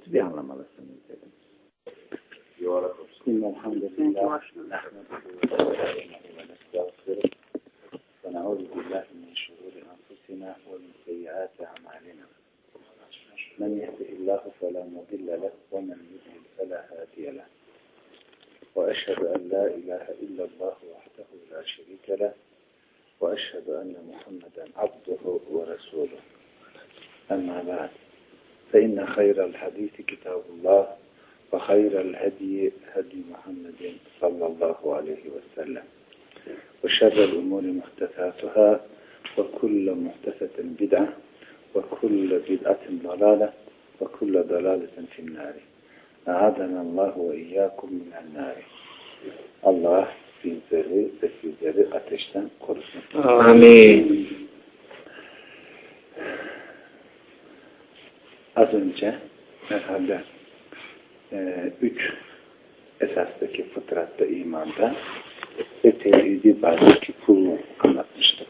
bir anlamalısınız dedim. Bismillahirrahmanirrahim. Ve na'udhu billahi min şururi enfusina ve min seyyiati a'malina. Men yehdihillahu fela mudille leh ve men yudlil fela hadiye leh. Ve eşhedü en la ilahe illallah vahdehu la şerike leh ve eşhedü enne Muhammeden abduhu ve resuluh. Emma ba'd. فإن خير الحديث كتاب الله وخير الهدي هدي محمد صلى الله عليه وسلم وشر الأمور محدثاتها وكل محدثة بدعة وكل بدعة ضلالة وكل ضلالة في النار أعاذنا الله وإياكم من النار. Allah bizleri ve sizleri ateşten korusun. Amin. Az önce herhalde 3 esastaki fıtratta, imanda ve tevhidi bazdaki kulluğu anlatmıştık.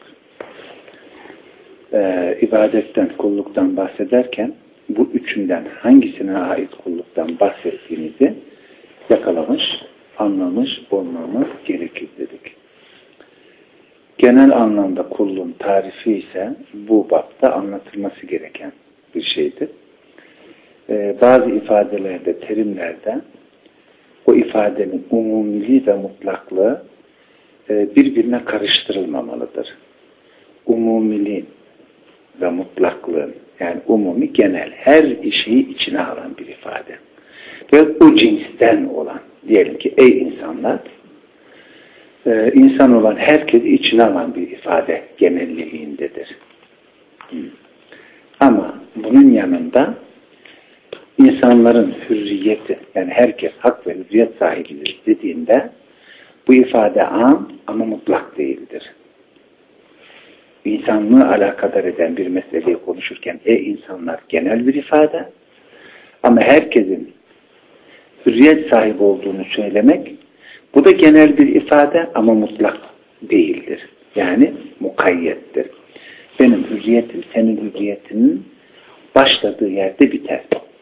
İbadetten, kulluktan bahsederken bu üçünden hangisine ait kulluktan bahsettiğimizi yakalamış, anlamış olmamız gerekir dedik. Genel anlamda kulluğun tarifi ise bu bapta anlatılması gereken bir şeydir. Bazı ifadelerde, terimlerde o ifadenin umumiliği ve mutlaklığı birbirine karıştırılmamalıdır. Umumiliğin ve mutlaklığın, yani umumi genel, her şeyi içine alan bir ifade. Ve o cinsten olan, diyelim ki ey insanlar, insan olan herkesi içine alan bir ifade genelliliğindedir. Ama bunun yanında insanların hürriyeti, yani herkes hak ve hürriyet sahibidir dediğinde bu ifade am ama mutlak değildir. İnsanlığı alakadar eden bir meseleyi konuşurken insanlar genel bir ifade ama herkesin hürriyet sahibi olduğunu söylemek bu da genel bir ifade ama mutlak değildir. Yani mukayyettir. Benim hürriyetim senin hürriyetinin başladığı yerde biter.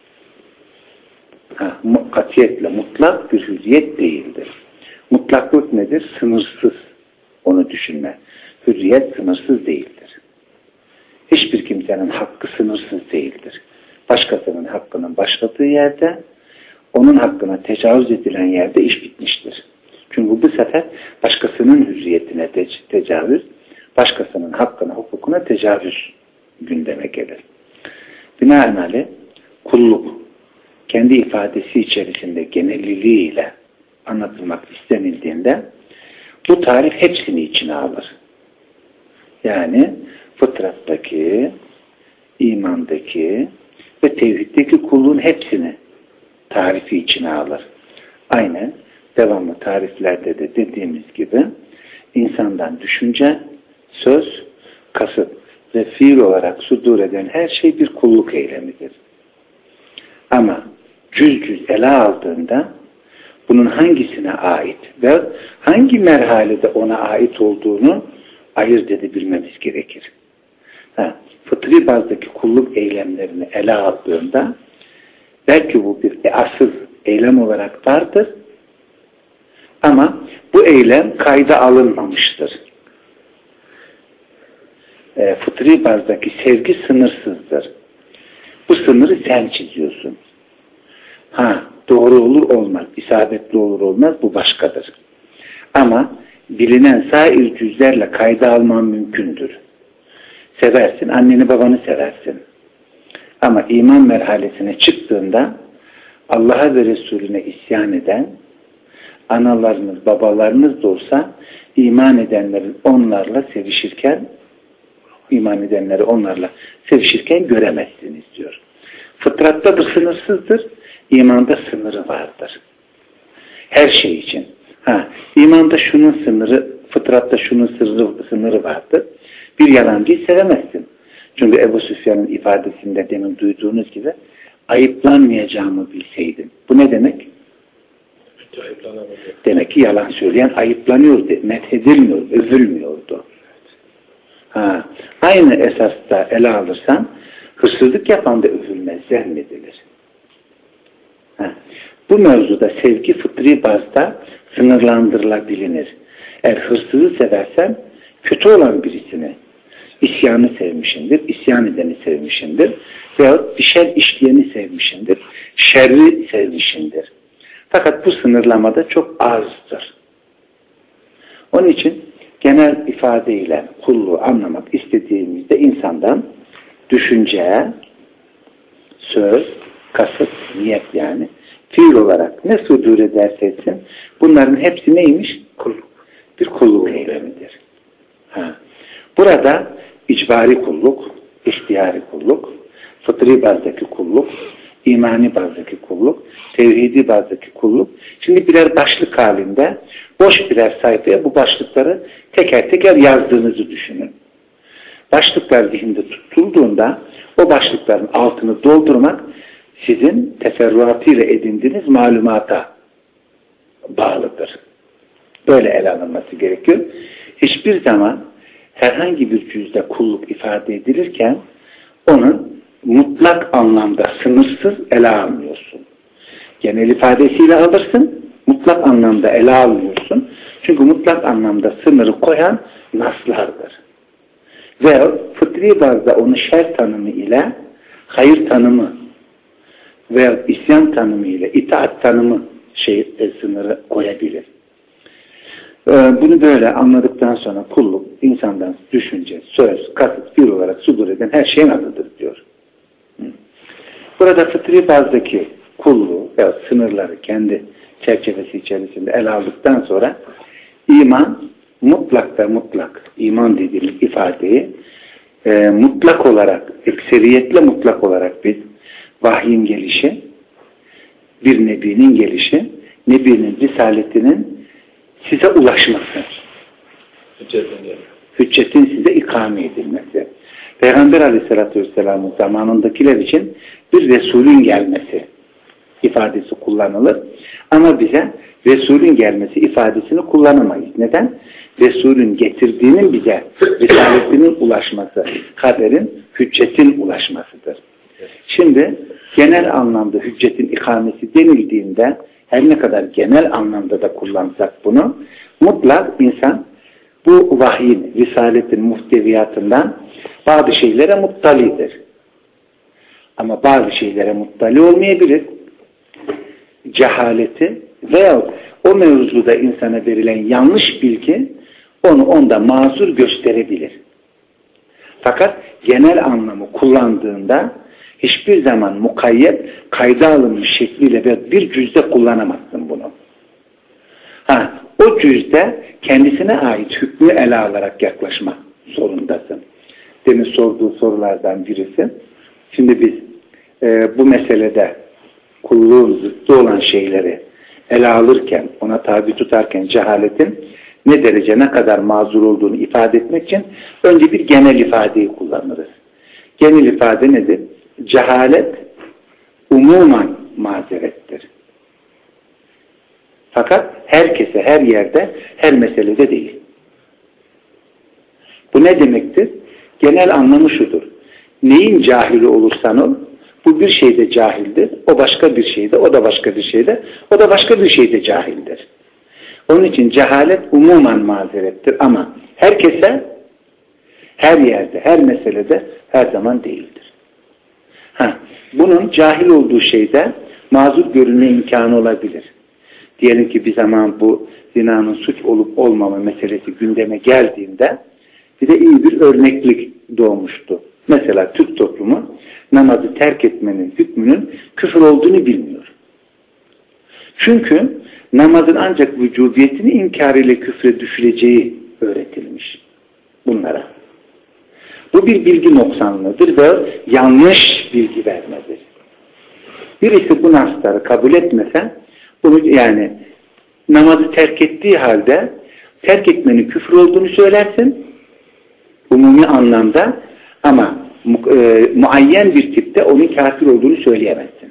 Katiyetle mutlak bir hürriyet değildir. Mutlaklık nedir? Sınırsız. Onu düşünme. Hürriyet sınırsız değildir. Hiçbir kimsenin hakkı sınırsız değildir. Başkasının hakkının başladığı yerde, onun hakkına tecavüz edilen yerde iş bitmiştir. Çünkü bu sefer başkasının hürriyetine tecavüz, başkasının hakkına, hukukuna tecavüz gündeme gelir. Binaenaleyh kulluk kendi ifadesi içerisinde genelliliğiyle anlatılmak istenildiğinde bu tarif hepsini içine alır. Yani fıtrattaki, imandaki ve tevhiddeki kulluğun hepsini tarifi içine alır. Aynen devamlı tariflerde de dediğimiz gibi insandan düşünce, söz, kasıt ve fiil olarak sudur eden her şey bir kulluk eylemidir. Ama cüz ele aldığında bunun hangisine ait ve hangi merhalede ona ait olduğunu ayırt edebilmemiz gerekir. Fıtri bazdaki kulluk eylemlerini ele aldığında belki bu bir asıl eylem olarak vardır ama bu eylem kayda alınmamıştır. Fıtri bazdaki sevgi sınırsızdır. Bu sınırı sen çiziyorsun. Doğru olur olmaz, isabetli olur olmaz, bu başkadır. Ama bilinen sair cüzlerle kayda alman mümkündür. Seversin, anneni babanı seversin. Ama iman merhalesine çıktığında Allah'a ve Resulüne isyan eden, analarınız, babalarınız da olsa iman edenleri onlarla sevişirken göremezsiniz diyor. Fıtratta da sınırsızdır, imanda sınırı vardır. Her şey için. İmanda şunun sınırı, fıtratta şunun sınırı vardır. Bir yalancıyı sevemezsin. Çünkü Ebu Süfyan'ın ifadesinde demin duyduğunuz gibi ayıplanmayacağımı bilseydim. Bu ne demek? Demek ki yalan söyleyen ayıplanıyordu, methedilmiyor, övülmüyordu. Aynı esasta ele alırsan hırsızlık yapan da övülmez, zemmedilir. Bu mevzuda sevgi fıtri bazda sınırlandırılabilir. Eğer hırsızı seversen kötü olan birisini, isyanı sevmişindir, isyan edeni sevmişindir veyahut bir şer işleyeni sevmişindir, şerri sevmişindir. Fakat bu sınırlamada çok azdır. Onun için genel ifadeyle kulluğu anlamak istediğimizde insandan düşünce, söz, kasıt, niyet yani fiil olarak ne sudur ederse etsin bunların hepsi neymiş? Kulluk. Bir kulluk eylemidir. Burada icbari kulluk, ihtiyari kulluk, fıtri bazdaki kulluk, imani bazdaki kulluk, tevhidi bazdaki kulluk. Şimdi birer başlık halinde boş birer sayfaya bu başlıkları teker teker yazdığınızı düşünün. Başlıklar zihinde tutulduğunda o başlıkların altını doldurmak sizin teferruatıyla edindiğiniz malumata bağlıdır. Böyle ele alınması gerekiyor. Hiçbir zaman herhangi bir cüzde kulluk ifade edilirken onun mutlak anlamda sınırsız ele almıyorsun. Genel ifadesiyle alırsın, mutlak anlamda ele almıyorsun. Çünkü mutlak anlamda sınırı koyan naslardır. Ve fıtri bazda onu şer tanımı ile hayır tanımı veya isyan tanımı ile itaat tanımı sınırı koyabilir. Bunu böyle anladıktan sonra kulluk insandan düşünce, söz, kasıt, fiil olarak sudur eden her şeyin adıdır diyor. Burada fıtri bazdaki kulluğu veya sınırları kendi çerçevesi içerisinde ele aldıktan sonra iman mutlak, iman dediğimiz ifadeyi mutlak olarak, ekseriyetle mutlak olarak biz vahyin gelişi, bir nebinin gelişi, nebinin risaletinin size ulaşması, hüccetin size ikame edilmesi, Peygamber Aleyhisselatü Vesselam'ın zamanındakiler için bir Resulün gelmesi ifadesi kullanılır. Ama bize Resulün gelmesi ifadesini kullanamayız. Neden? Resulün getirdiğinin bize risaletinin ulaşması, haberin, hüccetin ulaşmasıdır. Şimdi genel anlamda hüccetin ikamesi denildiğinde her ne kadar genel anlamda da kullansak bunu mutlak insan bu vahyin, risaletin muhteviyatından bazı şeylere muttalidir. Ama bazı şeylere muttali olmayabilir. Cehaleti veya o mevzuda insana verilen yanlış bilgi onu onda mazur gösterebilir. Fakat genel anlamı kullandığında hiçbir zaman mukayyet, kayda alınmış şekliyle ve bir cüzde kullanamazsın bunu. O cüzde kendisine ait hükmü ele alarak yaklaşmak zorundasın. Demin sorduğu sorulardan birisi. Şimdi biz bu meselede kulluğun zıttı olan şeyleri ele alırken, ona tabi tutarken cehaletin ne derece, ne kadar mazur olduğunu ifade etmek için önce bir genel ifadeyi kullanırız. Genel ifade nedir? Cehalet umuman mazerettir. Fakat herkese, her yerde, her meselede değil. Bu ne demektir? Genel anlamı şudur. Neyin cahili olursan ol, bu bir şeyde cahildir, o başka bir şeyde, o da başka bir şeyde, o da başka bir şeyde cahildir. Onun için cehalet umuman mazerettir ama herkese, her yerde, her meselede her zaman değildir. Bunun cahil olduğu şeyde mazur görünme imkanı olabilir. Diyelim ki bir zaman bu zinanın suç olup olmama meselesi gündeme geldiğinde bir de iyi bir örneklik doğmuştu. Mesela Türk toplumu namazı terk etmenin hükmünün küfür olduğunu bilmiyor. Çünkü namazın ancak vücubiyetini inkar ile küfre düşüleceği öğretilmiş bunlara. Bu bir bilgi noksanlığıdır ve yanlış bilgi vermedir. Birisi bu nasları kabul etmese, bunu yani namazı terk ettiği halde terk etmenin küfür olduğunu söylersin, umumi anlamda, ama muayyen bir tipte onun kafir olduğunu söyleyemezsin.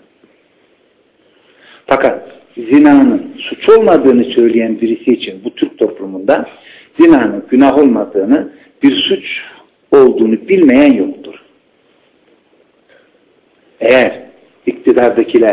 Fakat zinanın suç olmadığını söyleyen birisi için bu Türk toplumunda zinanın günah olmadığını, bir suç olduğunu bilmeyen yoktur. Eğer iktidardakiler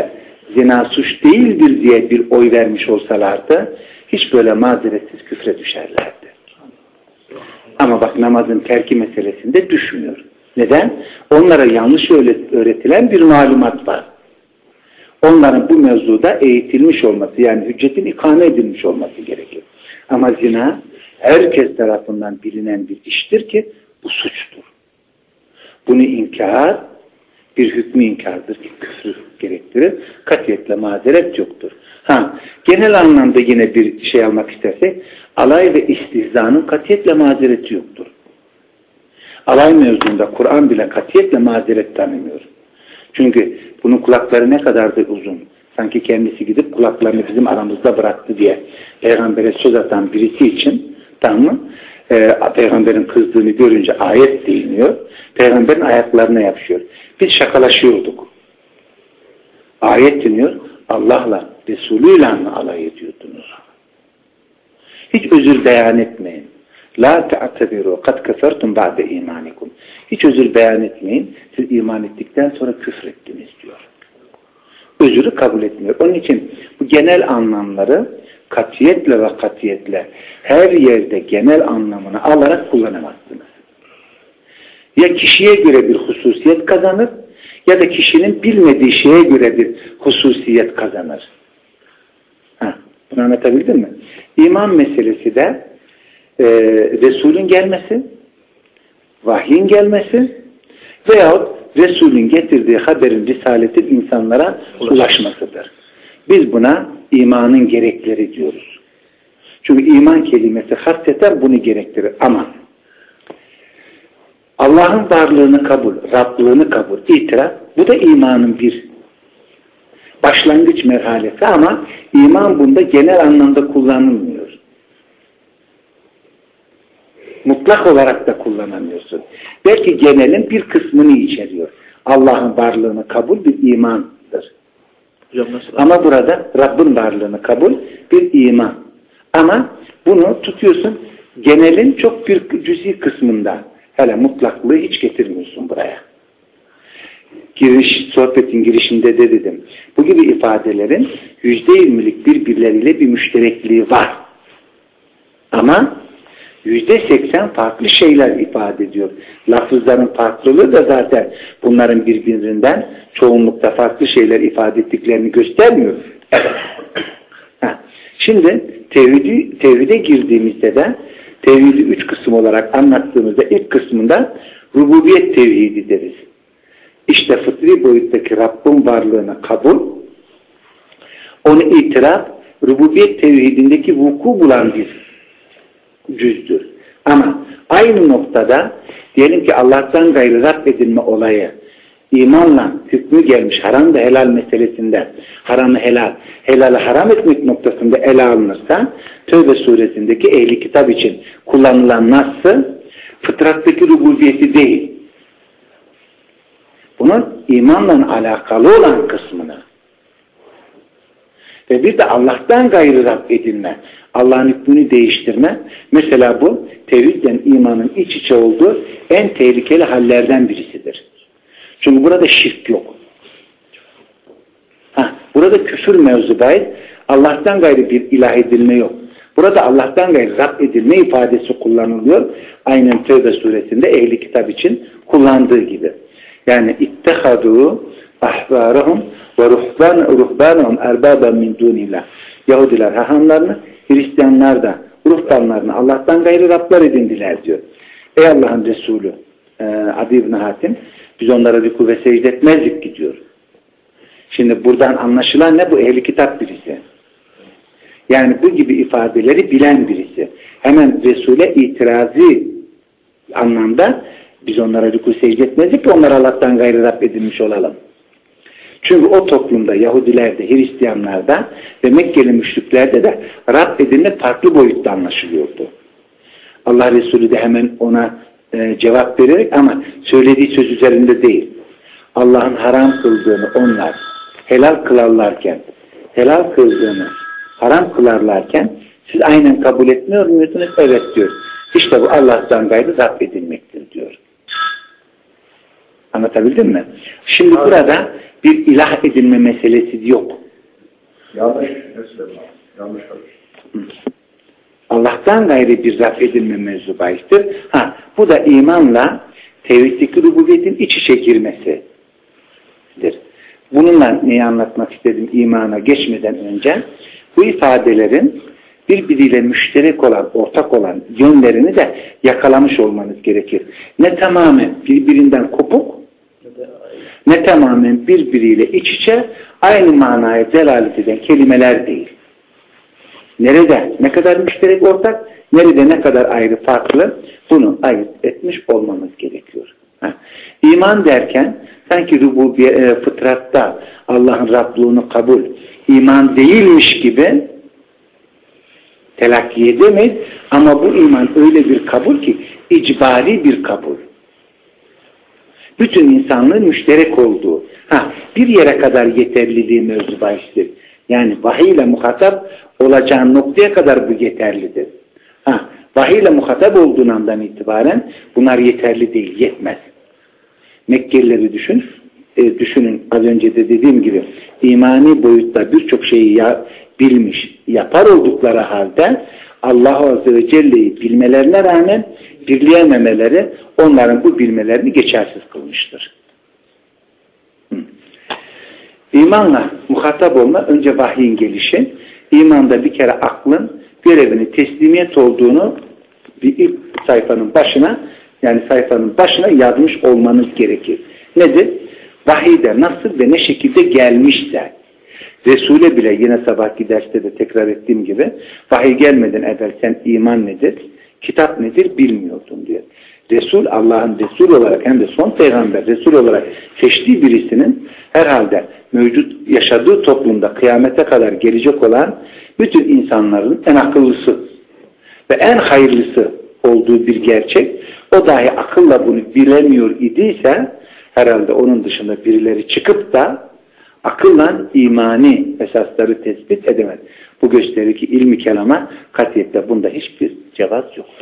zina suç değildir diye bir oy vermiş olsalardı hiç böyle mazeretsiz küfre düşerlerdi. Ama bak namazın terki meselesinde düşmüyor. Neden? Onlara yanlış öğretilen bir malumat var. Onların bu mevzuda eğitilmiş olması, yani hüccetin ikame edilmiş olması gerekir. Ama zina herkes tarafından bilinen bir iştir ki bu suçtur. Bunu inkar bir hükmü inkardır ki küfrü gerektirir. Katiyetle mazeret yoktur. Genel anlamda yine bir şey almak istersek alay ve istihzanın katiyetle mazereti yoktur. Alay mevzunda Kur'an bile katiyetle mazeret tanımıyor. Çünkü bunun kulakları ne kadar da uzun. Sanki kendisi gidip kulaklarını bizim aramızda bıraktı diye Peygamber'e söz atan birisi için, tamam mı? Peygamberin kızdığını görünce ayet değiniyor. Peygamberin ayaklarına yapışıyor. Biz şakalaşıyorduk. Ayet deniyor. Allah'la, Resulü'yle alay ediyordunuz. Hiç özür beyan etmeyin. La te'atebiru kad kefertum ba'de imanikum. Hiç özür beyan etmeyin. Siz iman ettikten sonra küfrettiniz diyor. Özürü kabul etmiyor. Onun için bu genel anlamları katiyetle ve katiyetle her yerde genel anlamını alarak kullanamazsınız. Ya kişiye göre bir hususiyet kazanır ya da kişinin bilmediği şeye göre bir hususiyet kazanır. Bunu anlatabildim mi? İman meselesi de Resul'ün gelmesi, vahyin gelmesi veyahut Resul'ün getirdiği haberin, risaletin insanlara ulaşmasıdır. Biz buna imanın gerekleri diyoruz. Çünkü iman kelimesi hasreten bunu gerektirir. Ama Allah'ın varlığını kabul, Rablığını kabul, itiraf, bu da imanın bir başlangıç merhalesi ama iman bunda genel anlamda kullanılmıyor. Mutlak olarak da kullanamıyorsun. Belki genelin bir kısmını içeriyor. Allah'ın varlığını kabul bir imandır. Ama burada Rabbin varlığını kabul bir iman. Ama bunu tutuyorsun genelin çok bir cüzi kısmında. Hele mutlaklığı hiç getirmiyorsun buraya. Sohbetin girişinde de dedim. Bu gibi ifadelerin %20'lik birbirleriyle bir müşterekliği var. Ama %80 farklı şeyler ifade ediyor. Lafızların farklılığı da zaten bunların birbirinden çoğunlukta farklı şeyler ifade ettiklerini göstermiyor. Evet. Şimdi tevhide girdiğimizde de tevhidi 3 kısım olarak anlattığımızda ilk kısmında rububiyet tevhidi deriz. İşte fıtri boyuttaki Rabbin varlığını kabul, onu itiraf, rububiyet tevhidindeki vuku bulan bir cüzdür. Ama aynı noktada diyelim ki Allah'tan gayrı Rab edilme olayı imanla hükmü gelmiş haram ve helal meselesinde haramı helal, helalı haram etmek noktasında ele alınırsa Tevbe suresindeki ehli kitap için kullanılan nas'ı fıtrattaki rububiyeti değil. Bunun imanla alakalı olan kısmını ve bir de Allah'tan gayrı Rab edilme, Allah'ın hükmünü değiştirme, mesela bu tevhidle imanın iç içe olduğu en tehlikeli hallerden birisidir. Çünkü burada şirk yok. Burada küfür mevzu bahis, Allah'tan gayrı bir ilah edilme yok. Burada Allah'tan gayrı Rab edilme ifadesi kullanılıyor. Aynen Tevbe suresinde ehli kitap için kullandığı gibi. Yani ittehadu ahbarahum ve ruhbanahum erbaben min dunillah. Yahudiler hahamlarını, Hristiyanlar da ruhbanlarını Allah'tan gayrı Rablar edindiler diyor. Ey Allah'ın Resulü Adi İbn Hatim, biz onlara rükû ve secde etmezdik ki diyor. Şimdi buradan anlaşılan ne? Bu ehli kitap birisi. Yani bu gibi ifadeleri bilen birisi. Hemen Resul'e itirazi anlamda biz onlara rükû secde etmezdik ki onlara Allah'tan gayrı Rab edinmiş olalım. Çünkü o toplumda Yahudilerde, Hristiyanlarda ve Mekkeli müşriklerde de Rab edinme farklı boyutta anlaşılıyordu. Allah Resulü de hemen ona cevap vererek ama söylediği söz üzerinde değil. Allah'ın haram kıldığını onlar helal kılarlarken, helal kıldığını haram kılarlarken siz aynen kabul etmiyor muydunuz? Evet diyor. İşte bu Allah'tan gayrı Rab edilmektir diyor. Anlatabildim mi? Şimdi burada bir ilah edinme meselesi yok. Yanlış. Yanlış olur. Allah'tan gayri bir Rab edinme mevzu bahistir. Bu da imanla tevhid-i rububiyetin iç içe girmesidir. Bununla neyi anlatmak istedim imana geçmeden önce? Bu ifadelerin birbiriyle müşterek olan, ortak olan yönlerini de yakalamış olmanız gerekir. Ne tamamen birbirinden kopuk, ne tamamen birbiriyle iç içe aynı manaya delalet eden kelimeler değil. Nerede ne kadar müşterek ortak, nerede ne kadar ayrı farklı, bunu ayırt etmiş olmamız gerekiyor. İman derken sanki fıtratta Allah'ın Rablığını kabul, iman değilmiş gibi telakki edemeyiz. Ama bu iman öyle bir kabul ki icbari bir kabul. Bütün insanlığın müşterek olduğu. Bir yere kadar yeterliliği mevzu bahistir. Yani vahiy ile muhatap olacağın noktaya kadar bu yeterlidir. Vahiy ile muhatap olduğun andan itibaren bunlar yeterli değil, yetmez. Mekkelileri düşünün az önce de dediğim gibi imani boyutta birçok şeyi bilmiş, yapar oldukları halde Allah Azze ve Celle'yi bilmelerine rağmen birleyememeleri onların bu bilmelerini geçersiz kılmıştır. İmanla muhatap olma önce vahyin gelişi. İmanda bir kere aklın görevini teslimiyet olduğunu bir ilk sayfanın başına yazmış olmanız gerekir. Nedir? Vahiyde nasıl ve ne şekilde gelmişse Resul'e bile yine sabahki derste de tekrar ettiğim gibi vahiy gelmeden evvel sen iman nedir, kitap nedir bilmiyordun diyor. Resul Allah'ın Resul olarak hem de son peygamber Resul olarak seçtiği birisinin herhalde mevcut yaşadığı toplumda kıyamete kadar gelecek olan bütün insanların en akıllısı ve en hayırlısı olduğu bir gerçek. O dahi akılla bunu bilemiyor idiyse herhalde onun dışında birileri çıkıp da akılla imani esasları tespit edemez. Bu gösterir ki ilmi kelama katiyette bunda hiçbir cevaz yok.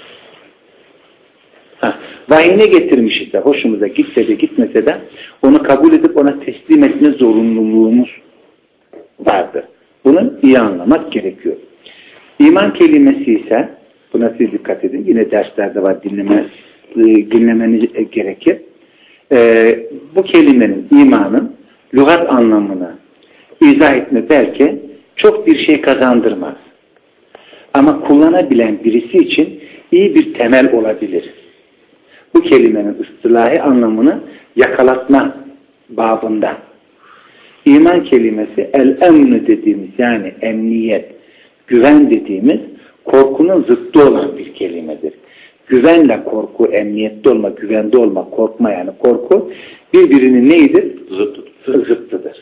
Vahiy ne getirmiş ise hoşumuza gitse de gitmese de onu kabul edip ona teslim etme zorunluluğumuz vardır. Bunu iyi anlamak gerekiyor. İman kelimesi ise buna siz dikkat edin. Yine derslerde var dinlemeniz gerekir. Bu kelimenin imanın lügat anlamını izah etme belki çok bir şey kazandırmaz. Ama kullanabilen birisi için iyi bir temel olabilir. Bu kelimenin ıstılahi anlamını yakalatma babında. İman kelimesi el-emn dediğimiz yani emniyet, güven dediğimiz korkunun zıttı olan bir kelimedir. Güvenle korku, emniyette olma, güvende olma, korkma yani korku birbirinin neydir? Zıttıdır.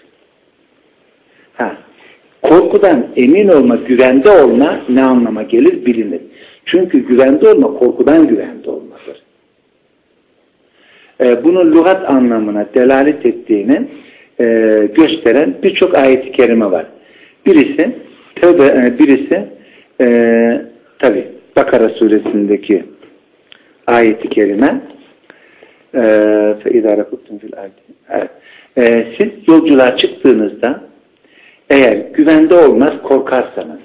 Korkudan emin olma, güvende olma ne anlama gelir bilinir. Çünkü güvende olma, korkudan güvende olmadır. Bunun lügat anlamına delalet ettiğini gösteren birçok ayet-i kerime var. Birisi tabi Bakara suresindeki ayet-i kerime siz yolculuğa çıktığınızda eğer güvende olmaz korkarsanız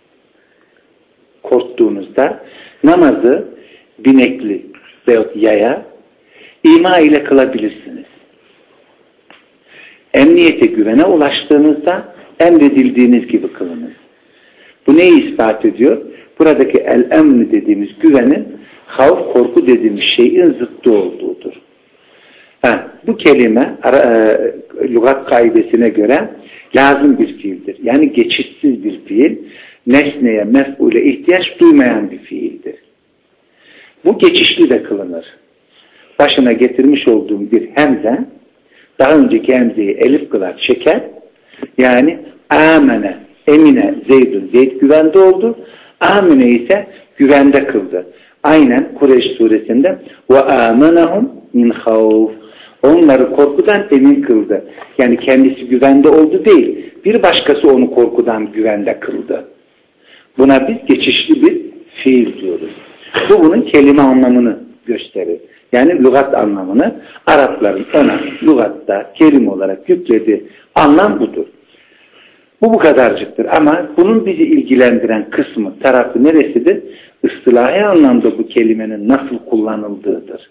korktuğunuzda namazı binekli veyahut yaya ima ile kılabilirsiniz. Emniyete güvene ulaştığınızda emredildiğiniz gibi kılınız. Bu neyi ispat ediyor? Buradaki el-emn dediğimiz güvenin havf, korku dediğimiz şeyin zıttı olduğudur. Bu kelime lügat kaidesine göre lazım bir fiildir. Yani geçişsiz bir fiil, nesneye, mef'ule ihtiyaç duymayan bir fiildir. Bu geçişli de kılınır. Başına getirmiş olduğum bir hemze, daha önceki hemzeyi elif kılar, çeker. Yani amene, emine, zeydun, zeyd güvende oldu. Amine ise güvende kıldı. Aynen Kureyş suresinde ve amenahum min havf. Onları korkudan emin kıldı. Yani kendisi güvende oldu değil. Bir başkası onu korkudan güvende kıldı. Buna biz geçişli bir fiil diyoruz. Bu bunun kelime anlamını gösterir. Yani lügat anlamını Arapların ona lügatta kelime olarak yüklediği anlam budur. Bu kadarcıktır ama bunun bizi ilgilendiren kısmı, tarafı neresidir? İstilahi anlamda bu kelimenin nasıl kullanıldığıdır.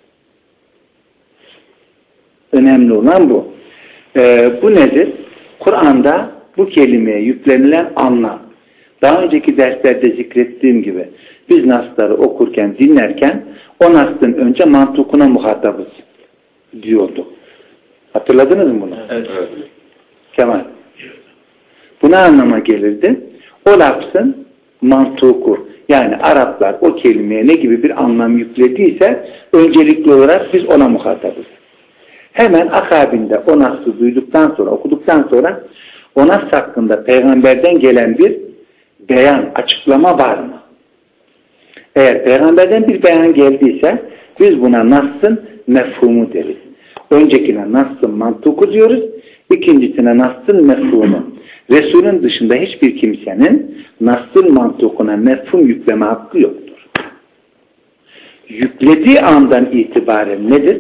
Önemli olan bu. Bu nedir? Kur'an'da bu kelimeye yüklenilen anlam. Daha önceki derslerde zikrettiğim gibi biz nasları okurken, dinlerken o nasın önce mantukuna muhatabız diyorduk. Hatırladınız mı bunu? Evet. Kemal. Bu ne anlama gelirdi? O lafzın mantuku. Yani Araplar o kelimeye ne gibi bir anlam yüklediyse öncelikli olarak biz ona muhatabız. Hemen akabinde o nasıl duyduktan sonra, okuduktan sonra o nas hakkında peygamberden gelen bir beyan, açıklama var mı? Eğer peygamberden bir beyan geldiyse biz buna nas'ın mefhumu deriz. Öncekine nas'ın mantuku diyoruz, ikincisine nas'ın mefhumu. Resulün dışında hiçbir kimsenin nas'ın mantukuna mefhum yükleme hakkı yoktur. Yüklediği andan itibaren nedir?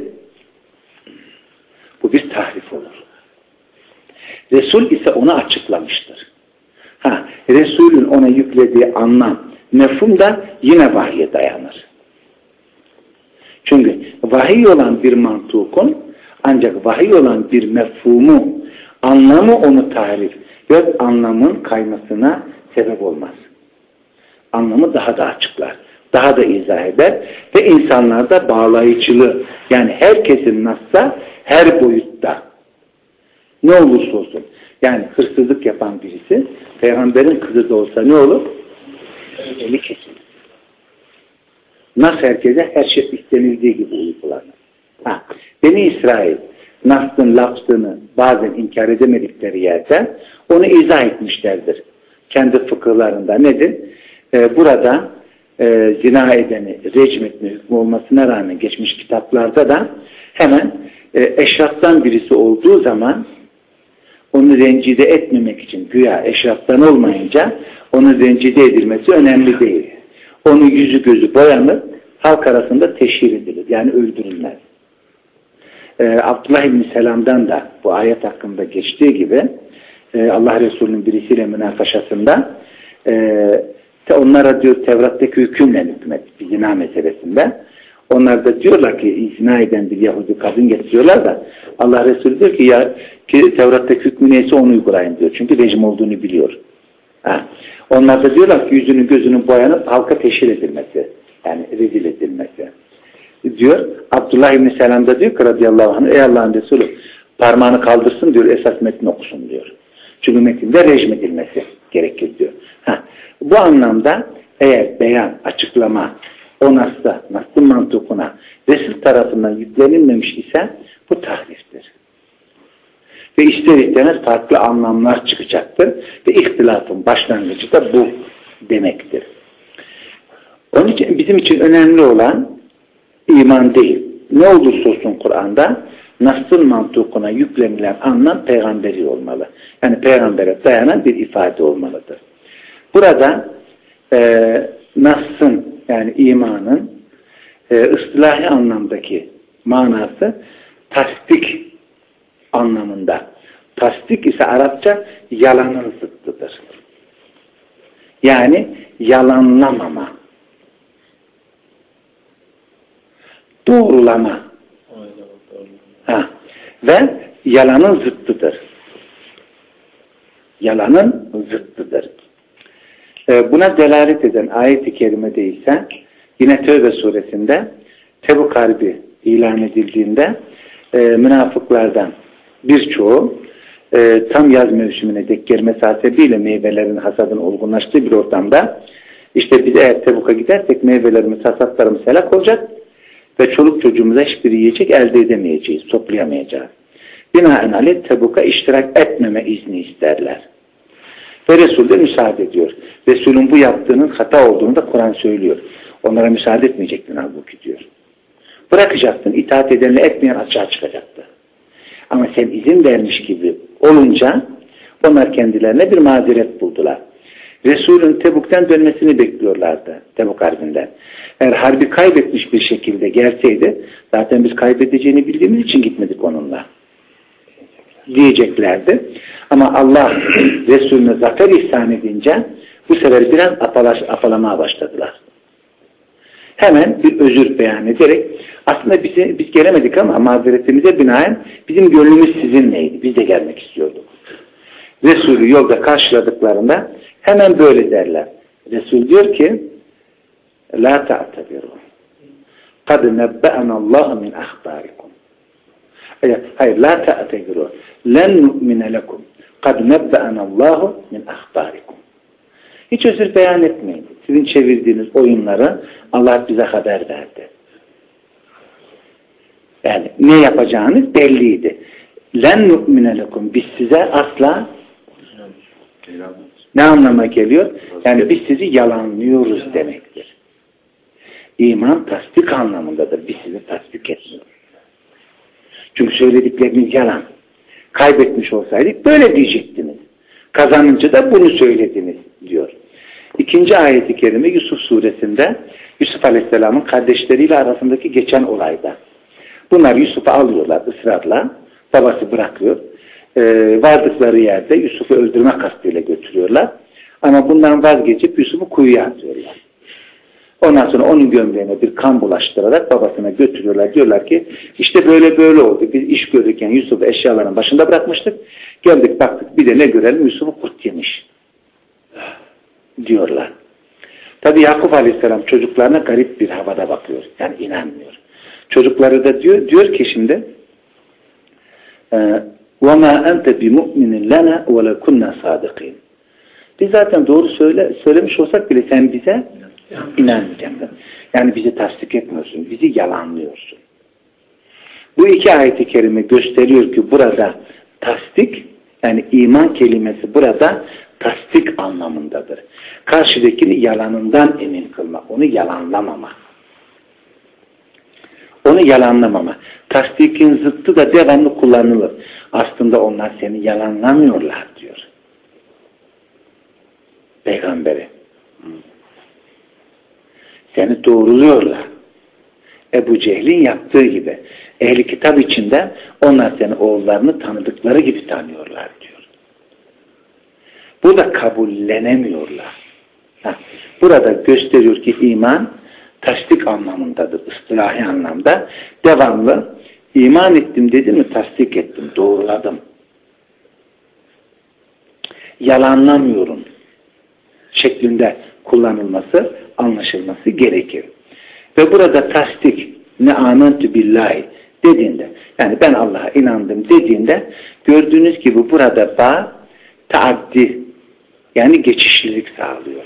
Bu bir tahrif olur. Resul ise onu açıklamıştır. Resulün ona yüklediği anlam, mefhum da yine vahye dayanır. Çünkü vahiy olan bir mantukun ancak vahiy olan bir mefhumu, anlamı onu tahrif ve anlamın kaymasına sebep olmaz. Anlamı daha da açıklar, daha da izah eder ve insanlarda bağlayıcılığı, yani herkesin nasılsa her boyutta ne olursa olsun, yani hırsızlık yapan birisi peygamberin kızı da olsa ne olur? Eli kesilir. Nas herkese her şey istenildiği gibi uygulanır. Beni İsrail Nas'ın lafzını bazen inkar edemedikleri yerde onu izah etmişlerdir. Kendi fıkıhlarında nedir? Burada zina edeni, recm etme hükmü olmasına rağmen geçmiş kitaplarda da hemen eşraftan birisi olduğu zaman onu rencide etmemek için güya eşraftan olmayınca onu rencide edilmesi önemli değil. Onun yüzü gözü boyanır, halk arasında teşhir edilir. Yani öldürülmez. Abdullah İbni Selam'dan da bu ayet hakkında geçtiği gibi Allah Resulü'nün birisiyle münakaşasında onlara diyor Tevrat'taki hükümle hükmet zina meselesinde. Onlar da diyorlar ki zina eden bir Yahudi kadın getiriyorlar da Allah Resulü diyor ki ya Tevrat'taki hükmü neyse onu uygulayın diyor. Çünkü rejim olduğunu biliyor. Onlar da diyorlar ki yüzünün gözünün boyanıp halka teşhir edilmesi. Yani rezil edilmesi. Diyor Abdullah İbni Selam da diyor ki radıyallahu anh ey Allah'ın Resulü parmağını kaldırsın diyor esas metni okusun diyor. Çünkü metinde rejim edilmesi gerekir diyor. Bu anlamda eğer beyan, açıklama o nas'ın mantukuna Resul tarafından yüklenilmemiş ise bu tahriftir. Ve ister istemez farklı anlamlar çıkacaktır. Ve ihtilafın başlangıcı da bu demektir. Onun için bizim için önemli olan iman değil. Ne olursa olsun Kur'an'da nas'ın mantukuna yüklenilen anlam peygamberi olmalı. Yani peygambere dayanan bir ifade olmalıdır. Burada nas'ın yani imanın istilahi anlamdaki manası tasdik anlamında. Tasdik ise Arapça yalanın zıttıdır. Yani yalanlamama. Doğrulama. Ve yalanın zıttıdır. Yalanın zıttıdır. Buna delalet eden ayet-i kerimede ise yine Tevbe suresinde Tebuk Harbi ilan edildiğinde münafıklardan birçoğu tam yaz mevsimine denk gelmesi hasebiyle meyvelerin hasadının olgunlaştığı bir ortamda işte biz eğer Tebuk'a gidersek meyvelerimiz, hasatlarımız helak olacak ve çoluk çocuğumuza hiçbir yiyecek elde edemeyeceğiz, toplayamayacağız. Binaenaleyh Tebuk'a iştirak etmeme izni isterler. Ve Resul de müsaade ediyor. Resul'ün bu yaptığının hata olduğunu da Kur'an söylüyor. Onlara müsaade etmeyecektin halbuki diyor. Bırakacaktın, itaat edenle etmeyen açığa çıkacaktı. Ama sen izin vermiş gibi olunca onlar kendilerine bir mazeret buldular. Resul'ün Tebuk'tan dönmesini bekliyorlardı. Tebuk Harbi'nden. Eğer harbi kaybetmiş bir şekilde gelseydi, zaten biz kaybedeceğini bildiğimiz için gitmedik onunla diyeceklerdi. Ama Allah Resulüne zafer ihsan edince bu sefer biraz afalamaya başladılar. Hemen bir özür beyan ederek aslında biz gelemedik ama mazeretimize binaen bizim gönlümüz sizinleydi. Biz de gelmek istiyorduk. Resulü yolda karşıladıklarında hemen böyle derler. Resul diyor ki la ta'tabiru kad nebbe'anallahu min ahbarikum. Hayır, la ta'tabiru len nu'mine lekum kad nebbe'anallahu min ahbarikum. Hiç özür beyan etmeyin. Sizin çevirdiğiniz oyunları Allah bize haber verdi. Yani ne yapacağınız belliydi. Len nu'mine lekum. Biz size asla ne anlama geliyor? Yani biz sizi yalanlıyoruz demektir. İman tasdik anlamındadır. Biz sizi tasdik etmiyoruz. Çünkü söyledikleriniz yalan. Kaybetmiş olsaydık böyle diyecektiniz. Kazanınca da bunu söylediniz diyor. İkinci ayeti kerime Yusuf suresinde Yusuf Aleyhisselam'ın kardeşleriyle arasındaki geçen olayda. Bunlar Yusuf'u alıyorlar ısrarla. Babası bırakıyor. Vardıkları yerde Yusuf'u öldürme kastıyla götürüyorlar. Ama bundan vazgeçip Yusuf'u kuyuya atıyorlar. Ondan sonra onun gömleğine bir kan bulaştırarak babasına götürüyorlar. Diyorlar ki işte böyle oldu. Biz iş görürken Yusuf'u eşyaların başında bırakmıştık. Geldik baktık bir de ne görelim Yusuf'u kurt yemiş. Diyorlar. Tabi Yakup Aleyhisselam çocuklarına garip bir havada bakıyor. Yani inanmıyor. Çocukları da diyor ki şimdi وَمَا أَنْتَ بِمُؤْمِنٍ لَنَا وَلَا كُنَّا صَادِقِينَ. Biz zaten doğru söylemiş olsak bile sen bize inanmayacaksın. Yani bizi tasdik etmiyorsun. Bizi yalanlıyorsun. Bu iki ayet-i kerime gösteriyor ki burada tasdik, yani iman kelimesi burada tasdik anlamındadır. Karşıdakini yalanından emin kılmak, onu yalanlamama. Onu yalanlamama. Tasdikin zıttı da devamlı kullanılır. Aslında onlar seni yalanlamıyorlar diyor. Peygamberi. Seni doğruluyorlar. Ebu Cehil'in yaptığı gibi. Ehli kitap içinde onlar seni oğullarını tanıdıkları gibi tanıyorlar diyor. Burada kabullenemiyorlar. Burada gösteriyor ki iman tasdik anlamındadır. İstilahi anlamda devamlı iman ettim dedim mi tasdik ettim, doğruladım. Yalanlamıyorum şeklinde kullanılması, anlaşılması gerekir. Ve burada tasdik ne amentu billahi dediğinde, yani ben Allah'a inandım dediğinde gördüğünüz gibi burada taaddi, yani geçişlilik sağlıyor.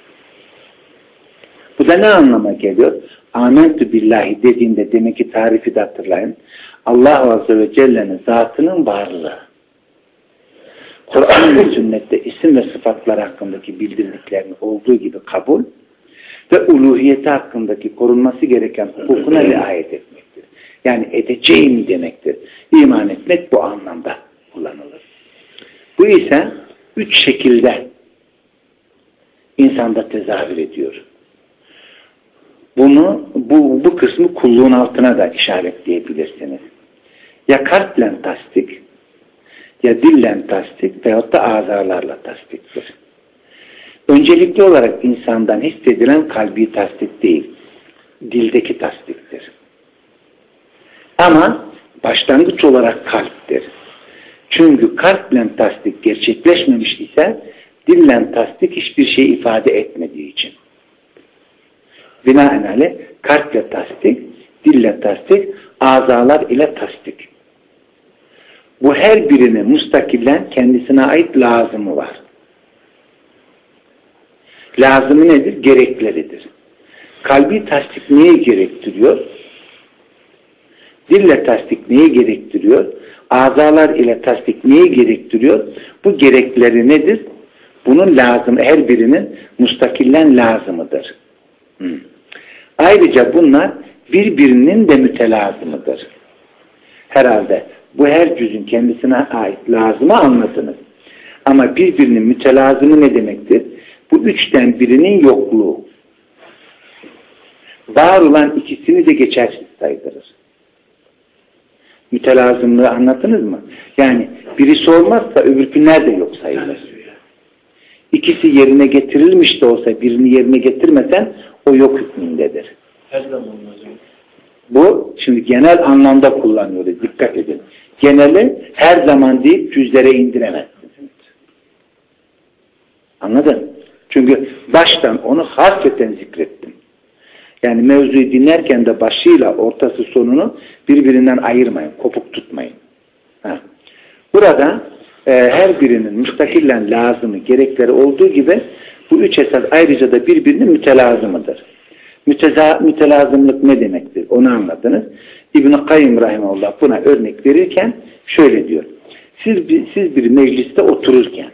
Bu da ne anlama geliyor? Amentu billahi dediğinde demek ki tarifi de hatırlayın. Allah Azze ve Celle'nin zatının varlığı. Kur'an ve sünnette isim ve sıfatlar hakkındaki bildirdiklerini olduğu gibi kabul ve uluhiyeti hakkındaki korunması gereken hukukuna riayet etmektir. Yani edeceğim demektir. İman etmek bu anlamda kullanılır. Bu ise 3 şekilde insanda tezahür ediyor. Bu kısmı kulluğun altına da işaretleyebilirsiniz. Ya kalple tasdik, ya dille tasdik veyahut da azalarla tasdiktir. Öncelikli olarak insandan hissedilen kalbi tasdik değil, dildeki tasdiktir. Ama başlangıç olarak kalptir. Çünkü kalple tasdik gerçekleşmemiş ise dille tasdik hiçbir şey ifade etmediği için. Binaenaleyh kalple tasdik, dille tasdik, azalar ile tasdik. Bu her birine müstakillen kendisine ait lazımı var. Lazımı nedir? Gerekleridir. Kalbi tasdik neyi gerektiriyor? Dille tasdik neyi gerektiriyor? Azalar ile tasdik neyi gerektiriyor? Bu gerekleri nedir? Bunun lazımı, her birinin müstakillen lazımıdır. Ayrıca bunlar birbirinin de mütelazımıdır. Herhalde bu her cüzün kendisine ait lazımı anladınız. Ama birbirinin mütelazımı ne demektir? Bu üçten birinin yokluğu. Var olan ikisini de geçersiz saydırır. Mütelazımlığı anladınız mı? Yani birisi olmazsa öbürkünler de yok sayılır. İkisi yerine getirilmiş de olsa birini yerine getirmesen o yok hükmündedir. Her zaman hocam. Bu şimdi genel anlamda kullanıyoruz. Dikkat edin. Geneli her zaman deyip cüzlere indiremezsiniz. Anladın? Çünkü baştan onu hasreten zikrettim. Yani mevzuyu dinlerken de başıyla ortası sonunu birbirinden ayırmayın. Kopuk tutmayın. Ha. Burada her birinin müstakillen lazımı, gerekleri olduğu gibi bu üç esas ayrıca da birbirinin mütelazımıdır. Mütelazımlık ne demektir? Onu anladınız. İbn-i Kayyum Rahimahullah buna örnek verirken şöyle diyor. Siz bir mecliste otururken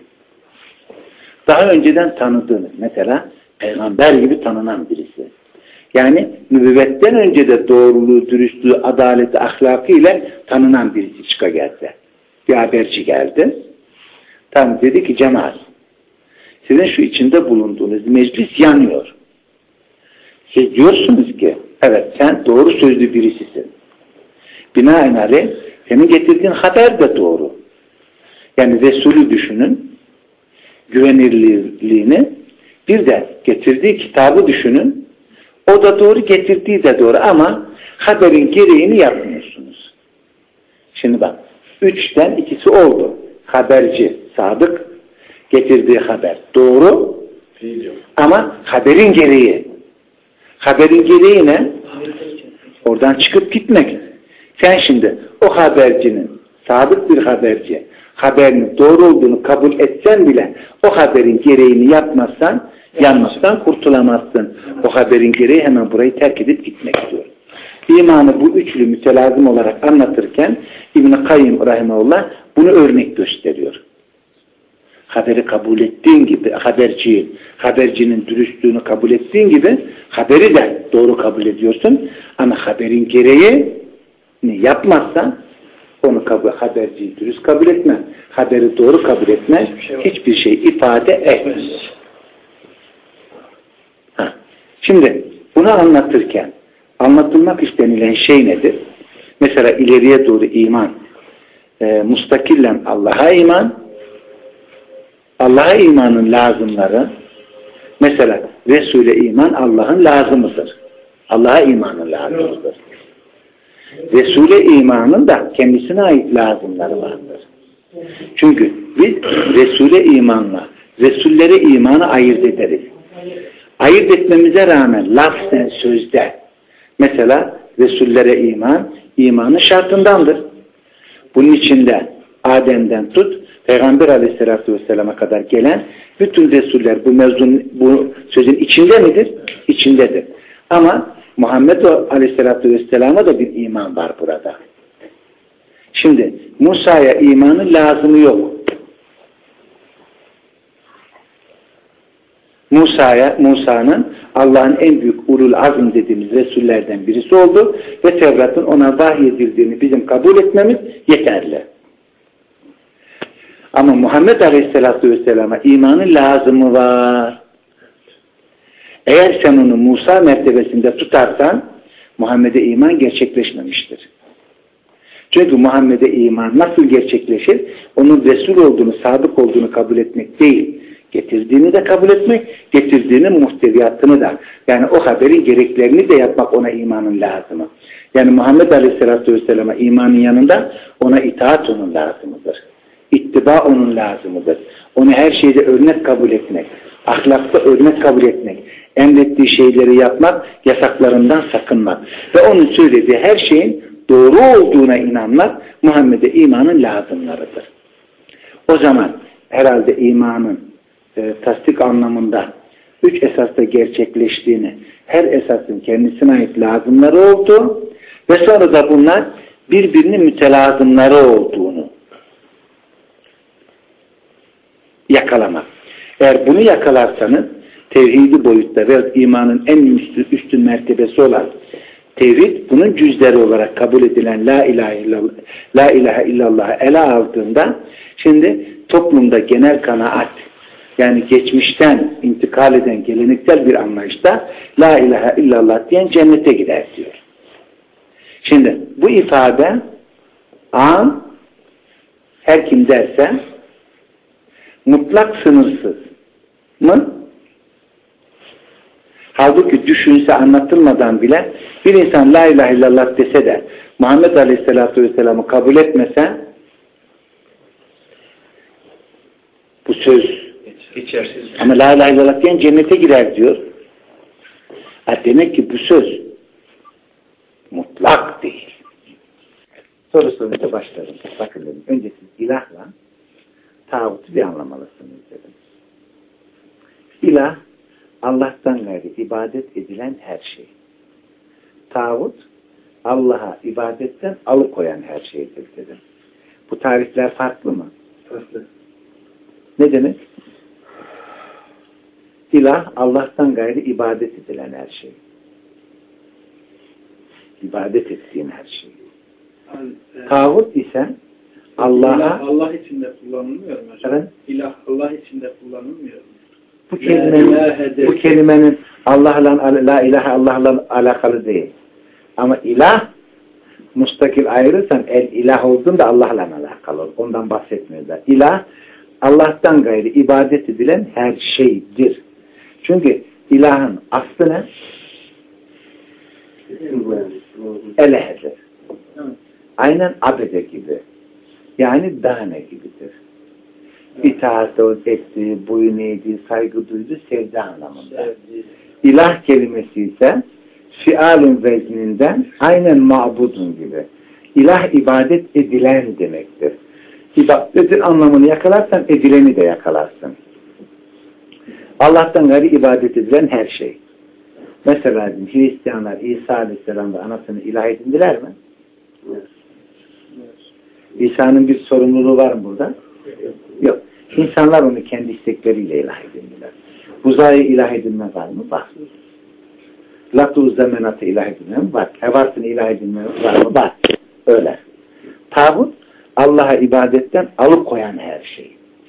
daha önceden tanıdığınız, mesela peygamber gibi tanınan birisi. Yani nübüvvetten önce de doğruluğu, dürüstlüğü, adaleti, ahlakı ile tanınan birisi geldi. Bir haberci geldi. Tam dedi ki cemaat, sizin şu içinde bulunduğunuz meclis yanıyor. Siz diyorsunuz ki evet sen doğru sözlü birisisin. Binaenaleyh senin getirdiğin haber de doğru. Yani Resulü düşünün, güvenilirliğini, bir de getirdiği kitabı düşünün. O da doğru, getirdiği de doğru ama haberin gereğini yapmıyorsunuz. Şimdi bak, üçten ikisi oldu. Haberci, sadık, getirdiği haber doğru ama haberin gereği. Haberin gereği ne? Oradan çıkıp gitmek. Sen şimdi o habercinin, sadık bir haberci, haberinin doğru olduğunu kabul etsen bile o haberin gereğini yapmazsan, yanmazsan kurtulamazsın. O haberin gereği hemen burayı terk edip gitmek diyor. İmanı bu üçlü mütelazım olarak anlatırken İbn-i Kayyum Rahimahullah bunu örnek gösteriyor. Haberi kabul ettiğin gibi, habercinin dürüstlüğünü kabul ettiğin gibi haberi de doğru kabul ediyorsun. Ama haberin gereğini yapmazsan onu haberciyi dürüst kabul etmez. Haberi doğru kabul etmez. Hiçbir şey ifade etmez. Şimdi bunu anlatırken anlatılmak istenilen şey nedir? Mesela ileriye doğru iman. Mustakillen Allah'a iman. Allah'a imanın lazımları, mesela Resul'e iman Allah'ın lazımıdır. Allah'a imanın lazımıdır. Resul'e imanın da kendisine ait lazımları vardır. Çünkü biz Resul'e imanla Resul'lere imanı ayırt ederiz. Ayırt etmemize rağmen lafzen sözde mesela Resul'lere imanın şartındandır. Bunun içinde Adem'den tut Peygamber Aleyhisselatü Vesselam'a kadar gelen bütün Resuller bu sözün içinde midir? İçindedir. Ama Muhammed Aleyhisselatü Vesselam'a da bir iman var burada. Şimdi Musa'ya imanın lazımı yok. Musa'nın Allah'ın en büyük ulul azm dediğimiz Resullerden birisi oldu ve Tevrat'ın ona vahyedildiğini bizim kabul etmemiz yeterli. Ama Muhammed Aleyhisselatü Vesselam'a imanın lazımı var. Eğer sen onu Musa mertebesinde tutarsan Muhammed'e iman gerçekleşmemiştir. Çünkü Muhammed'e iman nasıl gerçekleşir? Onun Resul olduğunu, sadık olduğunu kabul etmek değil. Getirdiğini de kabul etmek, getirdiğinin muhteviyatını da, yani o haberin gereklerini de yapmak ona imanın lazımı. Yani Muhammed Aleyhisselatü Vesselam'a imanın yanında ona itaat onun lazımıdır. İttiba onun lazımıdır. Onu her şeyde örnek kabul etmek, ahlakta örnek kabul etmek, emrettiği şeyleri yapmak, yasaklarından sakınmak ve onun söylediği her şeyin doğru olduğuna inanmak Muhammed'e imanın lazımlarıdır. O zaman herhalde imanın tasdik anlamında 3 esasta gerçekleştiğini, her esasın kendisine ait lazımları olduğu ve sonra da bunlar birbirinin mütelazımları olduğunu yakalamak. Eğer bunu yakalarsanız tevhidi boyutta ve imanın en üstün mertebesi olan tevhid, bunun cüzleri olarak kabul edilen la ilahe illallah'ı ele aldığında şimdi toplumda genel kanaat Yani geçmişten intikal eden geleneksel bir anlayışta la ilahe illallah diyen cennete gider diyor. Şimdi bu ifade am, her kim derse mutlak sınırsız mı? Halbuki düşünse anlatılmadan bile bir insan la ilahe illallah dese de Muhammed Aleyhisselatü Vesselam'ı kabul etmese bu söz geçersiz. Ama la ilahe illallah diyen cennete girer diyor. Demek ki bu söz mutlak değil. Sorusuna başlarım. Bakın dedim. Önce siz ilahla tağutu bir anlamalısınız dedim. İlah Allah'tan gayrı ibadet edilen her şey. Tağut Allah'a ibadetten alıkoyan her şeydir dedim. Bu tarifler farklı mı? Farklı. Ne demek? İlah Allah'tan gayrı ibadet edilen her şey. İbadet ettiğin her şey. Tağut ise Allah'a Allah için de kullanılmıyor mu? Evet. İlah Allah için de kullanılmıyor mu? Bu kelimenin Allah'la la ilahe Allah'la alakalı değil. Ama ilah mustakil ayırırsan el ilah olduğunda Allah'la alakalı. Ondan bahsetmiyorlar. İlah Allah'tan gayrı ibadet edilen her şeydir. Çünkü ilahın aslı ne? Elehedir. Aynen abede gibi. Yani dane gibidir. İtaat etti, boyun eğdi, saygı duydu, sevdi anlamında. İlah kelimesi ise fialun vezninden aynen ma'budun gibi. İlah ibadet edilen demektir. İbadetin anlamını yakalarsan edileni de yakalarsın. Allah'tan gayrı ibadet edilen her şey. Mesela Hristiyanlar İsa Aleyhisselam'da anasını ilah edindiler mi? Evet. İsa'nın bir sorumluluğu var mı burada? Yok. İnsanlar onu kendi istekleriyle ilah edindiler. Buzayı ilah edinme var mı? Var. Latu zemenatı ilah edinme mi? Var. Hevasını ilah edinme var mı? Var. Öyle. Tağut Allah'a ibadetten alıkoyan her şey.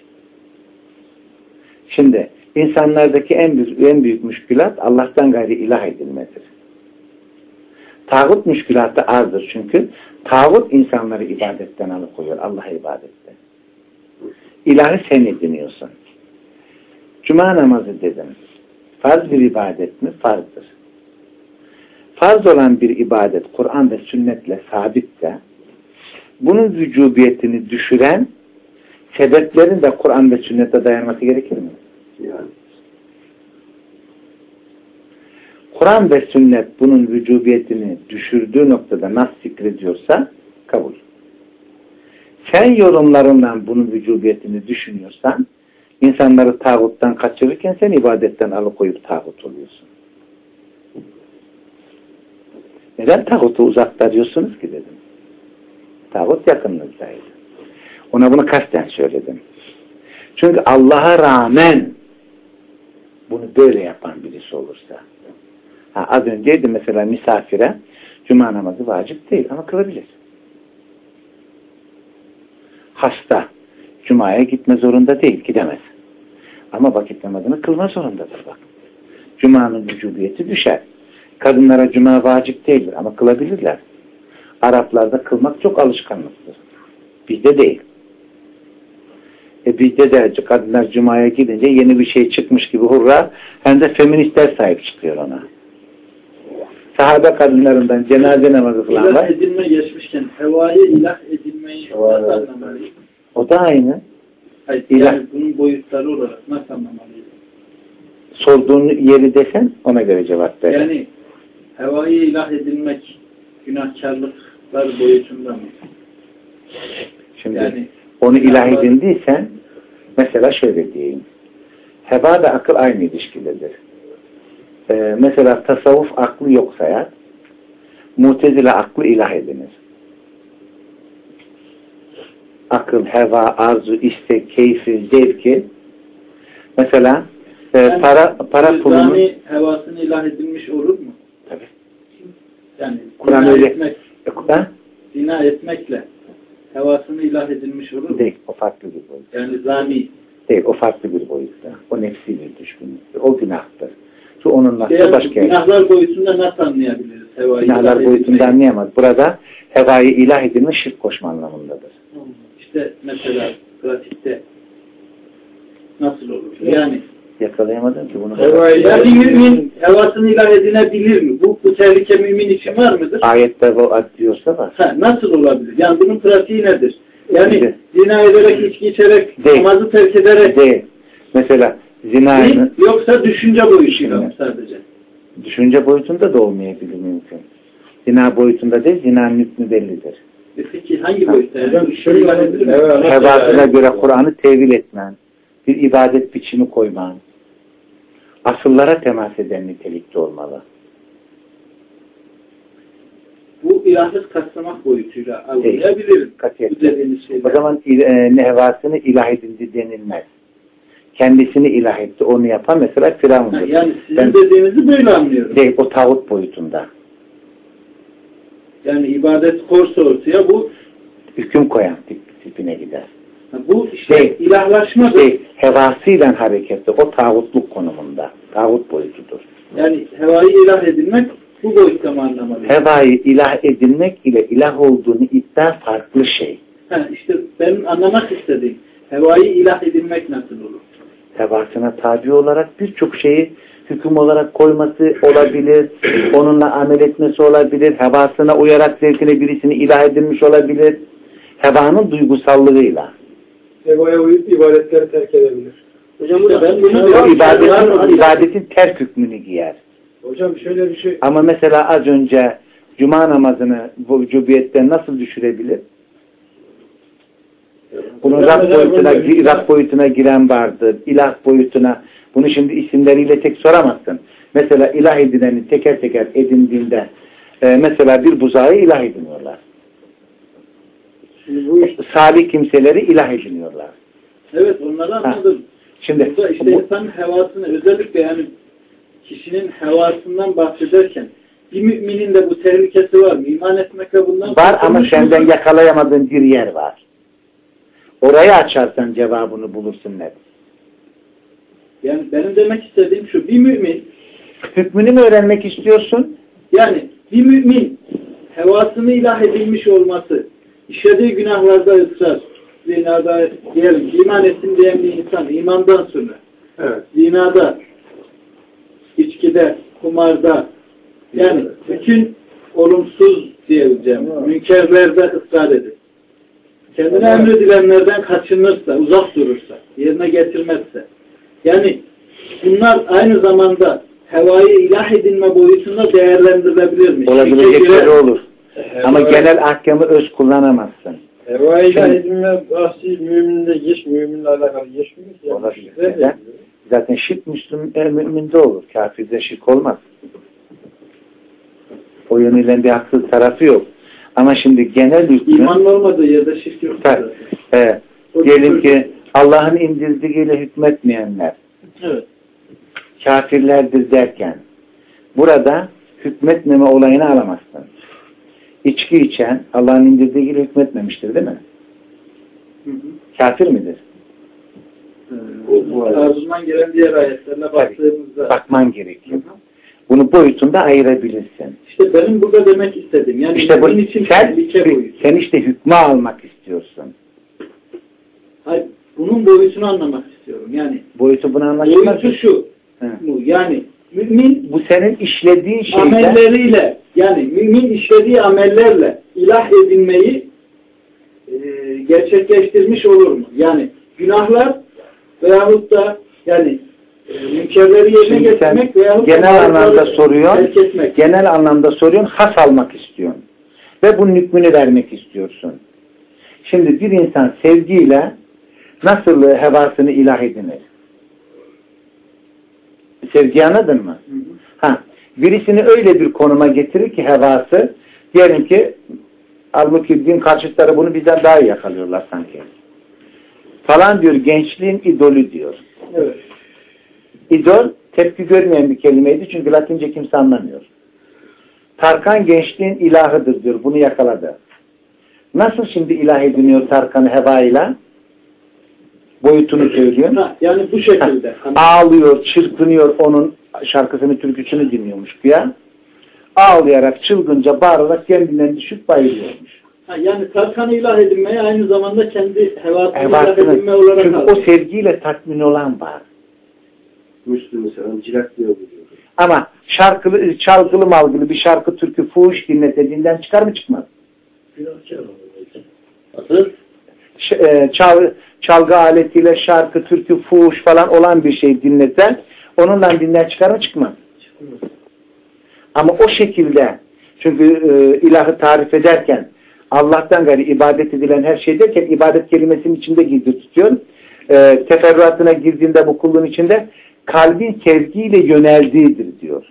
Şimdi insanlardaki en büyük müşkülat Allah'tan gayrı ilah edilmedir. Tağut müşkülatı azdır çünkü tağut insanları ibadetten alıkoyuyor. Allah'a ibadetten. İlahı sen ediniyorsun. Cuma namazı dedim. Farz bir ibadet mi? Farzdır. Farz olan bir ibadet Kur'an ve sünnetle sabitte bunun vücubiyetini düşüren sebeplerin de Kur'an ve sünnete dayanması gerekir mi? Yani. Kur'an ve sünnet bunun vücubiyetini düşürdüğü noktada nasıl zikrediyorsa kabul. Sen yorumlarından bunun vücubiyetini düşünüyorsan insanları tağuttan kaçırırken sen ibadetten alıkoyup tağut oluyorsun. Neden tağutu uzaktarıyorsunuz ki dedim. Tağut yakınınızdaydı. Ona bunu kasten söyledim. Çünkü Allah'a rağmen bunu böyle yapan birisi olursa. Az önceydi mesela misafire cuma namazı vacip değil ama kılabilir. Hasta cumaya gitme zorunda değil, gidemez. Ama vakit namazını kılma zorundadır bak. Cuma'nın vücubiyeti düşer. Kadınlara cuma vacip değildir ama kılabilirler. Araplarda kılmak çok alışkanlıktır. Bizde değil. Bizde de kadınlar cumaya gidince yeni bir şey çıkmış gibi hurra, hem de feministler sahip çıkıyor ona. Sahabe kadınlarından cenaze namazı falan var. İlah edinme geçmişken hevayı ilah edinmeyi nasıl anlamalıyız? O da aynı. Hayır, yani bunun boyutları olarak nasıl anlamalıyız? Sorduğun yeri desen ona göre cevap ver. Yani hevayı ilah edinmek günahkarlıklar boyutunda mı? Şimdi yani, onu ilah edindiysen mesela şöyle diyeyim. Heva ve akıl aynı ilişkidedir. Mesela tasavvuf aklı yok sayar. Mu'tezile aklı ilah edinir. Akıl, heva, arzu, istek, keyfi, zevki. Mesela yani, para pulunu hevasını ilah edinmiş olur mu? Tabii. Yani Kur'an öyle zina etmekle hevasını ilah edilmiş olur mu? Değil. O farklı bir boyut. Yani zani. Değil, o farklı bir boyutta. O nefsi bir düşkünlüktür. O günahtır. Şu onunla başka günahlar boyutunda nasıl anlayabiliriz? Günahlar boyutunda anlayamaz. Burada hevayı ilah edilme şirk koşma anlamındadır. İşte mesela pratikte nasıl olur? Yani yakalayamadım ki bunu. Yani mümin hevasını ilah edinebilir mi? Bu tehlike mümin için var mıdır? Ayette bu diyorsa var. Nasıl olabilir? Yani bunun pratiği nedir? Yani İşte, zina ederek, içki içerek, değil, namazı terk ederek değil. Mesela zinayı yoksa düşünce boyutuyla mı sadece? Düşünce boyutunda da olmayabilir mümkün. Zina boyutunda değil, zinanın hükmü bellidir. Peki hangi boyutta? Hevasına göre Kur'an'ı tevil etmen, bir ibadet biçimi koyman, asıllara temas eden nitelikte olmalı. Bu ilahsız katlamak boyutuyla algılayabilirim. O zaman hevasını ilah edildi denilmez. Kendisini ilah etti, onu yapan mesela Firavun'dur. Yani sizin dediğinizi böyle anlıyorum. Değil, o tağut boyutunda. Yani ibadet korsa ortaya bu hüküm koyan tipine gider. Bu işte ilahlaşma değil, hevasıyla hareketli, o tağutluk konumunda. Tağut boyutudur. Yani hevayı ilah edilmek bu boyutta mı anlamalıyız? Hevayı ilah edilmek ile ilah olduğunu iddia farklı şey. İşte benim anlamak istediğim hevayı ilah edilmek nasıl olur? Hevasına tabi olarak birçok şeyi hüküm olarak koyması olabilir, onunla amel etmesi olabilir, hevasına uyarak zevkine birisini ilah edilmiş olabilir. Hevanın duygusallığıyla. Hevaya uyup ibadetleri terk edebilir. Hocam ben bunu ibadetin terk hükmünü giyer. Hocam şöyle bir şey. Ama mesela az önce cuma namazını bu vücubiyetten nasıl düşürebilir? Bunun Rab boyutuna giren vardır. İlah boyutuna. Bunu şimdi isimleriyle tek soramazsın. Mesela ilah edileni teker teker edindiğinde mesela bir buzağı ilah ediniyorlar. Salih kimseleri ilah ediniyorlar. Evet, onları anladım. Şimdi burada işte insanın hevasını özellikle yani kişinin hevasından bahsederken bir müminin de bu tehlikesi var mı? İman etmekle bundan var ama senden yakalayamadığın bir yer var. Orayı açarsan cevabını bulursun net. Yani benim demek istediğim şu, bir mümin hükmünü mü öğrenmek istiyorsun? Yani bir mümin hevasını ilah edilmiş olması, işlediği günahlarda ısrar, zinada diyelim, iman etsin diyen bir insan, imandan sonra, evet, zinada, içkide, kumarda, yani bütün olumsuz diyebileceğim, münkerlerde ısrar edip, kendine emredilenlerden kaçınırsa, uzak durursa, yerine getirmezse, yani bunlar aynı zamanda hevayı ilah edinme boyutunda değerlendirilebilirmiş. Olabilecekleri olur. Ama genel ahkamı öz kullanamazsın. Hevayı ilah edinme bahsi müminde geç, müminle alakalı geçmiyor. Olabilir. Zaten şirk müminde olur. Kafirde şirk olmaz. O yönüyle bir haksız tarafı yok. Ama şimdi genel hükmü... İmanlı olmadığı yerde şirk yok. Diyelim ki Allah'ın indirdiğiyle hükmetmeyenler kafirlerdir derken burada hükmetmeme olayını alamazsın. İçki içen Allah'ın indirdiğiyle hükmetmemiştir değil mi? Kafir midir? Ağzından gelen diğer ayetlerine baktığımızda bakman gerekiyor. Bunu boyutunda ayırabilirsin. İşte benim burada demek istediğim yani işte bu, için sen işte hükmü almak istiyorsun. Hayır, bunun boyutunu anlamak istiyorum. Yani boyutu bunu anlaşılmaz. Boyutu şu. Bu, yani mümin bu senin işlediğin şeyle amelleriyle yani mümin işlediği amellerle ilah edinmeyi gerçekleştirmiş olur mu? Yani günahlar veyahut da yani münkerleri yerine getirmek veyahut genel anlamda soruyorsun. Genel anlamda soruyorsun. Has almak istiyorsun. Ve bunun hükmünü vermek istiyorsun. Şimdi bir insan sevgiyle nasıl hevasını ilah edinir? Sevgi anladın mı? Birisini öyle bir konuma getirir ki hevası, diyelim ki halbuki din karşıtları bunu bizden daha iyi yakalıyorlar sanki. Falan diyor, gençliğin idolü diyor. Evet. İdol tepki görmeyen bir kelimeydi çünkü Latince kimse anlamıyor. Tarkan gençliğin ilahıdır diyor. Bunu yakaladı. Nasıl şimdi ilah ediniyor Tarkan'ı hevayla? boyutunu söylüyor. Yani bu şekilde. Ağlıyor, çırpınıyor, onun şarkısını, türküsünü dinliyormuş ya. Ağlayarak, çılgınca, bağırarak kendinden düşüp bayılıyormuş. Yani Tarkan'ı ilah edinmeye aynı zamanda kendi hevasını ilah edinme olarak çünkü alıyor. o sevgiyle tatmin olan var. Müslüm mesela cirak diyor. Ama şarkılı, çalgılı malgılı bir şarkı, türkü, fuhuş dinlese çıkar mı çıkmaz? Nasıl? Çalgı aletiyle şarkı, türkü, fuhuş falan olan bir şey dinlesen onunla dinden çıkar mı çıkmaz? Çıkmaz. Ama o şekilde çünkü ilahı tarif ederken Allah'tan gayri ibadet edilen her şey derken ibadet kelimesinin içinde gizli tutuyor. Teferruatına girdiğinde bu kulluğun içinde kalbin sevgiyle yöneldiğidir diyor.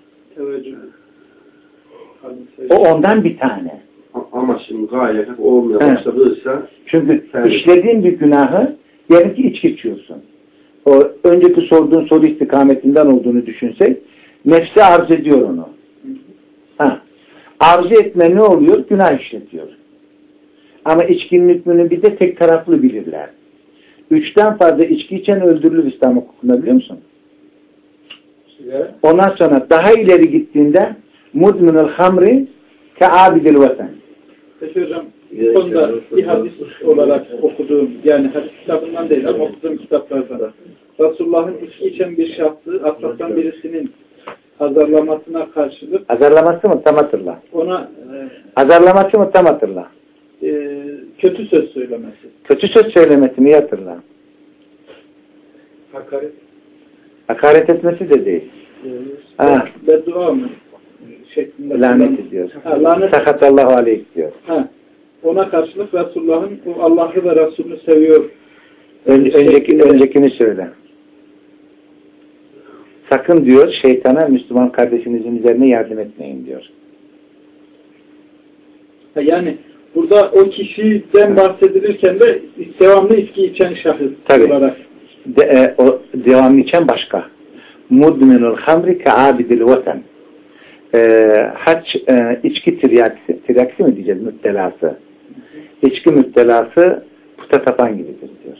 O ondan bir tane. Ama şimdi gayet olmaya başladıysa çünkü işlediğin bir günahı diyelim ki içki içiyorsun. O önceki sorduğun soru istikametinden olduğunu düşünsek nefse arz ediyor onu. Arz etme ne oluyor? Günah işletiyor. Ama içkinin hükmünü bir de tek taraflı bilirler. 3'ten fazla içki içen öldürülür İslam hukukunda biliyor musun? Ondan sonra daha ileri gittiğinde mudminul hamri ke abidil vatan. Peki hocam bu konuda bir hadis olarak okuduğum yani hadis kitabından değil ama okuduğum kitaplarda da Resulullah'ın içki içen bir şahsı atraftan birisinin azarlamasına karşılık azarlaması mı tam hatırla. Ona azarlaması mı tam hatırla. Kötü söz söylemesi. Kötü söz söylemesi mi hatırla. Hakaret. Hakaret etmesi de değil. Beddua mı? Şeklinde. Lanet ediyor. Lanet. Sakatallahu aleyh diyor. Ona karşılık Resulullah'ın Allah'ı ve Resulünü seviyor. Öncekini söyle. Sakın diyor şeytana Müslüman kardeşinizin üzerine yardım etmeyin diyor. Yani burada o kişiden bahsedilirken de devamlı içki içen şahıs olarak. O devamlı içen başka. Mudminul hamri ke abidil vatan. İçki tiryaksi mi diyeceğiz müptelası? İçki müptelası puta tapan gibidir diyor.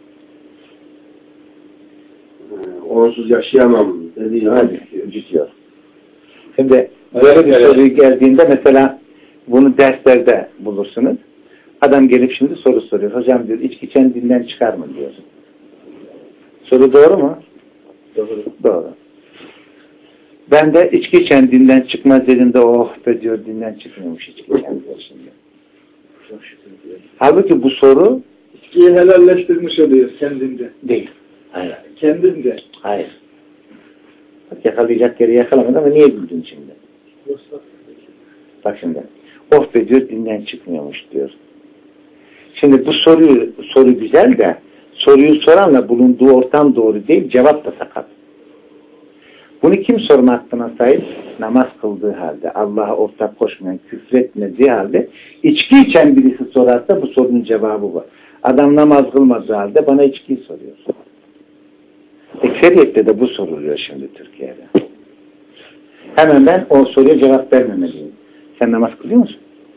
Onsuz yaşayamam dediği diyor. Şimdi böyle bir soruyu geldiğinde mesela bunu derslerde bulursunuz. Adam gelip şimdi soru soruyor. Hocam diyor içki içen dinden çıkar mı diyor. Soru doğru mu? Doğru. Ben de içki içen dinden çıkmaz dediğimde oh be diyor dinden çıkmıyormuş içki içen diyor şimdi. Halbuki bu soru içkiyi helalleştirmiş oluyor kendince. Değil. Hayır. Kendince. Hayır. Bak yakalayacak yeri yakalamadı ama niye güldün şimdi? Bak şimdi. Oh be diyor dinden çıkmıyormuş diyor. Şimdi bu soru güzel de soruyu soranla bulunduğu ortam doğru değil, cevap da sakat. Bunu kim sorma hakkına sahip? Namaz kıldığı halde, Allah'a ortak koşmayan, küfretmediği halde, içki içen birisi sorarsa bu sorunun cevabı var. Adam namaz kılmadığı halde bana içkiyi soruyor. Ekseriyette de bu soruluyor şimdi Türkiye'de. Hemen ben o soruya cevap vermemeliyim. Sen namaz kılıyor musun?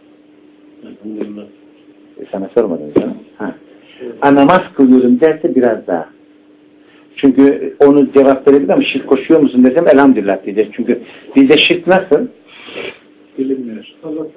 Sana sormadım canım. Namaz kılıyorum derse biraz daha. Çünkü onu cevap verebilir ama şirk koşuyor musun desem elhamdülillah diyecek. Çünkü bizde şirk nasıl? Bilinmiyor.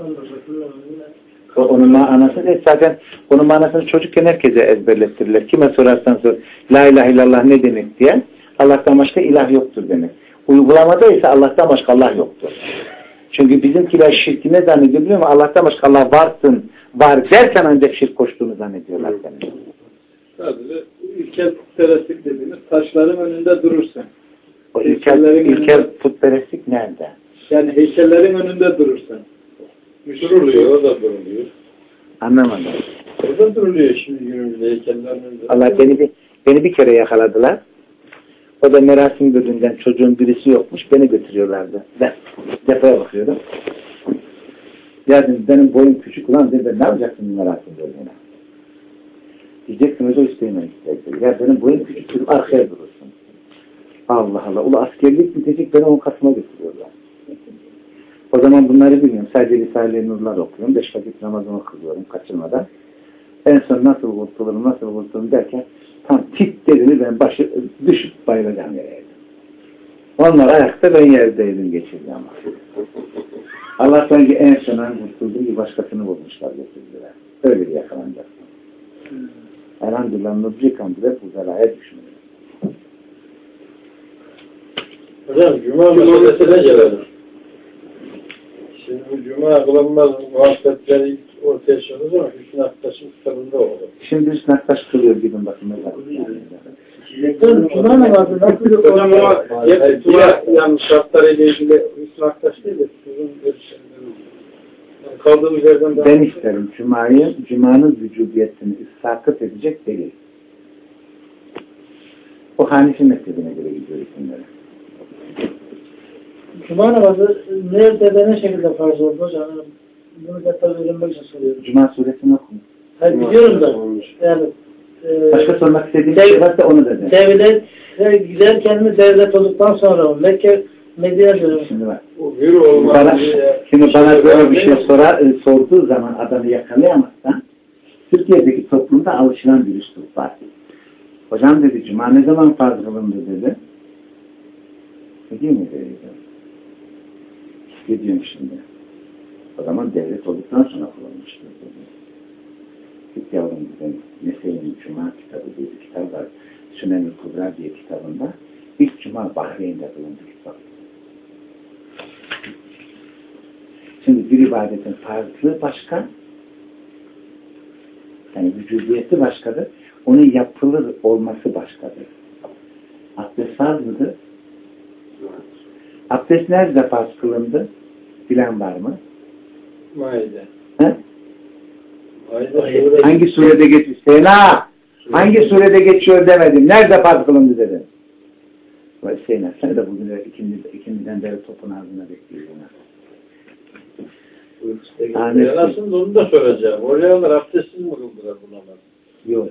Onun manası değil. Zaten onun manasını çocukken herkese ezberlettirirler. Kime sorarsan sor. La ilahe illallah ne demek diye. Allah'tan başka ilah yoktur demek. Uygulamada ise Allah'tan başka Allah yoktur. Çünkü bizimkiler şirki ne zannediyor biliyor musun? Allah'tan başka Allah varsın, var derken ancak şirk koştuğunu zannediyorlar senin. Sadece ilkel putperestlik dediğimiz taşların önünde durursan. O ilkel putperestlik nerede? Yani heykellerin önünde durursan. Duruluyor, o da duruluyor. Anlamadım. O da duruluyor şimdi günümüzde heykellerin önünde. Allah beni bir kere yakaladılar. O da merasim bölümünden çocuğun birisi yokmuş. Beni götürüyorlardı. Ben depoya bakıyordum. Ya dedim, benim boyum küçük ulan dedim, ben ne yapacaksın merasim bölümüne? Diyeceksin hoca isteyemeyiz. Ya benim boyum küçük dedim, arkaya durursun. Allah Allah. Ula askerlik bitecek beni 10 Kasım'a götürüyorlar. O zaman bunları bilmiyorum. Sadece Risale-i Nurlar okuyorum. 5 vakit namazımı kılıyorum kaçırmadan. En son nasıl kurtulurum derken Tam tip dediğini ben başı düşüp bayılacağım yere. Onlar ayakta, ben yerdeydim, geçirdim ama. Allah sanki en son kurtulduğu gibi başkasını bulmuşlar, getirdiler. Öyle bir yakalanacak. Elhamdülillah Nurcikam'da bu belaya düşmüyor. Hocam Cuma meselesine gelelim. Şimdi bu Cuma kılınmaz muhabbetleri ortaya çıkıyor ama Hüsnü Aktaş'ın kitabında oldu. Şimdi Hüsnü Aktaş kılıyor gidin bakın. Cuma namazı nasıl hocam ama yanlış şartlarıyla ilgili Hüsnü Aktaş değil de uzun görüşlerinde yani kaldığımız yerden ben isterim Cuma'nın vücudiyetini sakıt edecek değil. O Hanifi mezhebine göre gidiyor isimleri. Cuma namazı nerede ve ne şekilde farz oldu hocam? Bunu detay öğrenmek için soruyorum. Cuma suresini okuyun. Hayır biliyorum da. Yani başka sormak istediğim bir şey varsa onu da de. Devlet giderken mi devlet olduktan sonra mı? Mekke Medine diyorum. Şimdi bak. Şimdi bana böyle bir şey sorduğu zaman adamı yakalayamazsan Türkiye'deki toplumda alışılan bir üslup var. Hocam dedi Cuma ne zaman farz kılındı dedi. Ne diyeyim mi dedi? Ne diyorum şimdi? O zaman devlet olduktan sonra kılınmıştır dedi. Git yavrum dedim. Mesele'nin Cuma kitabı diye bir kitap var. Sünen-i Kubra diye kitabında ilk Cuma Bahreyn'de kılındı kitap. Şimdi bir ibadetin farzlığı başka, yani vücudiyeti başkadır. Onun yapılır olması başkadır. Abdest farz mıdır? Abdest nerede farz kılındı? Bilen var mı? Maide. He? Maide. Hangi surede geçiyor? Sena! Hangi surede geçiyor demedim. Nerede farz kılındı dedim. Sena sen de bugün ikimizden beri topun ağzına bekliyorsun. Aslında onu da soracağım. Oraya abdestsiz mi kıldılar bu namazı? Yok.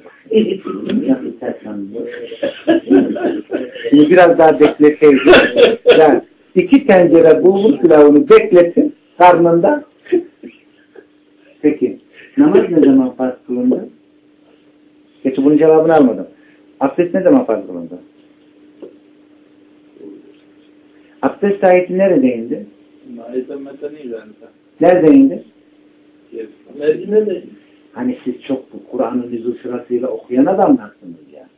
Şimdi biraz daha bekleteyim. Yani 2 tencere bulgur pilavını bekletin karnında. Peki namaz ne zaman farz kılındı? Geçen bunun cevabını almadım. Abdest ne zaman farz kılındı? Abdest ayeti nerede indi? Maide metani ilanında. Nerede indi? Medine'de. Hani siz çok bu Kur'an'ın nüzul sırasıyla okuyan adamlarsınız ya.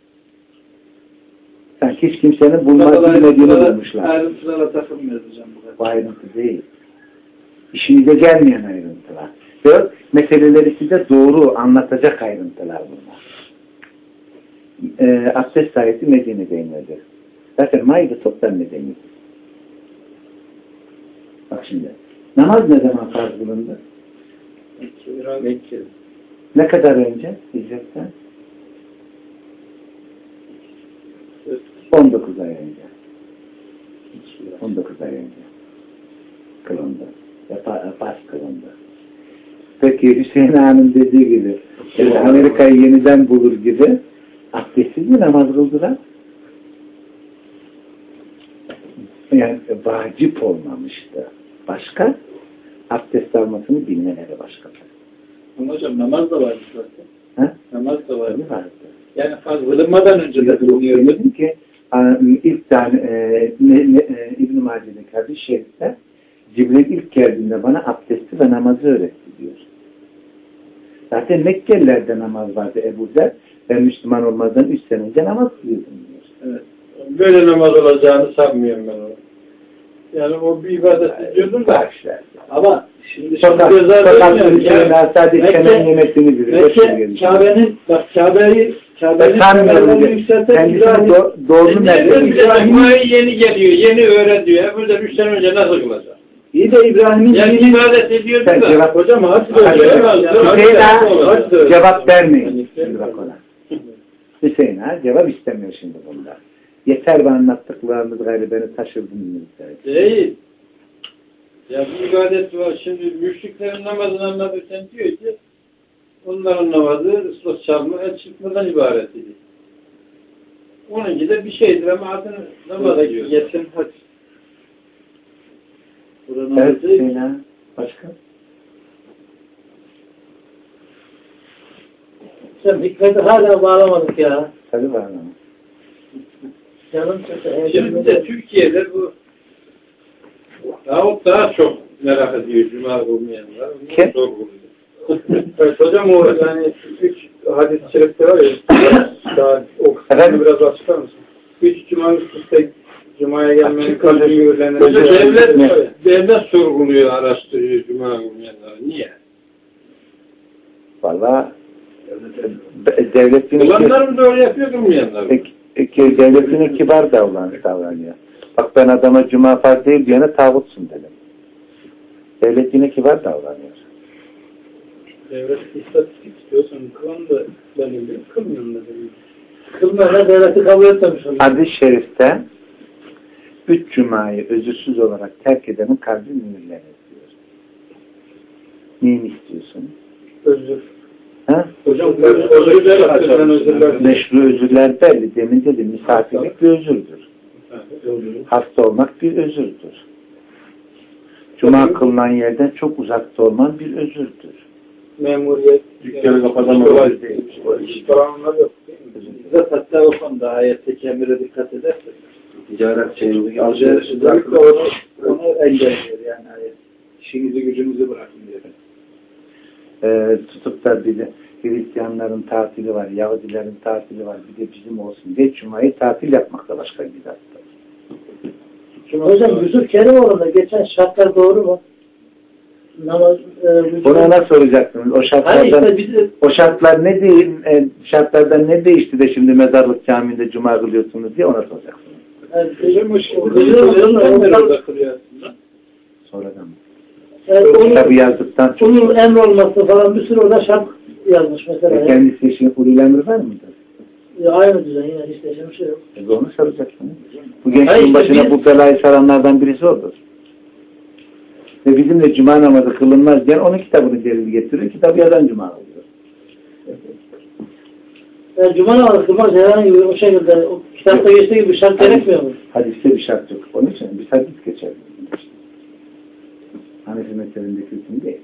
Sanki hiç kimsenin bulmak bilmediğini bulmuşlar. Ayrıntılara takılmıyoruz hocam. Bu ayrıntı değil. İşinize gelmeyen ayrıntılar. Ve meseleleri size doğru anlatacak ayrıntılar bunlar. Abdest ayeti Medine'de inmedi. Zaten Maide toptan Medine'de. Bak şimdi. Namaz ne zaman farz kılındı? Mekke. Ne kadar önce hicretten? 19 ay önce. 19 ay önce. Kılındı. Farz kılındı. Peki Hüseyin Ağa'nın dediği gibi yani Amerika'yı yeniden bulur gibi abdestsiz mi namaz kıldılar? Yani vacip olmamıştı. Başka? Abdest almasını bilmeleri başkadır. Ama hocam namaz da var zaten. Ha? Namaz da var. Vardı. Yani farz kılınmadan önce de bulunuyor. Dedim ki ilk tane İbn-i Mace'deki hadis-i şerifte Cibril ilk geldiğinde bana abdesti ve namazı öğretti diyor. Zaten Mekkeliler'de namaz vardı Ebu Zer. Ben Müslüman olmadan 3 sene önce namaz kılıyordum diyor. Evet. Böyle namaz olacağını sanmıyorum ben onu. Yani o bir ibadet diyordum da. Ama şimdi Sokak sadece kemen yemesini biliyor. Kabe'nin Kendisini doğru İbrahim'e yeni geliyor, yeni öğreniyor. Buradan 3 sene önce nasıl kılacak? İyi de İbrahim'in yani ibadet ediyordu da. Hocam cevap vermeyin. Bak ona. Hüseyin cevap istemiyor şimdi bunda. Yeter ben anlattıklarınız gayrı beni taşırdınız. Değil. Ya bir ibadet var. Şimdi müşriklerin namazını anlatırken diyor ki onların namazı ıslık çalma, el çıkmadan ibaret idi. Onunki de bir şeydir ama adını namaza diyor. Yetim hac. Evet Hüseyin Başka? Sen hikmeti hala bağlamadık ya. Tabii var ama. Canım çıktı. Şimdi de Türkiye'de bu daha çok merak ediyor Cuma olmayanlar. Kim? Evet, hocam o yani 3 hadis-i şerifte var ya daha o kısmını biraz açıklar mısın? 3 Cuma üst üste Cuma'ya gelmenin kalbini mühürlenir. Devlet sorguluyor, araştırıyor Cuma olmayanları. Niye? Valla devletin Olanlar mı doğru yapıyor, olmayanlar mı? devletinin kibar davranıyor. Bak ben adama Cuma farz değil diyene tağutsun dedim. Devlet yine kibar davranıyor. Devlet istatistik istiyorsan kılan da ben biliyorum, kılmıyorum da benim. Kılmayla devleti kabul etmemiş oluyor. Hadis-i şerifte 3 Cuma'yı özürsüz olarak terk edenin kalbi mühürlenir diyor. Neyini istiyorsun? Özür. Ha? Hocam özürler. Meşru özürler belli. Demin dedim misafirlik bir özürdür. Hasta olmak bir özürdür. Cuma kılınan yerden çok uzakta olman bir özürdür. Memuriyet, dükkanı kapatamamak değil. Paranlar yok. Bizzat hatta o konuda ayetteki emire dikkat edersek Ticaret şeyindeki Özellikle onu engelliyor yani ayet. İşinizi gücünüzü bırakın diyor. Tutup da Hristiyanların tatili var, Yahudilerin tatili var, bir de bizim olsun diye Cuma'yı tatil yapmakta başka bir bidattır. Hocam Yusuf Kerimoğlu'nda geçen şartlar doğru mu? Buna ona soracaksınız. O şartlar ne değil, şartlardan ne değişti de şimdi mezarlık camiinde Cuma kılıyorsunuz diye ona soracaksınız. Sonradan mı? Tabi yazdıktan çok. Onun emrolması falan bir sürü orada şart yazmış mesela. Kendisi için ulul emri var mıdır? Aynı düzen yine hiç değişen bir şey yok. Onu soracaksınız. Bu gençliğin başına bu belayı saranlardan birisi odur. Ve bizimle Cuma namazı kılınmaz diyen onun kitabını delil getiriyor. Kitabı yazan Cuma oluyor. Yani Cuma namazı kılmaz herhangi bir o şekilde o kitapta geçtiği gibi bir şart gerekmiyor mu? Hadiste bir şart yok. Onun için bir hadis geçer. Hanefi mezhebindeki hüküm değil.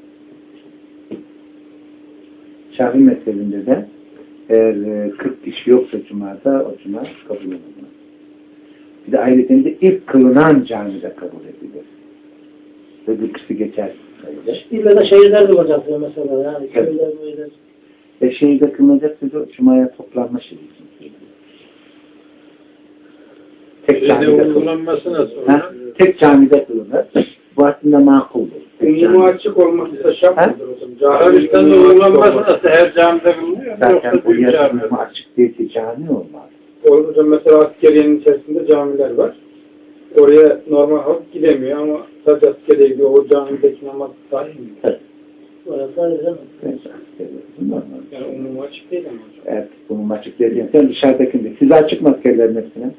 Şafii mezhebinde de eğer 40 kişi yoksa Cuma'da o Cuma kabul edilmez. Bir de ayrıca ilk kılınan camide kabul edilir. Ve bir kişi geçer sayıda. İlla da şehirler kılacak diyor mesela. Yani evet. Şehirler böyle. Şehirde kılınacak dedi o Cuma'ya toplanma şeyi. Tek camide kılınır. Tek camide kılınır. Bu aslında makuldur. Umumu açık olması da şart mıdır hocam? Arabistan'da uygulanması nasıl? Her camide kılınıyor. Zaten bu yer umumu açık değil ki cami olmaz. Hocam mesela askeriyenin içerisinde camiler var. Oraya normal halk gidemiyor ama sadece askeriye gidiyor. O camideki namaz dahil mi? Evet. Orası öyle değil mi? Yani umumu açık değil ama hocam. Evet, umumu açık değil. Sen dışarıdakinde. Size açık mı askerlerin hepsine?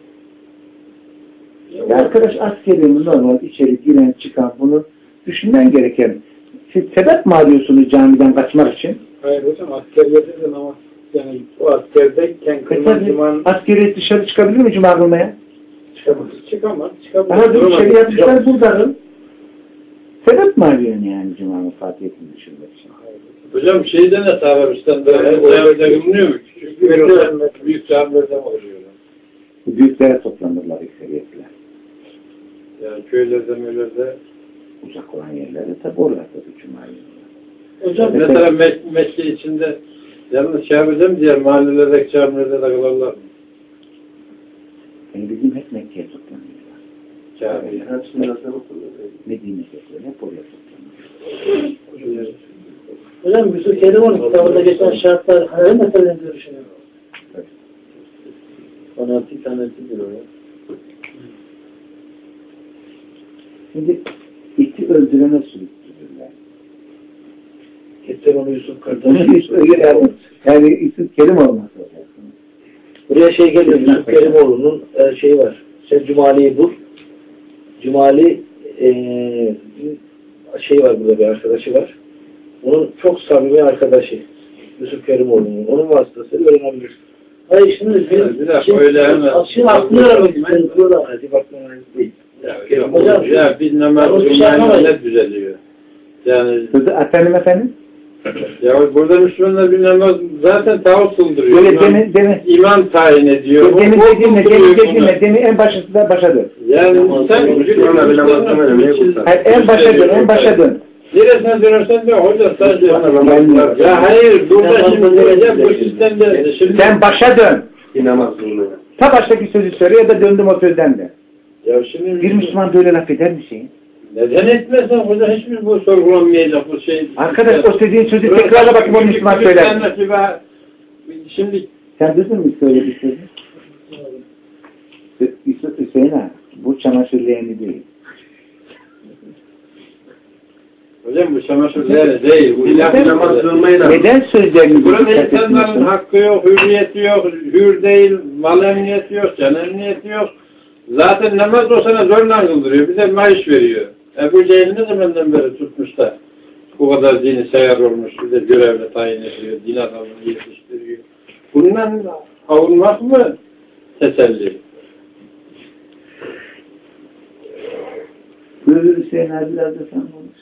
Ya arkadaş askeriyenin normal içeri giren çıkan bunu düşünmen gereken. Siz sebep mi arıyorsunuz camiden kaçmak için? Hayır hocam askeriyede de namaz yani o askerdeyken kılman cumanın askeriye dışarı çıkabilir mi cuma kılmaya? çıkamaz. Ama dur içeri yatmışlar burada. Sebep mi arıyorsun yani cumanın fatihiyetini düşürmek için? Hocam şeyde ne Arabistan'da camide kılınıyor mu? Küçük büyük camilerde mi oluyor? Büyüklere toplanırlar ekseriyetle. Yani köylerde möylerde uzak olan yerlerde tabi orada da Cuma'yı. Hocam mesela Mekke içinde yalnız Kabe'de mi diğer mahallelerdeki camilerde de kılarlar mı? Yani bizim hep Mekke'ye toplanıyorlar. Kabe'ye. Hepsini nasıl okullar? Medine'ye hep oraya toplanıyorlar. Hocam Yusuf Kerimoğlu kitabında geçen şartlar her meselelerini görüşüyor. Fanatik diyor ya. Şimdi iti öldürene sürüktürürler. Getir onu Yusuf kardeşim. Yani Yusuf Kerim olması olacaksın. Buraya şey geliyor, Yusuf Kerimoğlu'nun şeyi var. Sen Cumali'yi bul. Cumali şey var burada bir arkadaşı var. Onun çok samimi arkadaşı. Yusuf Kerimoğlu'nun. Onun vasıtasıyla öğrenebilirsin. Hayır şimdi bir dakika öyle hemen. Şimdi aklını aramak istedim burada. Hadi bakmam değil. Hocam ya bir namaz Cuma'yla ne düzeliyor? Yani efendim? Ya burada Müslümanlar bir namaz zaten tavuk kıldırıyor. Böyle demin İmam tayin ediyor. demin en başında başa dön. Yani sen en başa dön. Neresine dönersen de hoca sadece. Ya hayır burada şimdi bu sistemde. Sen başa dön. İnanmaz zorluyor. Ta baştaki sözü söyle ya da döndüm o sözden de. Ya şimdi Bir Müslüman böyle laf eder mi şeyin? neden etmezsen hoca hiçbir bu sorgulanmayacak bu şey. Arkadaş o dediğin sözü tekrarla bakayım o Müslüman söyler. Şimdi Sen duydun mu söylediği sözü? Hüseyin abi, bu çamaşır leğeni değil. hocam bu çamaşırları değil. Bu Neden sözlerini burada dikkat insanların etmiyorsun? hakkı yok, hürriyeti yok, hür değil, mal emniyeti yok, can emniyeti yok. Zaten namaz o sana zorla kıldırıyor. Bize maaş veriyor. Ebu Cehil ne zamandan beri tutmuş da bu kadar dini sever olmuş, bize görevle tayin ediyor, din adamını yetiştiriyor. Bundan avunmak mı teselli? Buyur Hüseyin abi biraz da sen konuş.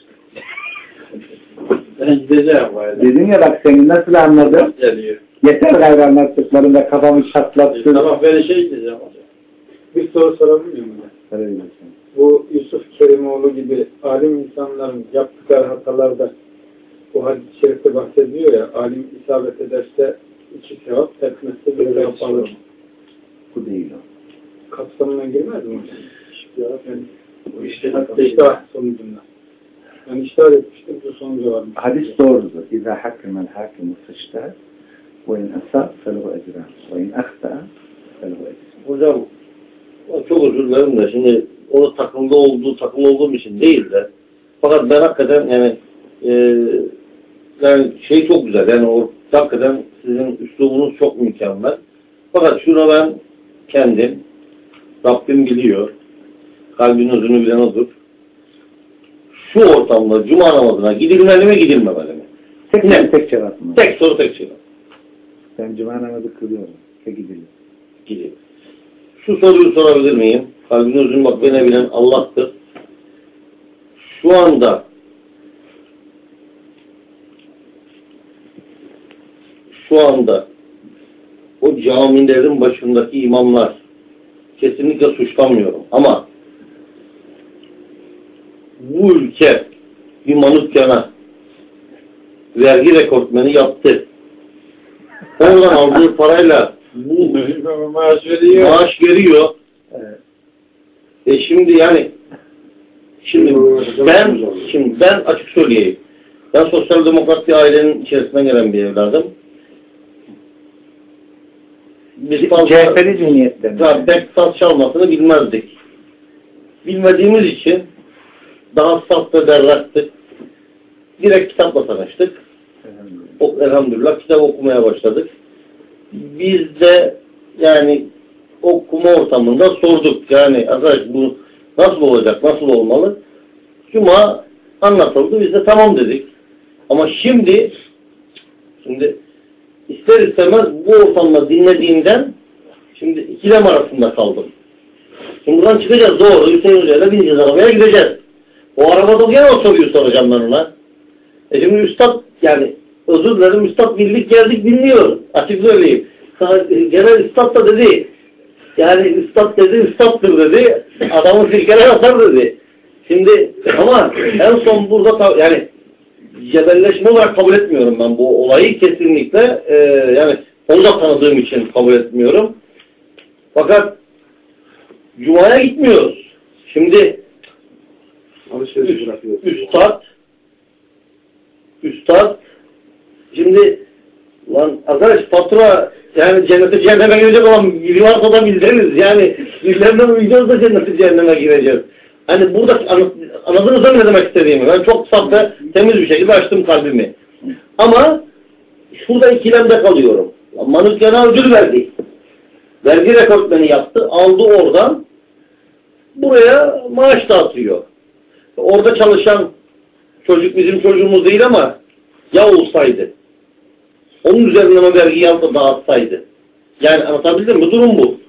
Ben gideceğim bu Dedin ya bak seni nasıl anladım? geliyor. Yeter gayrı anlattıklarında kafamı çatlattın. Sabah böyle şey gideceğim hocam. Bir soru sorabilir miyim ben? Bu Yusuf Kerimoğlu gibi alim insanların yaptıkları hatalarda bu hadis-i şerifte bahsediyor ya, alim isabet ederse 2 sevap, etmezse 1 sevap alır. Bu değil o. Kapsamına girmez mi? Yani, Bu iştihat sonucunda. Ben iştahat etmiştim, bu sonucu varmış. Hadis doğrudur. İzâ hakkımel hakimu sıçtâ ve in asâ feluhu ecrân ve in ahtâ feluhu ecrân. Hocam çok özür dilerim de şimdi onu takımda olduğum için değil de fakat ben hakikaten yani şey çok güzel yani o hakikaten sizin üslubunuz çok mükemmel. Fakat şuna ben kendim Rabbim biliyor. Kalbin özünü bilen odur. Şu ortamda cuma namazına gidilmeli mi gidilmemeli mi? Tek cevap mı? Tek soru tek cevap. Ben cuma namazı kılıyorum. Gidilir. Gidilir. Şu soruyu sorabilir miyim? Kalbin özünü bak beni bilen Allah'tır. Şu anda o camilerin başındaki imamlar kesinlikle suçlamıyorum ama bu ülke bir manutkana vergi rekortmeni yaptı. Oradan aldığı parayla bu maaş veriyor. Şimdi ben açık söyleyeyim. Ben sosyal demokrat bir ailenin içerisinden gelen bir evladım. Biz CHP'li zihniyetten. Pek saz çalmasını bilmezdik. Bilmediğimiz için daha saf ve berraktık. Direkt kitapla tanıştık. Elhamdülillah kitap okumaya başladık. Biz de yani okuma ortamında sorduk. Yani arkadaş bu nasıl olacak, nasıl olmalı? Cuma anlatıldı. Biz de tamam dedik. Ama şimdi ister istemez bu ortamda dinlediğimden şimdi ikilem arasında kaldım. Şimdi buradan çıkacağız doğru. Hüseyin Hoca'yla bineceğiz arabaya gideceğiz. O arabada gene o soruyu soracağım ben ona. Şimdi üstad yani özür dilerim üstad bildik geldik dinliyor. Açık söyleyeyim. Genel üstad da dedi. Yani üstad dedi üstattır dedi. Adamı silkeler atar dedi. Şimdi ama en son burada yani cebelleşme olarak kabul etmiyorum ben bu olayı kesinlikle. Yani onu da tanıdığım için kabul etmiyorum. Fakat Cuma'ya gitmiyoruz. Şimdi Üstad şimdi lan arkadaş fatura yani cennete cehenneme girecek olan biri varsa da bildiririz. Yani birilerine uyacağız da cennete cehenneme gireceğiz. Hani burada anladınız mı ne demek istediğimi? Ben çok saf ve temiz bir şekilde açtım kalbimi. Ama şurada ikilemde kalıyorum. Manuskana ödül verdi. Vergi rekortmeni yaptı. Aldı oradan. Buraya maaş dağıtıyor. Orada çalışan çocuk bizim çocuğumuz değil ama ya olsaydı. Onun üzerinden vergi yaptı dağıtsaydı. Yani anlatabildim mi? Durum bu.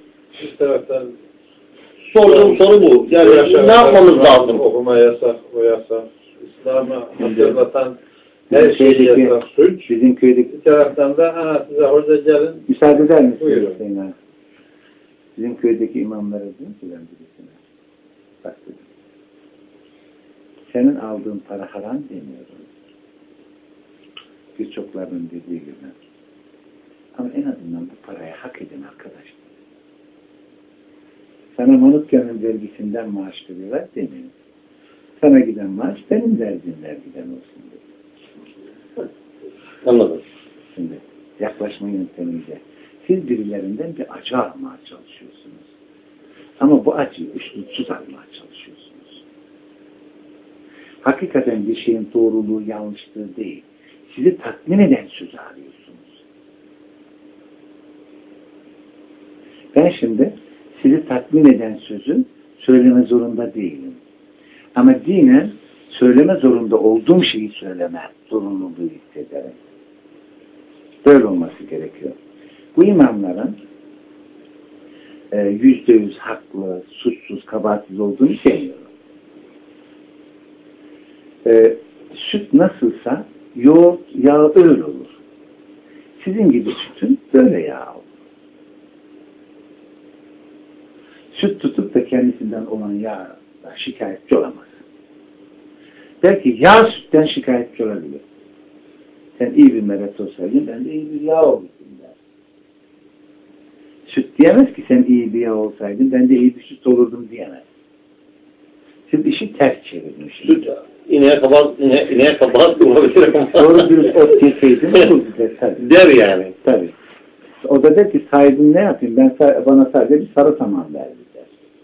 Sorduğum soru bu. Yani ne yapmamız lazım? Okuma yasak, o yasak. İslam'ı hatırlatan Her şey yasak suç. Bizim köydeki Bir taraftan da size orada gelin. müsaade eder misiniz? Buyurun. Hüseyin abi? Bizim köydeki imamlara dedim ki ben birisine. Bak dedim. Senin aldığın para haram demiyorum. Birçoklarının dediği gibi. Ama en azından bu parayı hak edin arkadaşlar. Sana Manukya'nın vergisinden maaş veriyorlar demiyorum. Sana giden maaş benim verdiğim vergiden olsun dedi. Anladım. Şimdi yaklaşma yöntemiyle siz birilerinden bir acı almaya çalışıyorsunuz. Ama bu acıyı üslutsuz almaya çalışıyorsunuz. Hakikaten bir şeyin doğruluğu, yanlışlığı değil. Sizi tatmin eden sözü arıyorsunuz. Ben şimdi sizi tatmin eden sözü söyleme zorunda değilim. Ama dinen söyleme zorunda olduğum şeyi söyleme zorunluluğu hissederim. Böyle olması gerekiyor. Bu imamların %100 haklı, suçsuz, kabahatsiz olduğunu demiyorum. Süt nasılsa yoğurt, yağ öyle olur. Sizin gibi sütün böyle yağ olur. Süt tutup da kendisinden olan yağ şikayetçi olamaz. Belki yağ sütten şikayetçi olabilir. Sen iyi bir meret olsaydın, ben de iyi bir yağ olurdum der. Süt diyemez ki sen iyi bir yağ olsaydın, ben de iyi bir süt olurdum diyemez. Siz işi ters çevirmişsiniz. Süt, ineğe kabahat olabilir ama. Doğru bir ot yeseydin olurdu der tabii. Der yani. Tabii. O da der ki sahibim ne yapayım, bana sadece bir sarı saman verdi der.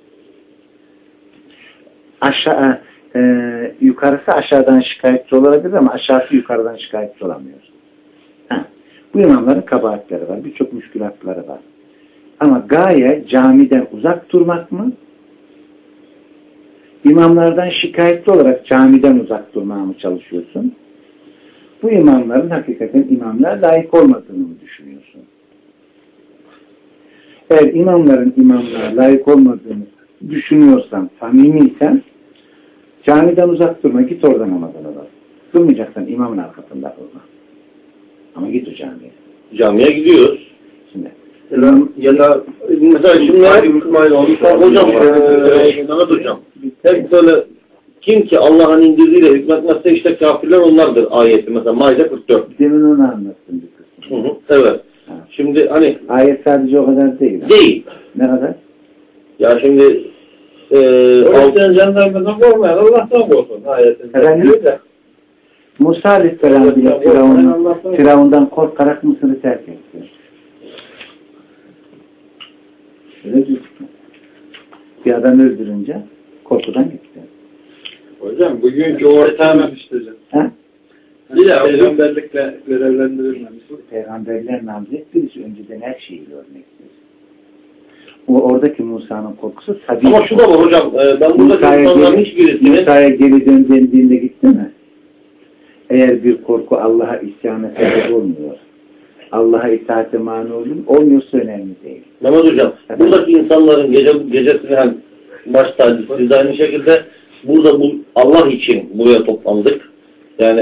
Aşağı, yukarısı aşağıdan şikayetçi olabilir ama aşağısı yukarıdan şikayetçi olamıyor. Bu imamların kabahatleri var. Birçok müşkülatları var. Ama gaye camiden uzak durmak mı? İmamlardan şikayetli olarak camiden uzak durmaya mı çalışıyorsun? Bu imamların hakikaten imamlara layık olmadığını mı düşünüyorsun? Eğer imamların imamlara layık olmadığını düşünüyorsan, samimiysen camiden uzak durma, git oradan namazına bak. Durmayacaksan imamın arkasında durma. Ama git o camiye. Camiye gidiyoruz. Şimdi. Ya da mesela şimdi hocam, Mehmet hocam, hep böyle kim ki Allah'ın indirdiğiyle hükmetmezse işte kafirler onlardır ayeti. Mesela Maide 44. Demin onu anlattım bir kısmı. Evet. Ha. Şimdi hani ayet sadece o kadar değil. Değil. Ne kadar? Ya şimdi o yüzden jandarmadan korkmayan Allah'tan korkun ayetin. Musa Aleyhisselam bile Firavundan korkarak Mısır'ı terk etti. Öyle diyor. Bir adam öldürünce korkudan gitti. Hocam bugünkü ortam işte hocam. Peygamberlikle görevlendirilmemiş. Peygamberler namzet birisi önceden her şeyi görmektir. Oradaki Musa'nın korkusu tabii. Ama şu da var hocam. Ben buradaki insanların hiçbirisini Musa'ya geri döndüğünde gitti mi? Eğer bir korku Allah'a isyana sebep olmuyor. Allah'a itaate mani olmuyorsa önemli değil. Mehmet hocam, buradaki insanların gecesini hem başta siz de aynı şekilde burada Allah için buraya toplandık. Yani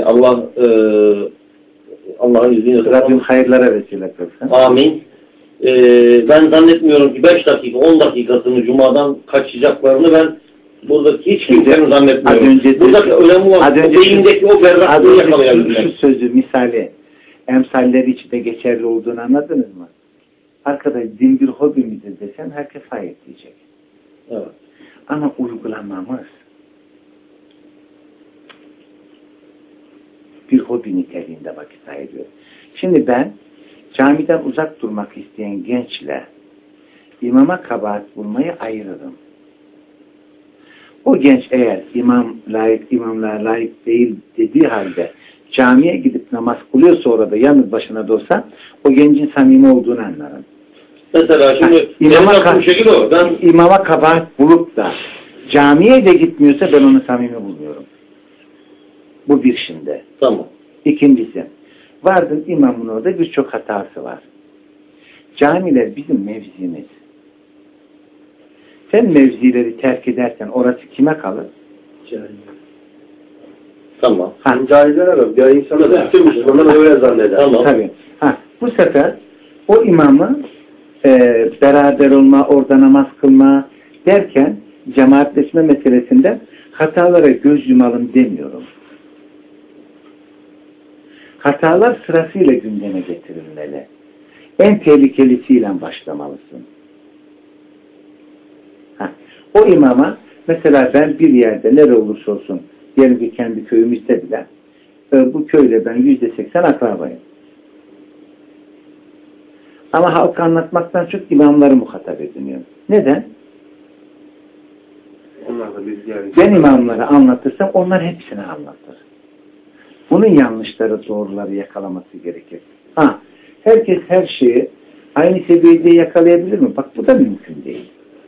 Allah'ın izniyle Rabbim hayırlara vesile kılsın. Amin. Ben zannetmiyorum ki 5 dakika, 10 dakikasını Cuma'dan kaçacaklarını ben buradaki hiç kimsenin zannetmiyorum. Buradaki önemli olan beyindeki o berraklığı yakalayabilmek. Şu sözü misali, emsalleri içinde geçerli olduğunu anladınız mı? Arkadaş din bir hobi midir desen herkes hayır diyecek. Evet. Ama uygulamamız bir hobi niteliğinde vakit ayırıyor. Şimdi ben camiden uzak durmak isteyen gençle imama kabahat bulmayı ayırırım. O genç eğer imamlığa layık değil dediği halde camiye gidip namaz kılıyorsa orada yalnız başına dursa o gencin samimi olduğunu anlarım. Mesela şimdi imama kabahat bulup da camiye de gitmiyorsa ben onu samimi bulmuyorum. Bu bir şimdi. Tamam. İkincisi, vardın imamın orada birçok hatası var. Camiler bizim mevzimiz. Sen mevzileri terk edersen orası kime kalır? Tamam. Cahiller arası. Ya insanlar bütün Müslümanlar öyle zanneder. Tamam. Tabii. Bu sefer o imamı beraber olma, orada namaz kılma derken cemaatleşme meselesinde hatalara göz yumalım demiyorum. Hatalar sırasıyla gündeme getirilmeli. En tehlikelisiyle başlamalısın. O imama mesela ben bir yerde nere olursa olsun diyelim ki kendi köyümüzde bile bu köyle ben %80 akrabayım. Ama halka anlatmaktan çok imamları muhatap ediniyorum. Neden? Ben imamları anlatırsam onlar hepsini anlatır. Bunun yanlışları, doğruları yakalaması gerekir. Herkes her şeyi aynı seviyede yakalayabilir mi? Bak bu da mümkün değil.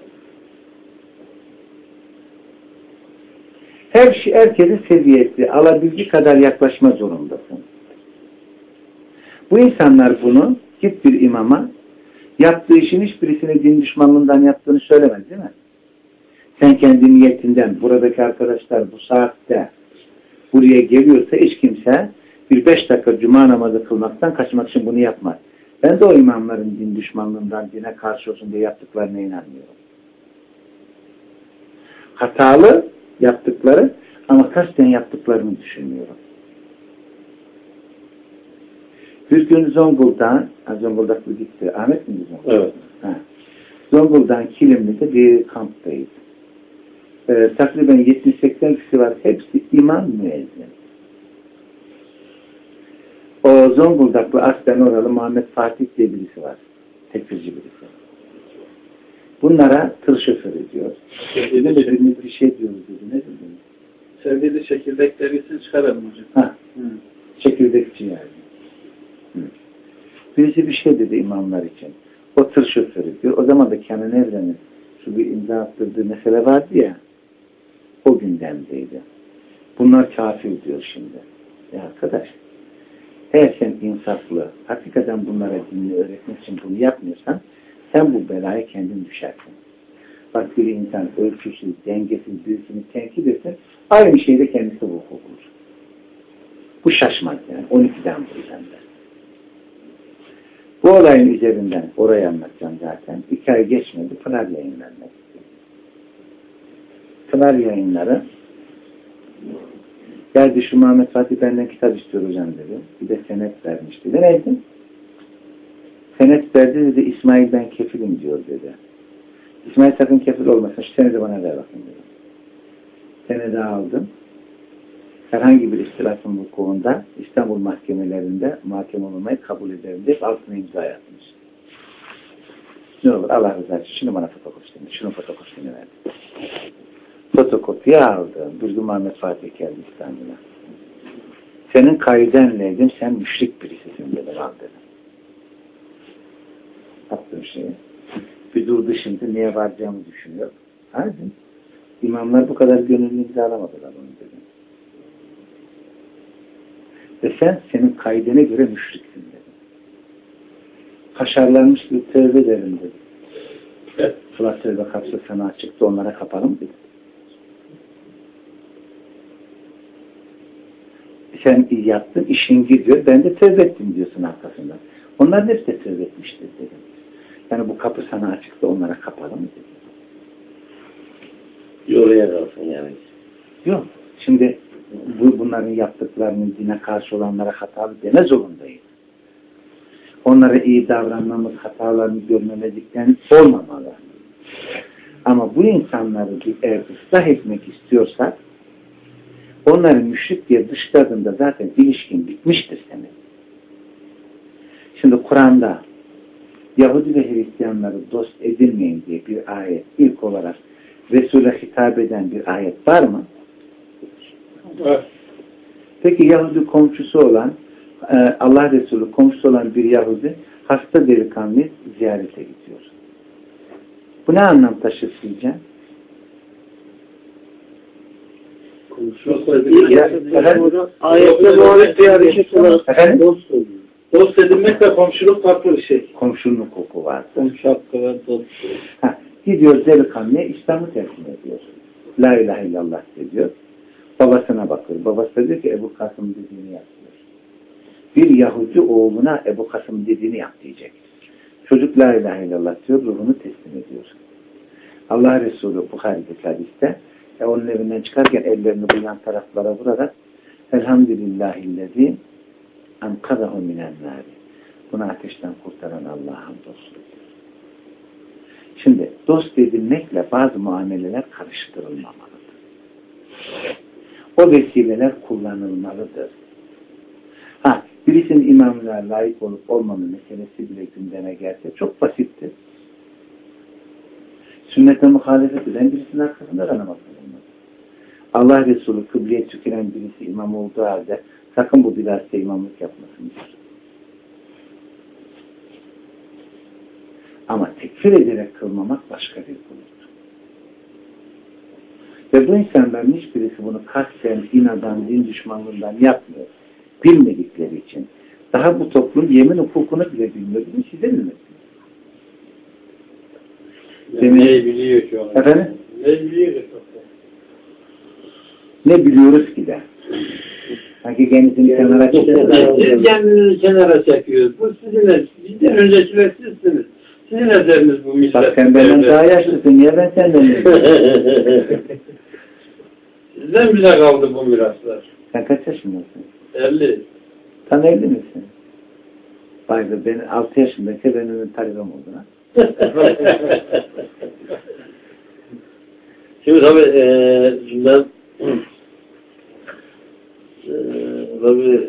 Herkesin seviyesi alabildiği kadar yaklaşma zorundasın. Bu insanlar bunu git bir imama yaptığı işin hiçbirisini din düşmanlığından yaptığını söylemez değil mi? Sen kendi niyetinden buradaki arkadaşlar bu saatte buraya geliyorsa hiç kimse bir 5 dakika cuma namazı kılmaktan kaçmak için bunu yapmaz. Ben de o imamların din düşmanlığından dine karşı olsun diye yaptıklarına inanmıyorum. Hatalı yaptıkları ama kasten yaptıklarını düşünmüyorum. Bir gün Zonguldak'ta gitti. Ahmet mi Zonguldak? Evet. Zonguldak'ın Kilimli'de bir kamptayız. Takriben 70-80 kişi var. Hepsi imam müezzin. O Zonguldaklı aslen oralı Muhammed Fatih diye birisi var. Tekfirci birisi. Bunlara tır şoförü diyor. Bir şey diyoruz dedi. Ne dedi? Sevgili çekirdekleri çıkaralım hocam. Çekirdekçi yani. Birisi bir şey dedi imamlar için. O tır şoförü diyor. O zaman da Kenan Evren'in şu bir imza attırdığı mesele vardı ya, o gündemdeydi. Bunlar kafir diyor şimdi. Ya arkadaş, eğer sen insaflı, hakikaten bunlara dinini öğretmek için bunu yapmıyorsan, sen bu belaya kendin düşersin. Bak bir insan ölçüsüz, dengesiz birisini tenkit etsin, aynı şeyde kendisi vuku bulur. Bu şaşmaz yani. 12'den bu yüzden. Bu olayın üzerinden orayı anlatacağım zaten. 2 ay geçmedi. Pınar yayınlanmak istiyor. Pınar yayınları geldi şu Muhammed Fatih benden kitap istiyor hocam dedi. Bir de senet vermişti. Ne neydi? Senet verdi dedi. İsmail ben kefilim diyor dedi. İsmail sakın kefil olmasın. Şu senedi bana ver bakın dedi. Senedi aldım. Herhangi bir istilafın vukuunda İstanbul mahkemelerinde mahkeme olmayı kabul ederim diye altına imza atmış. Ne olur Allah rızası için şunu bana fotokopisini, şunun fotokopisini verdi. Fotokopiyi aldı. Bir gün Muhammed Fatih geldi İstanbul'a. Senin kaidenleydim, sen müşrik birisisin dedim, al dedim. Attım şeyi. Bir durdu şimdi, niye varacağımı düşünüyor. Hadi. İmamlar bu kadar gönüllü imzalamadılar onu dedim. Ve senin kaidene göre müşriksin dedim. Kaşarlanmış bir tövbe ederim dedim. Evet. Fırat tövbe kapısı sana açıktı, onlara kapalım dedim. Sen iyi yaptın, işin gidiyor, ben de tövbe ettim diyorsun arkasından. Onlar hepsi de tövbe etmiştir dedim. Yani bu kapı sana açıktı, onlara kapalım dedim. Oraya kalsın yani. Yok. Şimdi bunların yaptıklarının dine karşı olanlara hatalı deme zorundayız. Onlara iyi davranmamız, hatalarını görmemezlikten olmamalı. Ama bu insanları eğer ıslah etmek istiyorsak, onların müşrik diye dışladığında zaten ilişkin bitmiştir senin. Şimdi Kur'an'da Yahudi ve Hristiyanları dost edinmeyin diye bir ayet ilk olarak Resul'e hitap eden bir ayet var mı? Evet. Peki Yahudi komşusu olan Allah Resulü komşusu olan bir Yahudi hasta delikanlıyı ziyarete gidiyor. Bu ne anlam taşır sizce? Ayette muhalif bir hareket olarak dost edinmekle komşuluk farklı bir şey. Komşunun hukuku var. Komşu hakkı ve dost. Gidiyor delikanlıya İslam'ı teslim ediyor. La ilahe illallah diyor. Babasına bakıyor. Babası da diyor ki Ebu Kasım dediğini yap diyor. Bir Yahudi oğluna Ebu Kasım dediğini yap diyecek. Çocuk la ilahe illallah diyor, ruhunu teslim ediyor. Allah Resulü Bukhari'deki hadiste onun evinden çıkarken ellerini bu yan taraflara vurarak Elhamdülillahillezî enkadahu minennâri. Bunu ateşten kurtaran Allah'a hamdolsun. Şimdi dost edinmekle bazı muameleler karıştırılmamalıdır. O vesileler kullanılmalıdır. Birisinin imamlığa layık olup olmama meselesi bile gündeme gelse çok basittir. Sünnete muhalefet eden birisinin arkasında da namaz kılınmaz. Allah Resulü kıbleye tüküren birisi imam olduğu halde sakın bu bidatçı imamlık yapmasın diyor. Ama tekfir ederek kılmamak başka bir konudur. Ve bu insanların hiçbirisi bunu kasten, inadan, din düşmanlığından yapmıyor. Bilmedikleri için. Daha bu toplum yemin hukukunu bile bilmiyor. Bunu size bilmezsiniz. Ne biliyor şu an? Efendim? Ne biliyor? Ne biliyoruz ki de? Sanki kendisini kenara çekiyor. Siz kendinizi kenara çekiyoruz. Bu sizinle, bizden öncekiler sizsiniz. Sizin eseriniz bu millet. Bak sen benden daha yaşlısın. Niye ben senden Sizden bize kaldı bu miraslar. Sen kaç yaşındasın? 50. Sen evli misin? Vay be, ben 6 yaşındayken benim talebem oldu ha. Şimdi tabii ben tabii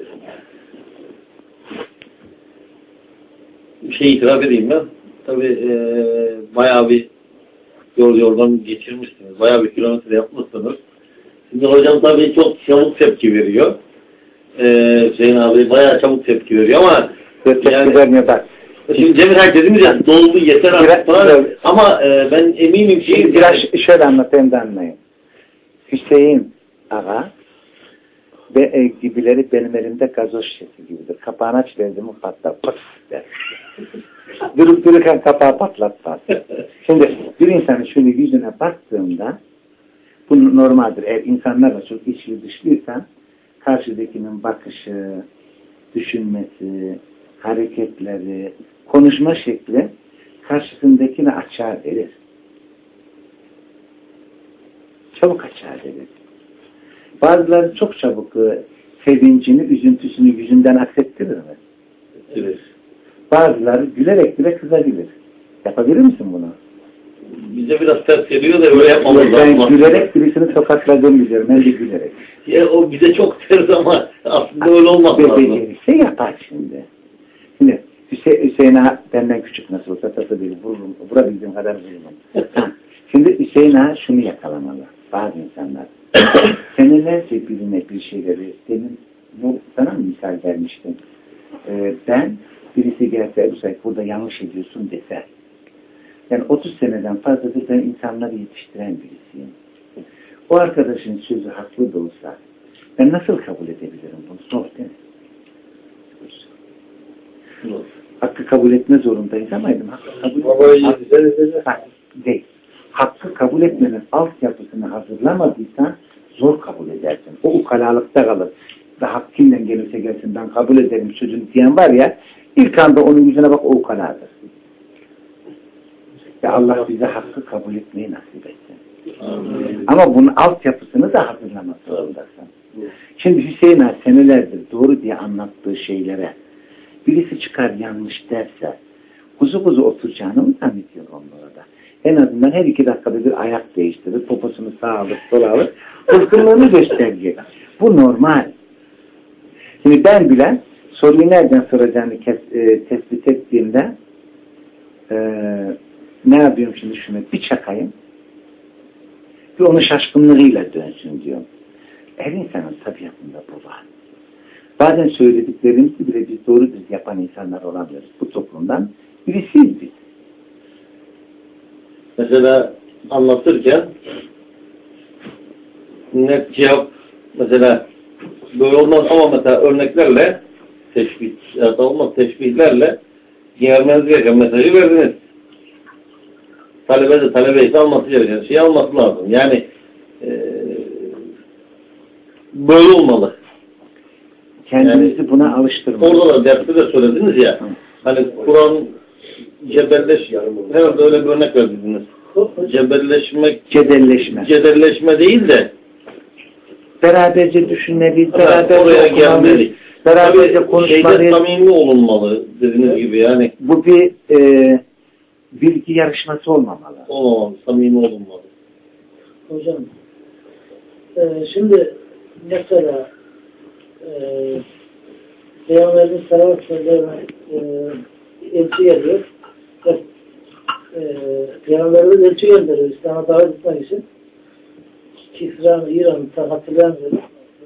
bir şey itiraf edeyim ben. Tabii bayağı bir yoldan geçirmişsiniz. Bayağı bir kilometre yapmışsınız. Şimdi hocam tabii çok çabuk tepki veriyor. Hüseyin abi bayağı çabuk tepki veriyor ama yani vermiyor bak. Şimdi Cemil herkesimiz ya doldu yeter artık falan. Ama ben eminim ki biraz şöyle anlatayım da anlayın. Hüseyin Ağa ve gibileri benim elimde gazoz şişesi gibidir. Kapağını aç verdim patlar. Pıs der. Durup dururken kapağı patlatmaz. Şimdi bir insanın şöyle yüzüne baktığımda bu normaldir. Eğer insanlarla çok içli dışlıysan karşıdakinin bakışı, düşünmesi, hareketleri, konuşma şekli karşısındakini açığa verir. Çabuk açığa verir. Bazıları çok çabuk sevincini, üzüntüsünü yüzünden aksettirir mi? Evet. Bazıları gülerek bile kızabilir. Yapabilir misin bunu? Bize biraz ters geliyor da öyle yapmamız lazım. Ben gülerek birisini tokatladığımı biliyorum. Ben de gülerek. Ya o bize çok ters ama aslında öyle olmaz lazım. Şey yapar şimdi. Şimdi Hüseyin Ağa benden küçük nasıl olsa tası değil. Vurabildiğim kadar vururum. Şimdi Hüseyin Ağa şunu yakalamalı. Bazı insanlar. Senelerce birine bir şeyleri sana mı misal vermiştim? Ben birisi gelse burada yanlış ediyorsun dese. Yani 30 seneden fazladır ben insanları yetiştiren birisiyim. O arkadaşın sözü haklı da olsa ben nasıl kabul edebilirim bunu? Zor değil mi? Hakkı kabul etme zorundayız ama hakkı kabul etmenin altyapısını hazırlamadıysan zor kabul edersin. O ukalalıkta kalır. Ve hak kimden gelirse gelsin ben kabul ederim sözünü diyen var ya ilk anda onun yüzüne bak o ukaladır. Ya Allah bize hakkı kabul etmeyi nasip etsin. Ama bunun altyapısını da hazırlamak zorundasın. Şimdi Hüseyin Ağa senelerdir doğru diye anlattığı şeylere birisi çıkar yanlış derse kuzu oturacağını mı zannediyor onlara da? En azından her 2 dakikada bir ayak değiştirir, poposunu sağa alır, sola alır, kızgınlığını gösterecek. Bu normal. Şimdi ben bile soruyu nereden soracağını tespit ettiğimde ne yapıyorum şimdi şunu bir çakayım bir onun şaşkınlığıyla dönsün diyorum. Her insanın tabiatında bu var. Bazen söylediklerimizi bile biz doğru düz yapan insanlar olamıyoruz. Bu toplumdan birisiyiz biz. Mesela anlatırken net cevap mesela böyle olmaz ama mesela örneklerle teşbih ya da olmaz teşbihlerle gelmeniz gereken mesajı verdiniz. Talebe ise alması gereken şeyi alması lazım. Yani böyle olmalı. Kendinizi buna alıştırmayın. Orada da derste de söylediniz ya. Hani Kur'an herhalde öyle bir örnek verdiniz. Cedelleşme değil de beraberce düşünmeliyiz, beraberce oraya gelmeli. Beraberce konuşmalıyız. Samimi olunmalı dediğiniz gibi yani. Bu bir bilgi yarışması olmamalı. Olmamalı, samimi olunmalı. Hocam, şimdi mesela Peygamberin salavat sözlerine elçi geliyor. Peygamberimiz elçi gönderiyor İslam'a davet etmek için. Kisra'nın, İran'ın tam hatırlayamıyorum.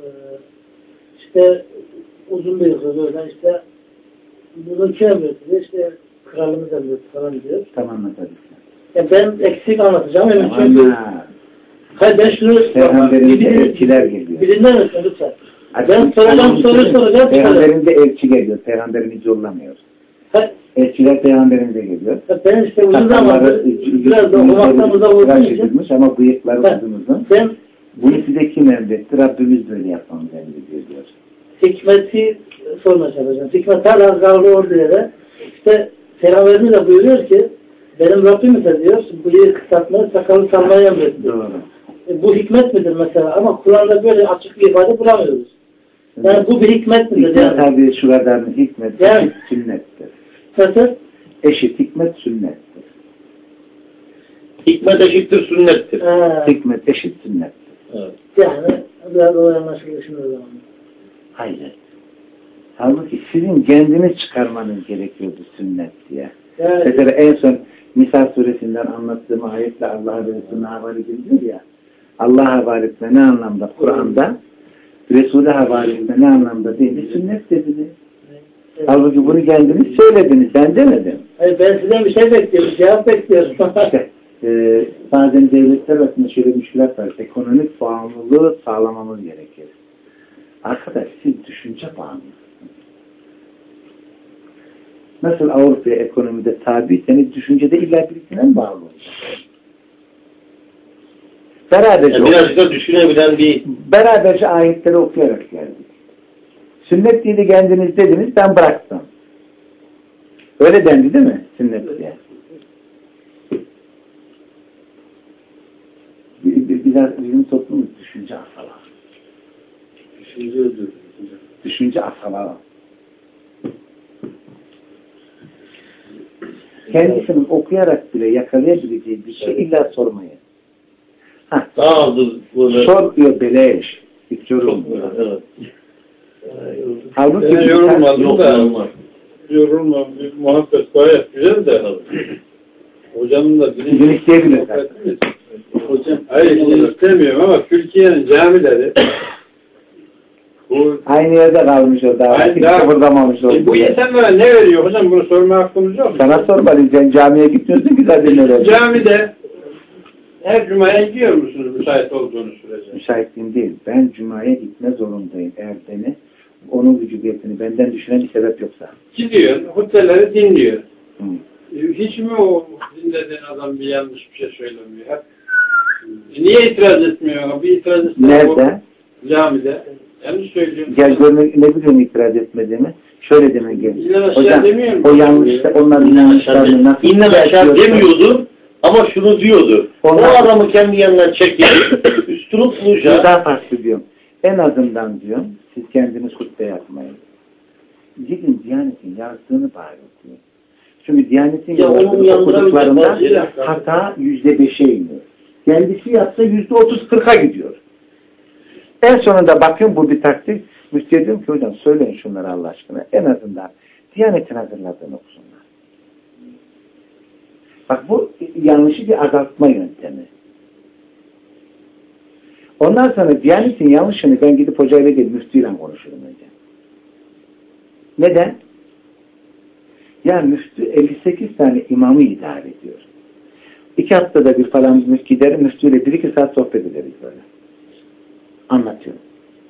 İşte uzun bir yıl böyle işte bunu kim emrediyor? İşte kralımız emrediyor falan diyor. Tamam tabii. Ya ben eksik anlatacağım. Çünkü hayır ben şunu Peygamberinde elçiler geliyor. Birinden misin lütfen? Ben soruyu soracağım. Peygamberinde elçi geliyor. Peygamberimiz yollamıyor. Elçiler peygamberimize geliyor. Ben işte uzun zamandır biraz da okumaktan uzak olduğum için ama bıyıkları uzun. Bunu size kim emretti? Rabbimiz böyle yapmamız emrediyor diyor. Hikmeti sormaya çalışacağım. Hikmet hala kaldı orada yere. İşte Peygamberimiz de buyuruyor ki benim Rabbimiz de diyor bıyığı kısaltmayı, sakalı salmayı emrediyor. Doğru. Bu hikmet midir mesela? Ama Kur'an'da böyle açık bir ifade bulamıyoruz. Yani bu bir hikmet midir? Hikmet tabi şu kadarını hikmet eşit sünnettir. Nasıl? Eşit hikmet sünnettir. Hikmet eşittir sünnettir. Hikmet eşit sünnettir. Evet. Yani biraz o anlaşılır şimdi o zaman. Hayır. Halbuki sizin kendiniz çıkarmanız gerekiyordu sünnet diye. Yani, mesela en son Nisa suresinden anlattığım ayetle Allah'a ve Resulüne havale ediliyor ya. Allah'a havale etme ne anlamda Kur'an'da, Resul'e havale etme ne anlamda değil, sünnet dediniz. evet. Halbuki bunu kendiniz söylediniz, ben demedim. Hayır, ben sizden bir şey bekliyorum, cevap bekliyorum. İşte, bazen devletler arasında şöyle müşkülat var, ekonomik bağımlılığı sağlamamız gerekir. Arkadaş siz düşünce bağımlısınız. Nasıl Avrupa ekonomide tabiyseniz düşüncede illa birisine bağlı olacak. Beraberce birazcık da düşünebilen bir... Beraberce ayetleri okuyarak geldik. Sünnet diye kendiniz dediniz, ben bıraktım. Öyle dendi değil mi? Sünnet diye. Bizim toplumumuz düşünce asalı. Düşünce asalı. Kendisinin okuyarak bile yakalayabileceği bir şey illa sormayı. Daha azdır. Sor diyor beleş. Hiç yorulmuyor. Evet. Halbuki yorulmadım da. Yorulmam. Muhabbet gayet güzel de. Hocamın da birini isteyebilir. Hocam, hayır istemiyorum ama Türkiye'nin camileri aynı yerde kalmış o daha. Kıpırdamamış o. Bu insanlara ne veriyor hocam? Bunu sorma hakkımız yok. Sana sormalıyım. Sen camiye gitmiyorsun ki zaten öyle. Camide her cumaya gidiyor musunuz müsait olduğunuz sürece? Müsaitliğim değil. Ben cumaya gitme zorundayım. Eğer beni onun vücudiyetini benden düşünen bir sebep yoksa. Gidiyor. Hutbeleri dinliyor. Hiç mi o dinlediğin adam bir yanlış bir şey söylemiyor? Hep. Niye itiraz etmiyor? Bir itiraz etmiyor. Nerede? Camide. Yanlış söylüyorum. Gel görme, ne bileyim itiraz etmediğimi. Şöyle demek gerekiyor. Hocam o yanlışta onların inançlarını nasıl İnnen aşağı demiyordu ama şunu diyordu. O adamı kendi yanından çekip üstünü bulacak. Daha farklı diyorum. En azından diyorum siz kendiniz hutbe yapmayın. Gidin Diyanet'in yazdığını bari okuyun. Çünkü Diyanet'in okuduklarında hata %5'e iniyor. Kendisi yapsa %30-40'a gidiyor. En sonunda bakın bu bir taktik. Müftüye diyorum ki hocam söyleyin şunları Allah aşkına. En azından Diyanet'in hazırladığını okusunlar. Bak bu yanlışı bir azaltma yöntemi. Ondan sonra Diyanet'in yanlışını ben gidip hocayla değil müftüyle konuşurum önce. Neden? Ya müftü 58 tane imamı idare ediyor. 2 haftada bir falan giderim müftüyle 1-2 saat sohbet ederiz böyle. Anlatıyorum.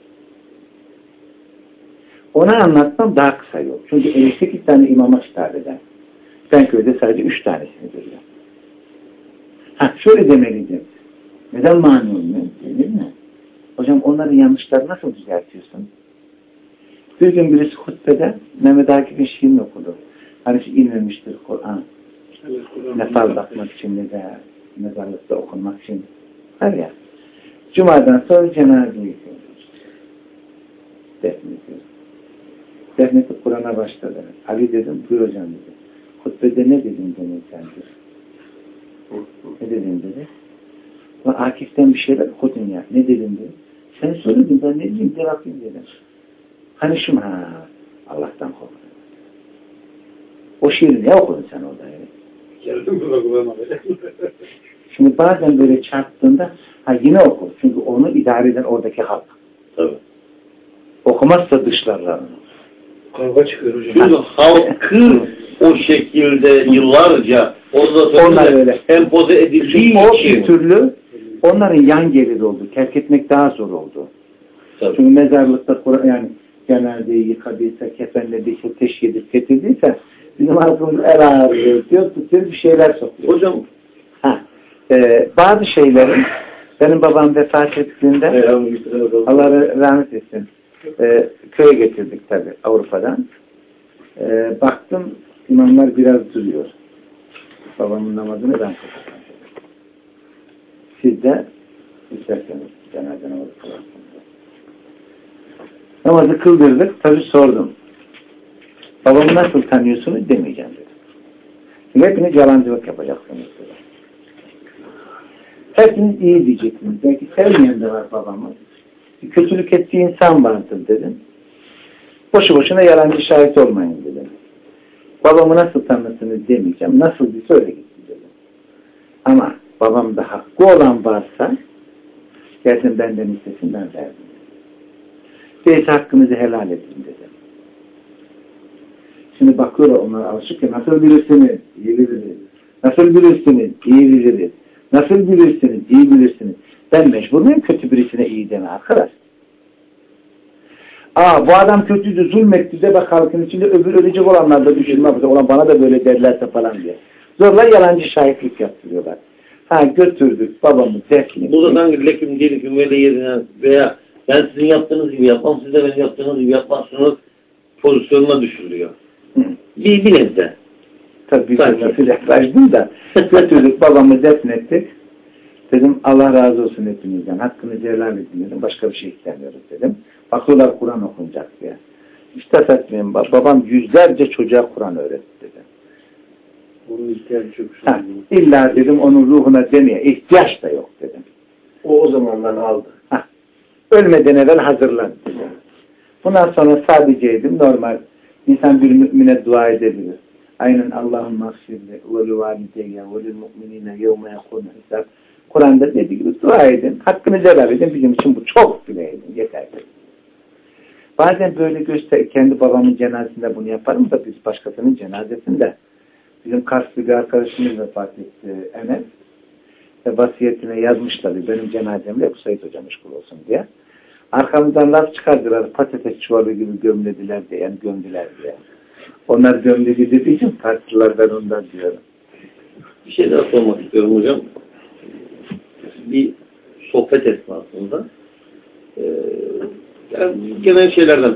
Ona anlatmam daha kısa yol. Çünkü 58 tane imama hitap eder. Ben köyde sadece 3 tanesini görüyorum. Şöyle demeliydim. Neden mani olmuyor? Değil mi? Hocam onların yanlışları nasıl düzeltiyorsun? Bir gün birisi hutbede Mehmet Akif'in şiirini okudu. Hani inmemiştir Kur'an. Ne fal bakmak için ne de mezarlıkta okunmak için. Var ya. Cuma'dan sonra cenazeyi yıkıyoruz. Defnediyoruz. Defnedip Kur'an'a başladı. Ali dedim, buyur hocam dedi. Hutbede ne dedin demektendir. Ne dedin dedi. Akif'ten bir şeyler okudun ya. Ne dedin dedi. Sen söyledin, ben ne diyeyim, cevaplayayım dedim. Hani şu Allah'tan korkun. O şiiri ne okudun sen orada? Şimdi bazen böyle çarptığında yine okur. Çünkü onu idare eden oradaki halk. Tabii. Okumazsa dışlarlar onu. Kavga çıkıyor hocam. Çünkü halkı o şekilde yıllarca orada öyle empoze edildiği o için. Bir türlü onların yan geliri oldu. Terk etmek daha zor oldu. Tabii. Çünkü mezarlıkta yani cenazeyi yıkadıysa, kefenlediyse, teşhir edip getirdiyse bizim halkımız el ağrıyor diyor, tutuyor bir şeyler sokuyor. Hocam bazı şeylerin benim babam vefat ettiğinde Allah rahmet etsin köye getirdik tabii Avrupa'dan. Baktım imamlar biraz duruyor. Babamın namazını ben kıldım. Siz de isterseniz cenaze namazı kılarsınız. Namazı kıldırdık. Tabii sordum. Babamı nasıl tanıyorsunuz demeyeceğim dedim. Şimdi hepiniz yalancılık yapacaksınız dedi. Hepiniz iyi diyeceksiniz. Belki sevmeyen de var babamı. Bir kötülük ettiği insan vardır dedim. Boşu boşuna yalancı şahit olmayın dedim. Babamı nasıl tanırsınız demeyeceğim. Nasıl bir söyle gitti dedim. Ama babamda hakkı olan varsa gelsin benden istesin ben verdim. Değilse hakkınızı helal edin dedim. Şimdi bakıyorlar onlara alışık ya nasıl bilirsiniz? İyi biliriz. Nasıl bilirsiniz? İyi biliriz. Nasıl bilirsiniz? İyi bilirsiniz. Ben mecbur muyum kötü birisine iyi deme arkadaş? Bu adam kötüydü, zulmetti de bak halkın içinde öbür ölecek olanlar da düşünme. Ulan bana da böyle derlerse falan diye. Zorla yalancı şahitlik yaptırıyorlar. Götürdük babamı defnettik. Buradan lekim diyelim böyle yerine veya ben sizin yaptığınız gibi yapmam, siz de benim yaptığınız gibi yapmazsınız pozisyonuna düşürülüyor. Bir nebze. Tabii nasıl yaklaştım da götürdük babamı defnettik. Dedim Allah razı olsun hepinizden. Hakkını helal edin dedim. Başka bir şey istemiyoruz dedim. Bakıyorlar Kur'an okunacak diye. Hiç tasat etmeyin. Babam yüzlerce çocuğa Kur'an öğretti dedim. Onun ihtiyacı çok İlla dedim onun ruhuna demeye ihtiyaç da yok dedim. O zamandan aldı. Ölmeden evvel hazırlan dedim. Bundan sonra sadece dedim normal insan bir mümine dua edebilir. Aynen Allah'ın mağfirli ve lüvalideyye ve lülmu'minine yevme yakûne hesab. Kur'an'da dediği gibi dua edin. Hakkını helal edin. Bizim için bu çok bile edin. Yeter. Bazen böyle kendi babamın cenazesinde bunu yaparım da biz başkasının cenazesinde. Bizim Karslı bir arkadaşımız vefat etti Enes. Vasiyetine yazmışlar. Benim cenazemle bu Said Hoca meşgul olsun diye. Arkamızdan laf çıkardılar. Patates çuvalı gibi gömlediler diye. Yani gömdüler diye. Onlar gömledi dediği için tarttılar ben ondan diyorum. Bir şey daha sormak istiyorum hocam. Bir sohbet esnasında yani genel şeylerden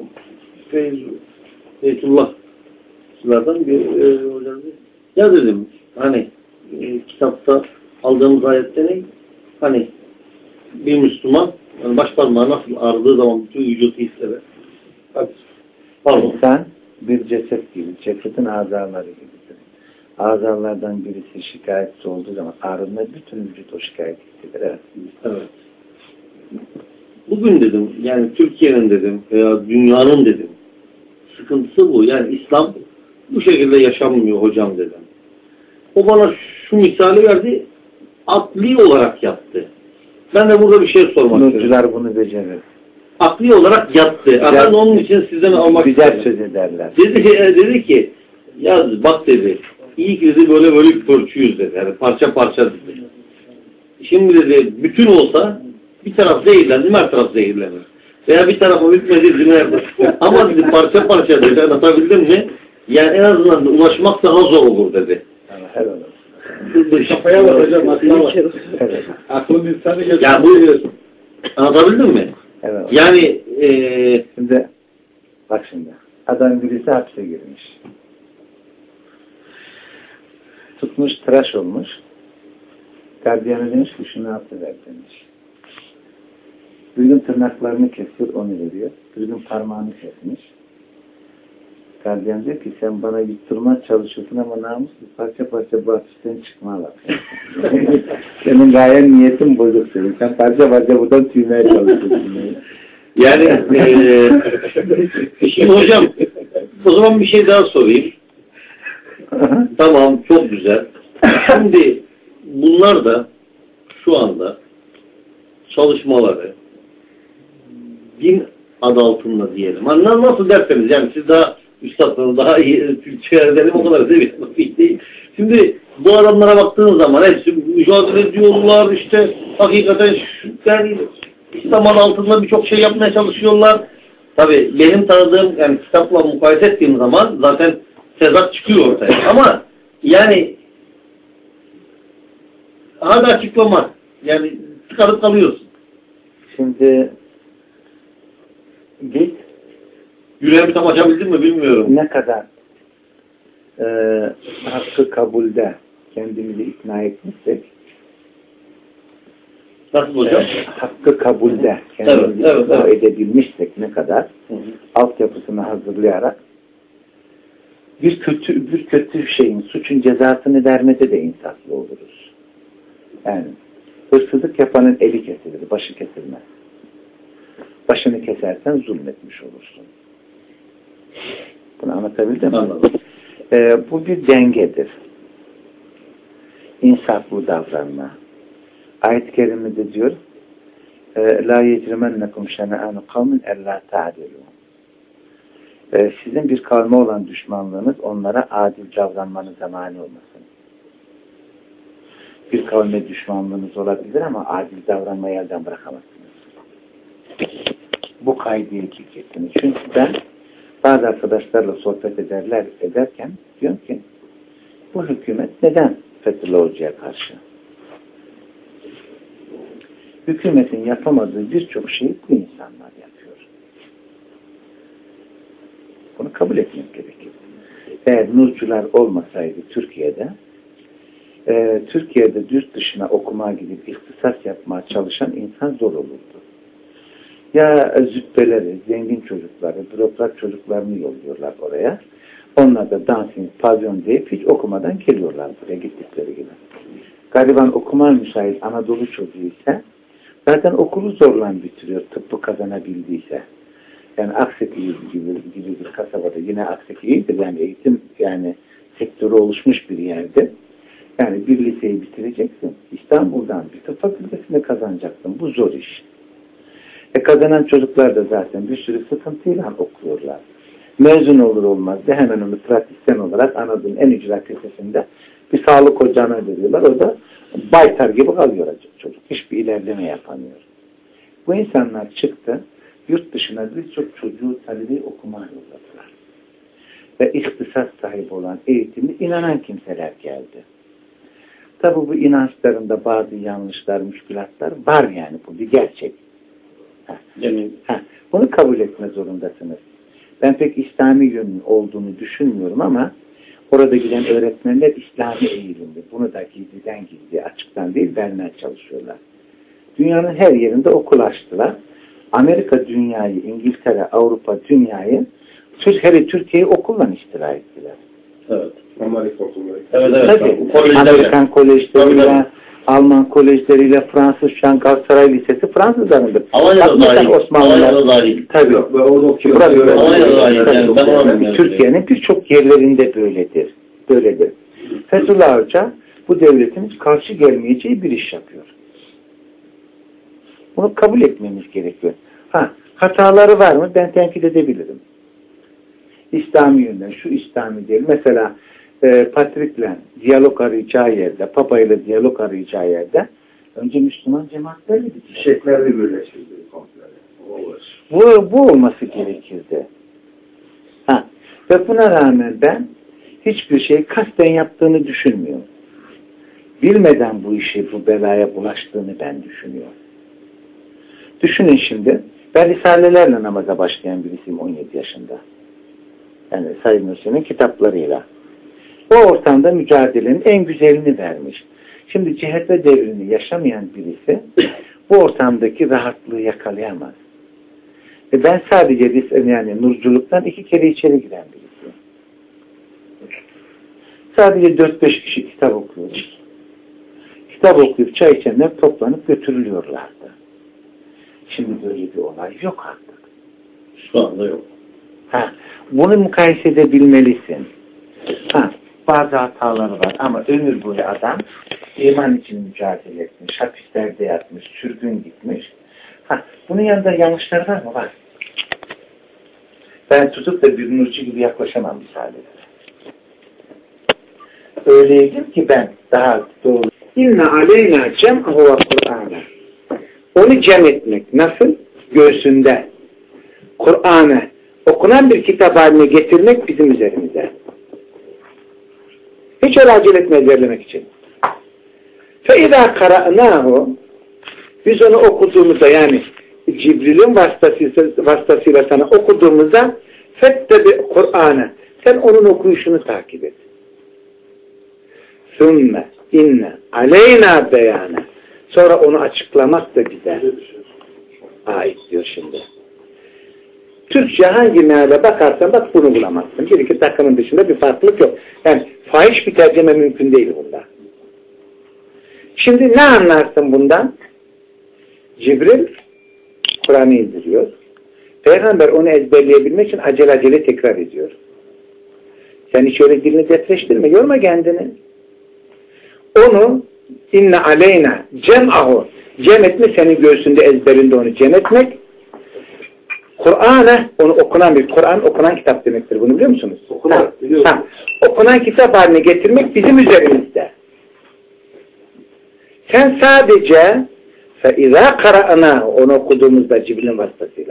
Feyzullah'lardan bir hocam ya dedim hani kitapta aldığımız ayette ne? Hani bir Müslüman yani baş parmağı nasıl ağrıdığı zaman bütün vücudu hisseder. Pardon. İnsan bir ceset gibi. Cesetin azaları gibidir. Azalardan birisi şikayetçi olduğu zaman ağrında bütün vücut o şikayet hisseder. Evet. Evet. Bugün dedim yani Türkiye'nin dedim veya dünyanın dedim sıkıntısı bu. Yani İslam bu şekilde yaşanmıyor hocam dedim. O bana şu misali verdi. Akli olarak yaptı. Ben de burada bir şey sormak istiyorum. Nurcular bunu becerir. Akli olarak yattı. Ben onun için sizden almak güzel istedim. söz ederler. Dedi ki ya bak dedi iyi ki dedi böyle bir pörçüyüz dedi. Yani parça parça dedi. Şimdi dedi bütün olsa bir taraf zehirlendi, her taraf zehirlenir. Veya bir tarafa hükmedildi nerede? Ama dedi parça parça dedi. Anlatabildim mi? Yani en azından ulaşmak daha zor olur dedi. Kafaya bak hocam, aklına bak. Aklın insanı geçiyor. Yani bu Anlatabildim mi? Evet. Yani Şimdi bak şimdi. Adam birisi hapse girmiş. Tutmuş, tıraş olmuş. Gardiyana demiş ki şunu hapse ver demiş. Birinin tırnaklarını kesiyor, onu veriyor. Birinin parmağını kesmiş. Gardiyan diyor ki sen bana yutturmaya çalışıyorsun ama namuslu parça parça bu hapisten çıkma bak. Senin gayen niyetin bozuk senin. Sen parça parça buradan tüymeye çalışıyorsun. yani şimdi hocam o zaman bir şey daha sorayım. Tamam, çok güzel. Şimdi bunlar da şu anda çalışmaları din adı altında diyelim. Hani nasıl derseniz yani siz daha üstadlarınız daha iyi çıkardelim o kadar değil. Şimdi bu adamlara baktığınız zaman hepsi mücadele ediyorlar işte hakikaten yani İslam adı altında birçok şey yapmaya çalışıyorlar. Tabii benim tanıdığım yani kitapla mukayese ettiğim zaman zaten tezat çıkıyor ortaya. Ama yani hadi açıklama. Yani tıkanıp kalıyorsun. Şimdi git Yüreğimi tam açabildim mi bilmiyorum. ne kadar hakkı kabulde kendimizi ikna etmişsek Nasıl hocam? hakkı kabulde kendimizi ikna edebilmişsek ne kadar altyapısını hazırlayarak bir kötü şeyin, suçun cezasını vermede de insaflı oluruz. Yani hırsızlık yapanın eli kesilir, başı kesilmez. Başını kesersen zulmetmiş olursun. Bunu anlatabildim mi? Bu bir dengedir. İnsaflı davranma. Ayet-i kerimede diyor la yecrimennekum şena'anu kavmin ella ta'dilu. Sizin bir kavme olan düşmanlığınız onlara adil davranmanıza mani olmasın. Bir kavme düşmanlığınız olabilir ama adil davranmayı elden bırakamazsınız. Bu kaydı ilkileceksiniz. Çünkü ben bazı arkadaşlarla sohbet ederken diyorum ki bu hükümet neden Fethullah Hoca'ya karşı? Hükümetin yapamadığı birçok şeyi bu insanlar yapıyor. Bunu kabul etmek gerekir. Eğer nurcular olmasaydı Türkiye'de yurt dışına okumaya gidip ihtisas yapmaya çalışan insan zor olurdu. Ya zübbeleri, zengin çocukları, bürokrat çocuklarını yolluyorlar oraya. Onlar da dansing, pavyon deyip hiç okumadan geliyorlar buraya gittikleri gibi. Gariban okumaya müsait Anadolu çocuğu ise zaten okulu zorla bitiriyor tıbbı kazanabildiyse. Yani Akseki gibi bir kasabada yine Akseki iyidir yani eğitim yani sektörü oluşmuş bir yerde. Yani bir liseyi bitireceksin. İstanbul'dan bir tıp fakültesini kazanacaksın. Bu zor iş. Kazanan çocuklar da zaten bir sürü sıkıntıyla okuyorlar. Mezun olur olmaz da hemen onu pratisyen olarak Anadolu'nun en ücret lisesinde bir sağlık ocağına veriyorlar. O da baytar gibi kalıyor çocuk. Hiçbir ilerleme yapamıyor. Bu insanlar çıktı. Yurt dışına birçok çocuğu talebi okumaya yolladılar. Ve ihtisas sahibi olan eğitimi inanan kimseler geldi. Tabi bu inançlarında bazı yanlışlar, müşkülatlar var yani. Bu bir gerçek. Bunu kabul etme zorundasınız. Ben pek İslami yönün olduğunu düşünmüyorum ama orada giden öğretmenler İslami eğilimli. Bunu da gizliden gizliye, açıktan değil vermeye çalışıyorlar. Dünyanın her yerinde okul açtılar. Amerika dünyayı, İngiltere, Avrupa dünyayı, hele Türkiye'yi okulla istila ettiler. Evet. Amerika okulları. Evet. Amerikan kolejleriyle, Alman kolejleriyle, Fransız Galatasaray Lisesi Fransızlarındır. Almanya'da dahil. Tabii. Türkiye'nin birçok yerlerinde böyledir. Fethullah Hoca bu devletin karşı gelmeyeceği bir iş yapıyor. Bunu kabul etmemiz gerekiyor. Hataları var mı? Ben tenkit edebilirim. İslami yönden, şu İslami değil. Mesela Patrick'le diyalog arayacağı yerde, Papa ile diyalog arayacağı yerde önce Müslüman cemaatlerle bir Şeklerle birleştirdi komple. Bu olması gerekirdi. Ve buna rağmen ben hiçbir şey kasten yaptığını düşünmüyorum. Bilmeden bu işi, bu belaya bulaştığını ben düşünüyorum. Düşünün şimdi. Ben risalelerle namaza başlayan birisiyim 17 yaşında. Yani Said Nursi'nin kitaplarıyla. O ortamda mücadelenin en güzelini vermiş. Şimdi cihetve devrini yaşamayan birisi bu ortamdaki rahatlığı yakalayamaz. Ve ben sadece yani nurculuktan 2 kere içeri giren birisiyim. Sadece 4-5 kişi kitap okuyoruz. Kitap okuyup çay içenler toplanıp götürülüyorlardı. Şimdi böyle bir olay yok artık. Şu anda yok. Bunu mukayese edebilmelisin. Bazı hataları var ama ömür boyu adam iman için mücadele etmiş, hapislerde yatmış, sürgün gitmiş. Bunun yanında yanlışları var mı? Var. Ben tutup da bir nurcu gibi yaklaşamam misalede. Öyleydim ki ben daha doğru. İnne aleyna cem'ahu ve Kur'an'a. Onu cem etmek. Nasıl? Göğsünde. Kur'an'ı okunan bir kitap haline getirmek bizim üzerimize. Hiç öyle acele etme ezberlemek için. فَاِذَا قَرَأْنَاهُ biz onu okuduğumuzda yani Cibril'in vasıtasıyla sana okuduğumuzda فَتَّبِ Kur'an'ı sen onun okuyuşunu takip et. ثُمَّ inne aleyna beyanı sonra onu açıklamak da bize ait diyor şimdi. Türkçe hangi meale bakarsan bak bunu bulamazsın. Bir iki takımın dışında bir farklılık yok. Yani fahiş bir tercüme mümkün değil bunda. Şimdi ne anlarsın bundan? Cibril Kur'an'ı indiriyor. Peygamber onu ezberleyebilmek için acele tekrar ediyor. Sen hiç öyle dilini depreştirme, yorma kendini. Onu inne aleyna cem'ahu cem etme senin göğsünde ezberinde onu cem etmek. Kur'an'a onu okunan bir Kur'an okunan kitap demektir. Bunu biliyor musunuz? Okunan kitap haline getirmek bizim üzerimizde. Sen sadece فَاِذَا قَرَأْنَا onu okuduğumuzda Cibril'in vasıtasıyla.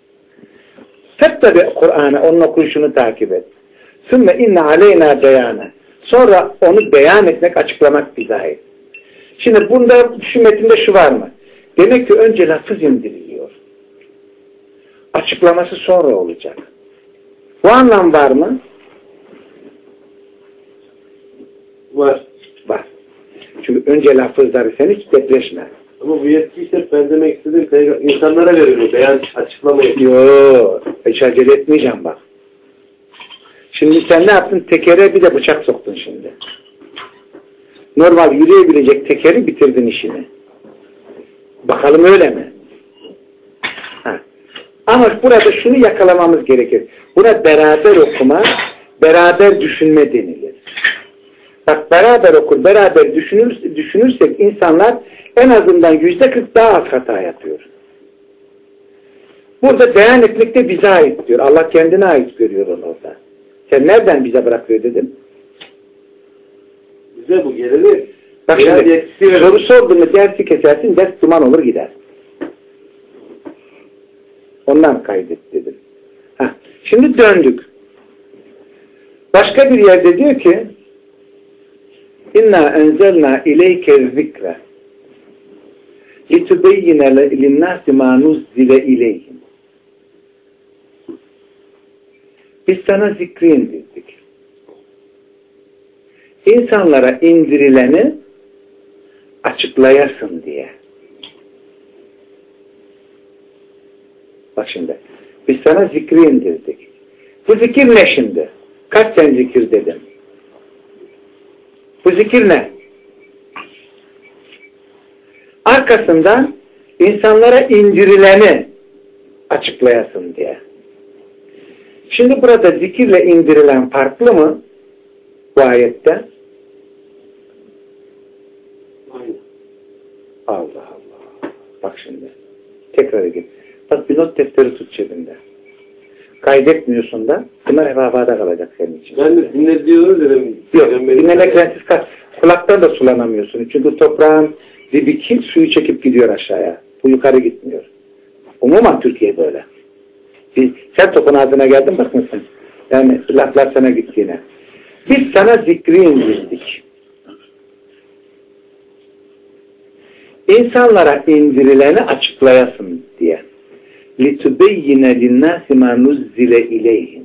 Tabi Kur'an'ı onun okuyuşunu takip et. ثُمَّ inne aleyna beyanı. Sonra onu beyan etmek, açıklamak bize ait. Şimdi bunda şu metinde şu var mı? Demek ki önce lafız indiriliyor. Açıklaması sonra olacak. Bu anlam var mı? Var. Var. Çünkü önce lafızları sen hiç depreşme. Ama bu yetki işte ben demek istedim insanlara veriyor. Beyan açıklamayı. Yok. Hiç acele etmeyeceğim bak. Şimdi sen ne yaptın? Tekere bir de bıçak soktun şimdi. Normal yürüyebilecek tekeri bitirdin işini. Bakalım öyle mi? Ama burada şunu yakalamamız gerekir. Buna beraber okuma, beraber düşünme denilir. Bak beraber okur, beraber düşünürsek insanlar en azından %40 daha az hata yapıyor. Burada beyan etmek de bize ait diyor. Allah kendine ait görüyor onu orada. Sen nereden bize bırakıyor dedim? Bize bu geleni. Bak şimdi soru sordun mu dersi kesersin, ders duman olur gider. Ondan kaydet dedim. Şimdi döndük. Başka bir yerde diyor ki İnna enzelna ileyke zikre litubeyyine linnâsi mâ nuzzile ileyhim. Biz sana zikri indirdik. İnsanlara indirileni açıklayasın diye. Bak şimdi. Biz sana zikri indirdik. Bu zikir ne şimdi? Kaç tane zikir dedim? Bu zikir ne? Arkasından insanlara indirileni açıklayasın diye. Şimdi burada zikirle indirilen farklı mı? Bu ayette? Allah Allah. Bak şimdi. Tekrar edeyim. Bak bir not defteri tut cebinde. Kaydetmiyorsun da bunlar hep havada kalacak senin için. Ben de dinle diyorum dedim. Yok. Dinlemek rensiz kal. Kulaktan da sulanamıyorsun. Çünkü toprağın dibi kil suyu çekip gidiyor aşağıya. Bu yukarı gitmiyor. Umuman Türkiye böyle. Sen topun ağzına geldin bak mısın? Yani laflar sana gittiğine. Biz sana zikri indirdik. İnsanlara indirileni açıklayasın diye. لِتُبَيِّنَ لِلنَّاسِ مَا نُزِّلَ اِلَيْهِمْ.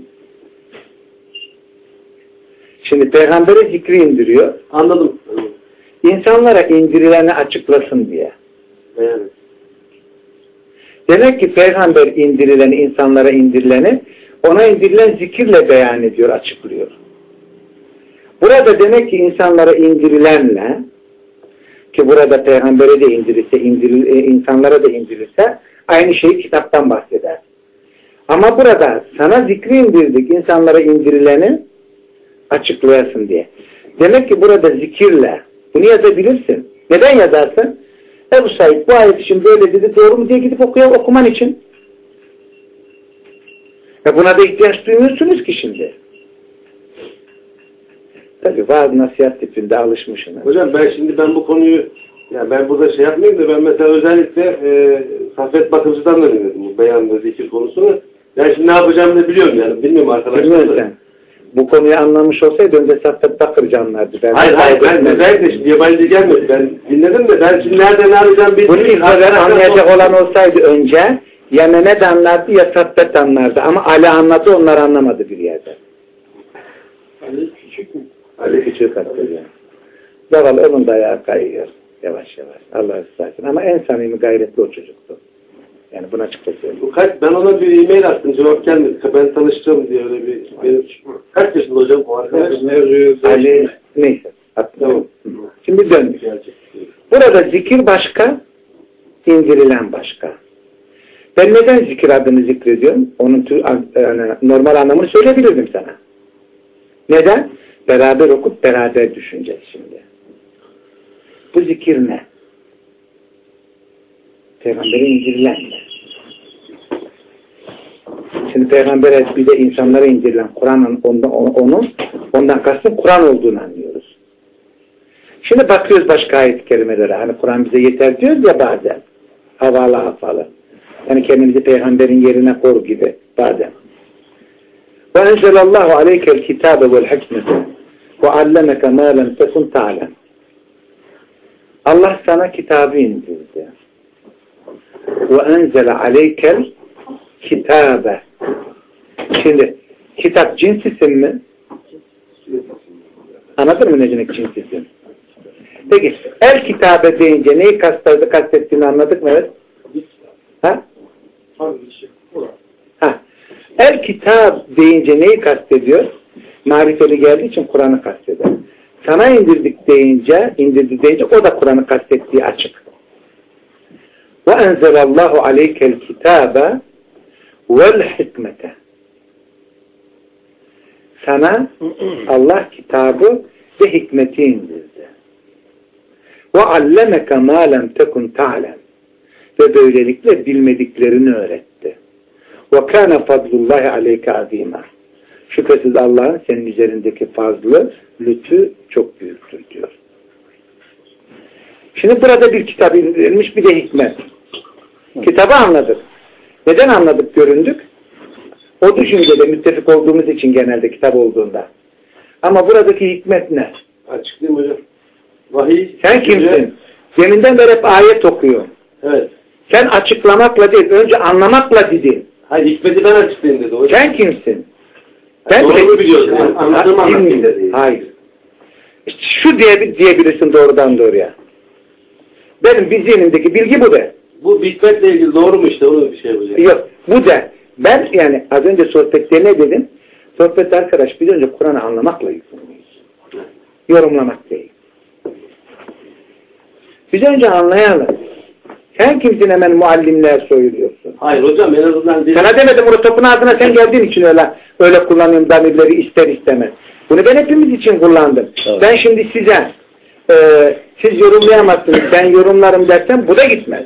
Şimdi peygambere zikri indiriyor. Anladım. İnsanlara indirileni açıklasın diye. Yani. Demek ki peygamber indirileni, insanlara indirileni, ona indirilen zikirle beyan ediyor, açıklıyor. Burada demek ki insanlara indirilenle, ki burada peygambere de indirilse, insanlara da indirilse, aynı şeyi kitaptan bahseder. Ama burada sana zikri indirdik, insanlara indirileni açıklayasın diye. Demek ki burada zikirle, bunu yazabilirsin. Neden yazarsın? Ebu Said bu ayet için böyle dedi, doğru mu diye gidip okuman için. Buna da ihtiyaç duymuyorsunuz ki şimdi. Tabii vaaz nasihat tipinde alışmışsınız. Hocam ben bu konuyu, yani ben burada şey yapmayayım da ben mesela özellikle Saffet Bakırcı'dan da dinledim bu beyan ve zikir konusunu. Yani şimdi ne yapacağımı da biliyorum yani. Bilmiyorum arkadaşlar. Bu konuyu anlamış olsaydı önce Saffet Bakırcı anlardı. Hayır ben özellikle şimdi yabancı gelmedi. Ben dinledim de ben şimdi nereden ne arayacağım bilmiyorum. Bunu ilk anlayacak olan olsaydı önce ya Mehmet anlardı ya Saffet anlardı. Ama Ali anladı, onlar anlamadı bir yerde. Ali küçük mü? Ali küçük hatırlıyor. Zavallı onun da ayağı kayıyor. Yavaş yavaş. Allah ıslah. Ama en samimi gayretli o çocuktu. Yani buna açıkça söyleyeyim. Ben ona bir e-mail attım, cevap gelmedi. Ben tanıştım diye öyle bir... Kaç yaşında hocam o arkadaş? Ali neyse. Tamam. Şimdi döndük. Burada zikir başka, indirilen başka. Ben neden zikir adını zikrediyorum? Onun yani normal anlamını söyleyebilirdim sana. Neden? Beraber okup beraber düşüneceğiz şimdi. Bu zikir ne? Peygamber'e indirilen ne? Şimdi Peygamber'e bir de insanlara indirilen Kur'an'ın ondan kastım Kur'an olduğunu anlıyoruz. Şimdi bakıyoruz başka ayet-i kerimelere. Hani Kur'an bize yeter diyoruz ya bazen. Havalı. Yani kendimizi Peygamber'in yerine koru gibi bazen. وَاَنْزَلَ اللّٰهُ عَلَيْكَ الْكِتَابَ وَالْحِكْمَةَ وَعَلَّمَكَ مَا لَمْ تَكُنْ تَعْلَمْ. Allah sana kitabı indirdi. وَاَنْزَلَ عَلَيْكَ الْكِتَابَ. Şimdi kitap cins isim mi? Anladın mı ne cins isim? Peki el kitabe deyince neyi kastettiğini anladık mı? Evet. Ha? Ha. El kitap deyince neyi kastediyor? Marifeli geldiği için Kur'an'ı kasteder. Sana indirdi deyince o da Kur'an'ı kastettiği açık. Ve enzelallahu aleykel kitabe vel hikmete. Sana Allah kitabı ve hikmeti indirdi. Ve allemeke ma lem tekun ta'lem. Ve böylelikle bilmediklerini öğretti. Ve kâne fadlullahi aleyke azîmâ. Şüphesiz Allah'ın senin üzerindeki fazlı, lütfu çok büyüktür diyor. Şimdi burada bir kitap indirilmiş, bir de hikmet. Kitabı anladık. Neden anladık, göründük? O düşüncede müttefik olduğumuz için genelde kitap olduğunda. Ama buradaki hikmet ne? Açıklayayım hocam. Vahiy. Sen kimsin? Deminden beri hep ayet okuyor. Evet. Sen açıklamakla değil, önce anlamakla dedin. Hayır, hikmeti ben açıklayayım dedi hocam. Sen kimsin? Ben doğru biliyorsun. Anladığımı anlatayım dedi. Hayır. İşte şu diyebilirsin doğrudan doğruya. Benim zihnimdeki bilgi bu de. Bu hikmetle ilgili doğru mu işte? Onu bir şey yapacağım. Yok, bu de. Ben yani az önce sohbette ne dedim? Sohbet arkadaş biz önce Kur'an'ı anlamakla yükümlüyüz. Yorumlamak değil. Biz önce anlayalım. Sen kimsin hemen muallimliğe soyuluyorsun? Hayır hocam en azından... Sana demedim o topun ağzına sen geldiğin için öyle kullanıyorum damirleri ister istemez. Bunu ben hepimiz için kullandım. Evet. Ben şimdi size siz yorumlayamazsınız ben yorumlarım dersem bu da gitmez.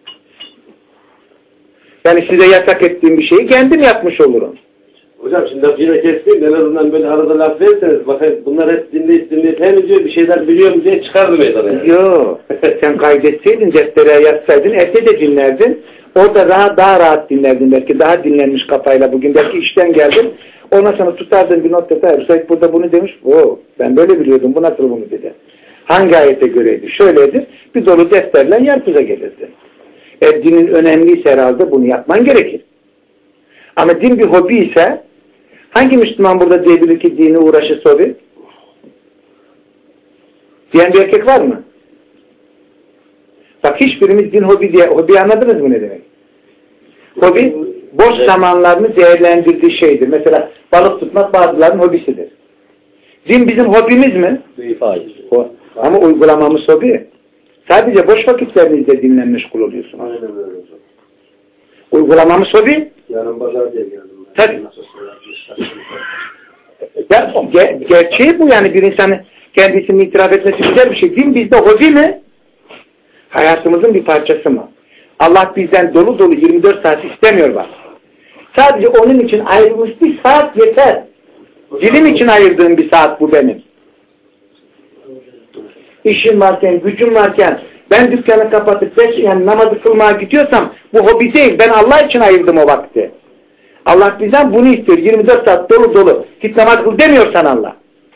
Yani size yasak ettiğim bir şeyi kendim yapmış olurum. Hocam şimdi lafı yine kesmeyeyim en azından böyle arada laf verirseniz bakın bunlar hep dinleyip hem diyor bir şeyler biliyorum diye çıkardı meydana yani. Yok sen kaydetseydin deftere yazsaydın evde de dinlerdin. Orada daha rahat dinlerdin belki daha dinlenmiş kafayla bugün belki işten geldin. Ondan sonra tutardın bir not defa Said burada bunu demiş. Ben böyle biliyordum bu nasıl bunu dedi. Hangi ayete göreydi? Şöyledir. Bir dolu defterle yargıza gelirdi. Dinin önemliyse herhalde bunu yapman gerekir. Ama din bir hobi ise hangi Müslüman burada diyebilir ki dini uğraşı hobi? Diyen bir erkek var mı? Bak hiçbirimiz din hobi diye, hobi anladınız mı ne demek? Hobi boş zamanlarını değerlendirdiği şeydir. Mesela balık tutmak bazılarının hobisidir. Din bizim hobimiz mi? Hayır. Ama uygulamamız hobi. Sadece boş vakitlerinizde dinle meşgul oluyorsunuz. Aynen öyle hocam. Uygulamamız hobi. Yarın pazar diye geldim. Tabii. Gerçeği bu yani bir insanın kendisini itiraf etmesi güzel bir şey. Din bizde hobi mi? Hayatımızın bir parçası mı? Allah bizden dolu dolu 24 saat istemiyor bak. Sadece onun için ayrılmış bir saat yeter. Dilim için ayırdığım bir saat bu benim. İşim varken, gücüm varken ben dükkanı kapatıp yani namazı kılmaya gidiyorsam bu hobi değil. Ben Allah için ayırdım o vakti. Allah bizden bunu istiyor. 24 saat dolu dolu. Git namaz kıl demiyorsan Allah.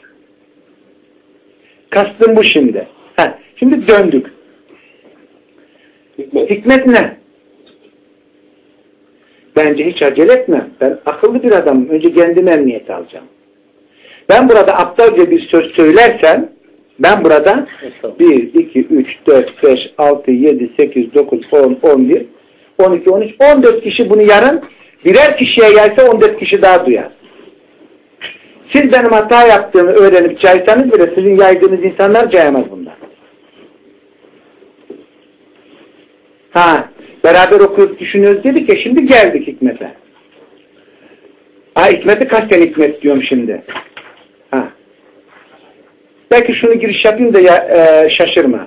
Kastım bu şimdi. Şimdi döndük. Hikmet ne? Bence hiç acele etme. Ben akıllı bir adamım. Önce kendime emniyet alacağım. Ben burada aptalca bir söz söylersem ben burada 1, 2, 3, 4, 5, 6, 7, 8, 9, 10, 11, 12, 13, 14 kişi bunu yarın birer kişiye gelse 14 kişi daha duyar. Siz benim hata yaptığımı öğrenip caysanız bile sizin yaydığınız insanlar cayamaz bundan. Beraber okuyup düşünüyoruz dedik ya şimdi geldik hikmete. Hikmeti kaç tane hikmet diyorum şimdi. Belki şunu giriş yapayım da şaşırma.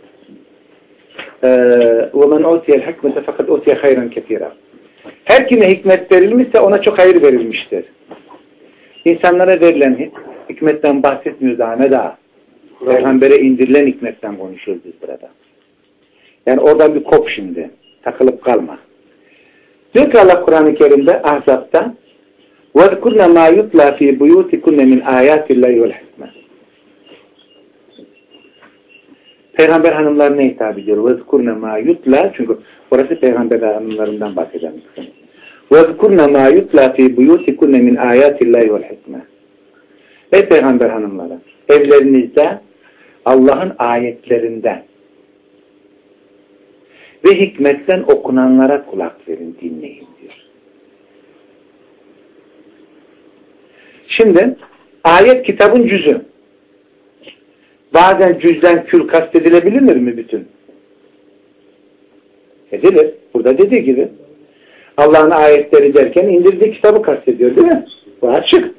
وَمَنْ اُوْتِيَ الْحِكْمَةَ فَقَدْ اُوْتِيَ خَيْرًا كَثِيرًا. Her kime hikmet verilmişse ona çok hayır verilmiştir. İnsanlara verilen hikmetten bahsetmiyoruz daha ne daha. Peygamber'e indirilen hikmetten konuşuyoruz biz burada. Yani oradan bir kop şimdi. Takılıp kalma. Diyor ki Allah Kur'an-ı Kerim'de Ahzab'da وَذْكُرْنَ مَا يُطْلَى فِي بُيُوتِكُنَّ مِنْ آيَاتِ اللّٰهِ وَالْحِكْمَةِ. Peygamber hanımlarına hitap ediyor. وَذْكُرْنَ مَا يُطْلَى çünkü orası peygamber hanımlarından bahseden bir kısım. وَذْكُرْنَ مَا يُطْلَى فِي بُيُوتِكُنَّ مِنْ آيَاتِ اللّٰهِ وَالْحِكْمَةِ. Ey peygamber hanımları, evlerinizde Allah'ın ayetlerinden ve hikmetten okunanlara kulak verin, dinleyin diyor. Şimdi ayet kitabın cüzü. Bazen cüzden kül kastedilebilir mi bütün? Edilir. Burada dediği gibi. Allah'ın ayetleri derken indirdiği kitabı kastediyor değil mi? Bu açık.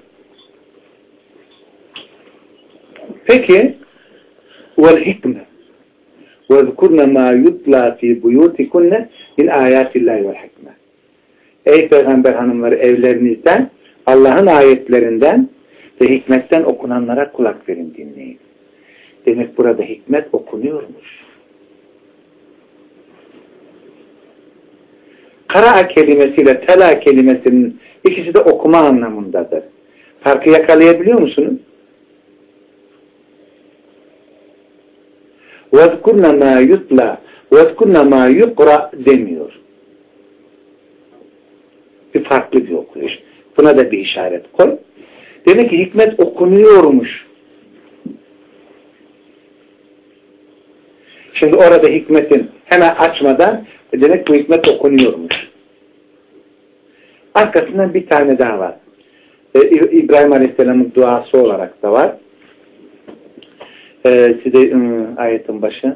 Peki vel hikme وَذْكُرْنَ مَا يُطْلَى فِي بُيُوتِكُنَّ مِنْ آيَاتِ اللّٰهِ وَالْحِكْمَةِ. Ey peygamber hanımları evlerinizden Allah'ın ayetlerinden ve hikmetten okunanlara kulak verin, dinleyin. Demek burada hikmet okunuyormuş. Kara'a kelimesiyle tela kelimesinin ikisi de okuma anlamındadır. Farkı yakalayabiliyor musunuz? وَذْكُرْنَ مَا يُطْلَى وَذْكُرْنَ مَا يُقْرَى demiyor. Bir farklı bir okuyuş. Buna da bir işaret koy. Demek ki hikmet okunuyormuş. Şimdi orada hikmetin hemen açmadan demek bu hikmet okunuyormuş. Arkasından bir tane daha var. İbrahim Aleyhisselam'ın duası olarak da var. Size ayetin başı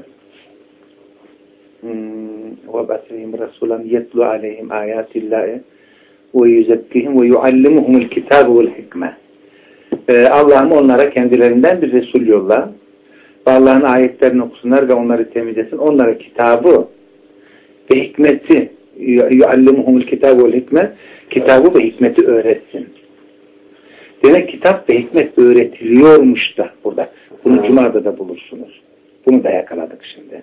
وَبَسْرِهِمْ رَسُولًا يَتْلُوا عَلَيْهِمْ آيَاتِ اللّٰهِ وَيُزَكِّهِمْ وَيُعَلِّمُهُمُ الْكِتَابُ وَالْحِكْمَةِ. Allah'ım onlara kendilerinden bir Resul yolla. Allah'ın ayetlerini okusunlar ve onları temizlesin. Onlara kitabı ve hikmeti يُعَلِّمُهُمُ الْكِتَابُ وَالْحِكْمَةِ kitabı ve hikmeti öğretsin. Demek kitap ve hikmet öğretiliyormuş da burada. Bunu Cuma'da da bulursunuz. Bunu da yakaladık şimdi.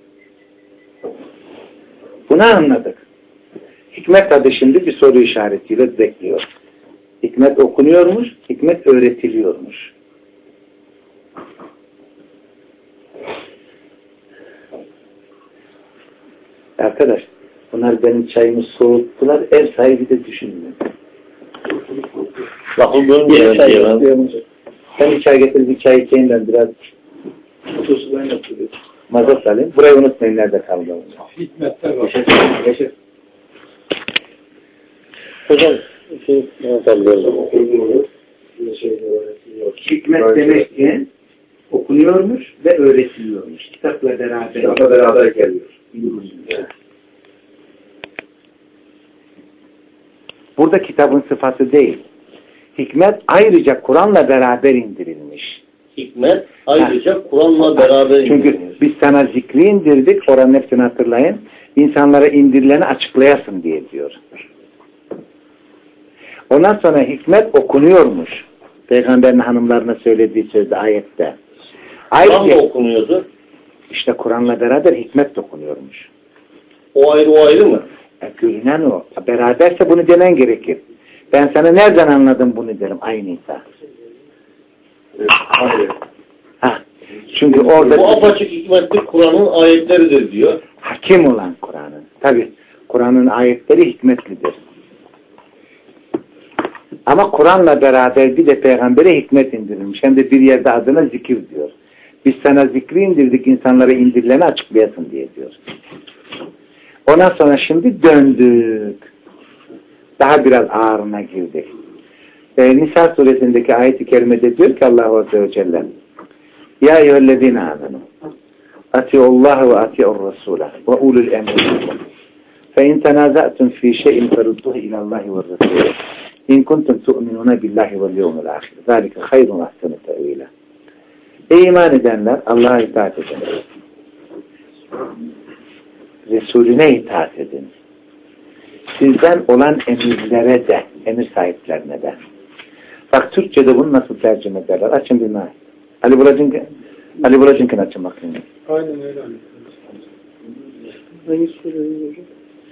Bunu anladık. Hikmet adı şimdi bir soru işaretiyle bekliyor. Hikmet okunuyormuş, hikmet öğretiliyormuş. Arkadaş, bunlar benim çayımı soğuttular, ev sahibi de düşünmüyor. Lafı bölmüyor. Ben bir çay getirdim, bir çay içeyim ben biraz. Otursudan yapılıyor. Mazot alayım. Burayı unutmayın, nerede kaldı. Hikmetler var. Yaşar. Hocam Hikmet demek ki okunuyormuş ve öğretiliyormuş. Kitapla beraber geliyor. Burada kitabın sıfatı değil. Hikmet ayrıca Kur'an'la beraber indirilmiş. hikmet ayrıca Kur'an'la beraber Çünkü indirilmiş. biz sana zikri indirdik, oranın hepsini hatırlayın. İnsanlara indirileni açıklayasın diye diyor. Ondan sonra hikmet okunuyormuş. Peygamberin hanımlarına söylediği sözde ayette. Kur'an da okunuyordu. İşte Kur'an'la beraber hikmet de okunuyormuş. O ayrı mı? Görünen o. Beraberse bunu demen gerekir. Ben sana nereden anladım bunu derim. Aynıysa. Hayır. Çünkü orada... Bu apaçık hikmetli Kur'an'ın ayetleridir diyor. Hakim olan Kur'an'ın. Tabi Kur'an'ın ayetleri hikmetlidir. Ama Kur'an'la beraber bir de peygambere hikmet indirilmiş. Hem de bir yerde adına zikir diyor. Biz sana zikri indirdik, insanlara indirileni açıklayasın diye diyor. Ondan sonra şimdi döndük. Daha biraz ağırına girdik. Nisa suresindeki ayet-i kerimede diyor ki Allah Azze ve Celle Ya eyyühellezine amenu ati'ullaha ve ati'ur rasula ve ulul emri minkum fe in tenaza'tum fi şey'in ferudduhu ilallahi ve rasule in kuntum tu'minuna billahi vel yevmil ahir zalike hayrun ahsenu tevila. Ey iman edenler Allah'a itaat edin. Resulüne itaat edin. Sizden olan emirlere de, emir sahiplerine de. Bak Türkçe'de bunu nasıl tercüme ederler? Açın bir meal. Ali Bulacınk'ın açın bakayım. Aynen öyle. Hangi soruyu hocam?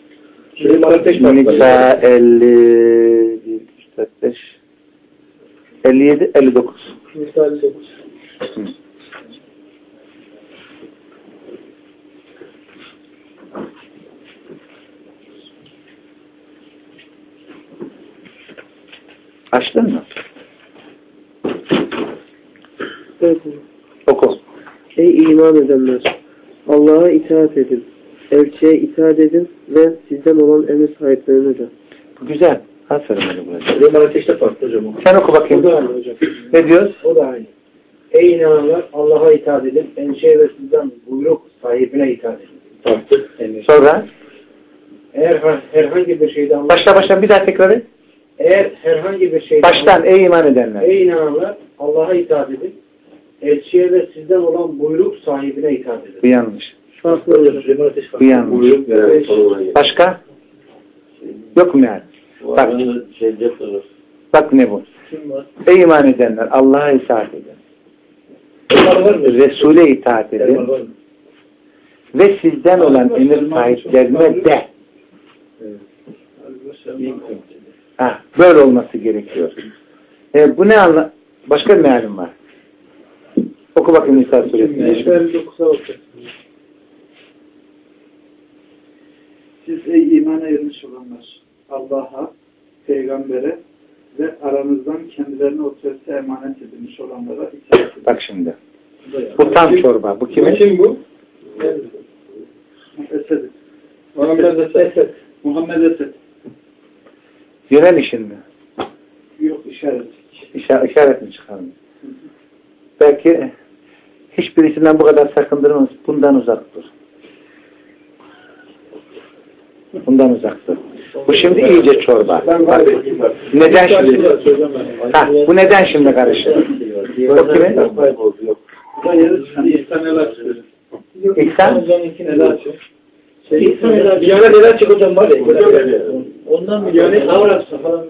Nisa 50 5 57 59. Nisa 59. Açtın mı? Evet. Oku. Ey iman edenler! Allah'a itaat edin, elçiye itaat edin ve sizden olan emir sahiplerine de. Güzel. Aferin Ali Bulacık. Hocam ateşte farklı hocam. Sen oku bakayım. O da aynı hocam. Ne diyoruz? O da aynı. Ey inananlar Allah'a itaat edin, elçiye ve sizden buyruk sahibine itaat edin. Farklı. Sonra? Eğer herhangi bir şeyden... Baştan bir daha tekrar et. Eğer herhangi bir şeyden... Baştan ey iman edenler. Ey inananlar Allah'a itaat edin, elçiye ve sizden olan buyruk sahibine itaat edin. Bu yanlış. Farklı hocam. Bu yanlış. Başka? Yok mu yani? Bak. Bak ne bu? Ey iman edenler Allah'a itaat edin. Resul'e itaat edin. Ve sizden olan emir sahiplerine de. Böyle olması gerekiyor. Bu ne anla? Başka bir mealim var. Oku bakayım Nisa suresini. Siz ey imana ermiş olanlar Allah'a, peygambere ve aranızdan kendilerine otorite emanet edilmiş olanlara itaat edin. Bak şimdi. Bu tam çorba. Bu kimin? Kim bu? Esed. Muhammed Esed. Yönel işin mi? Yok işaret. İşaret mi çıkarmış? Belki hiçbirisinden bu kadar sakındırmaz. Bundan uzak dur. Bundan uzak dur. Bu şimdi iyice çorba. Bak, neden şimdi? Bu neden şimdi karışır? O kimin? İhsan? Yana neler çıkacağım var ya. Ondan mı? Yani avratsa falan.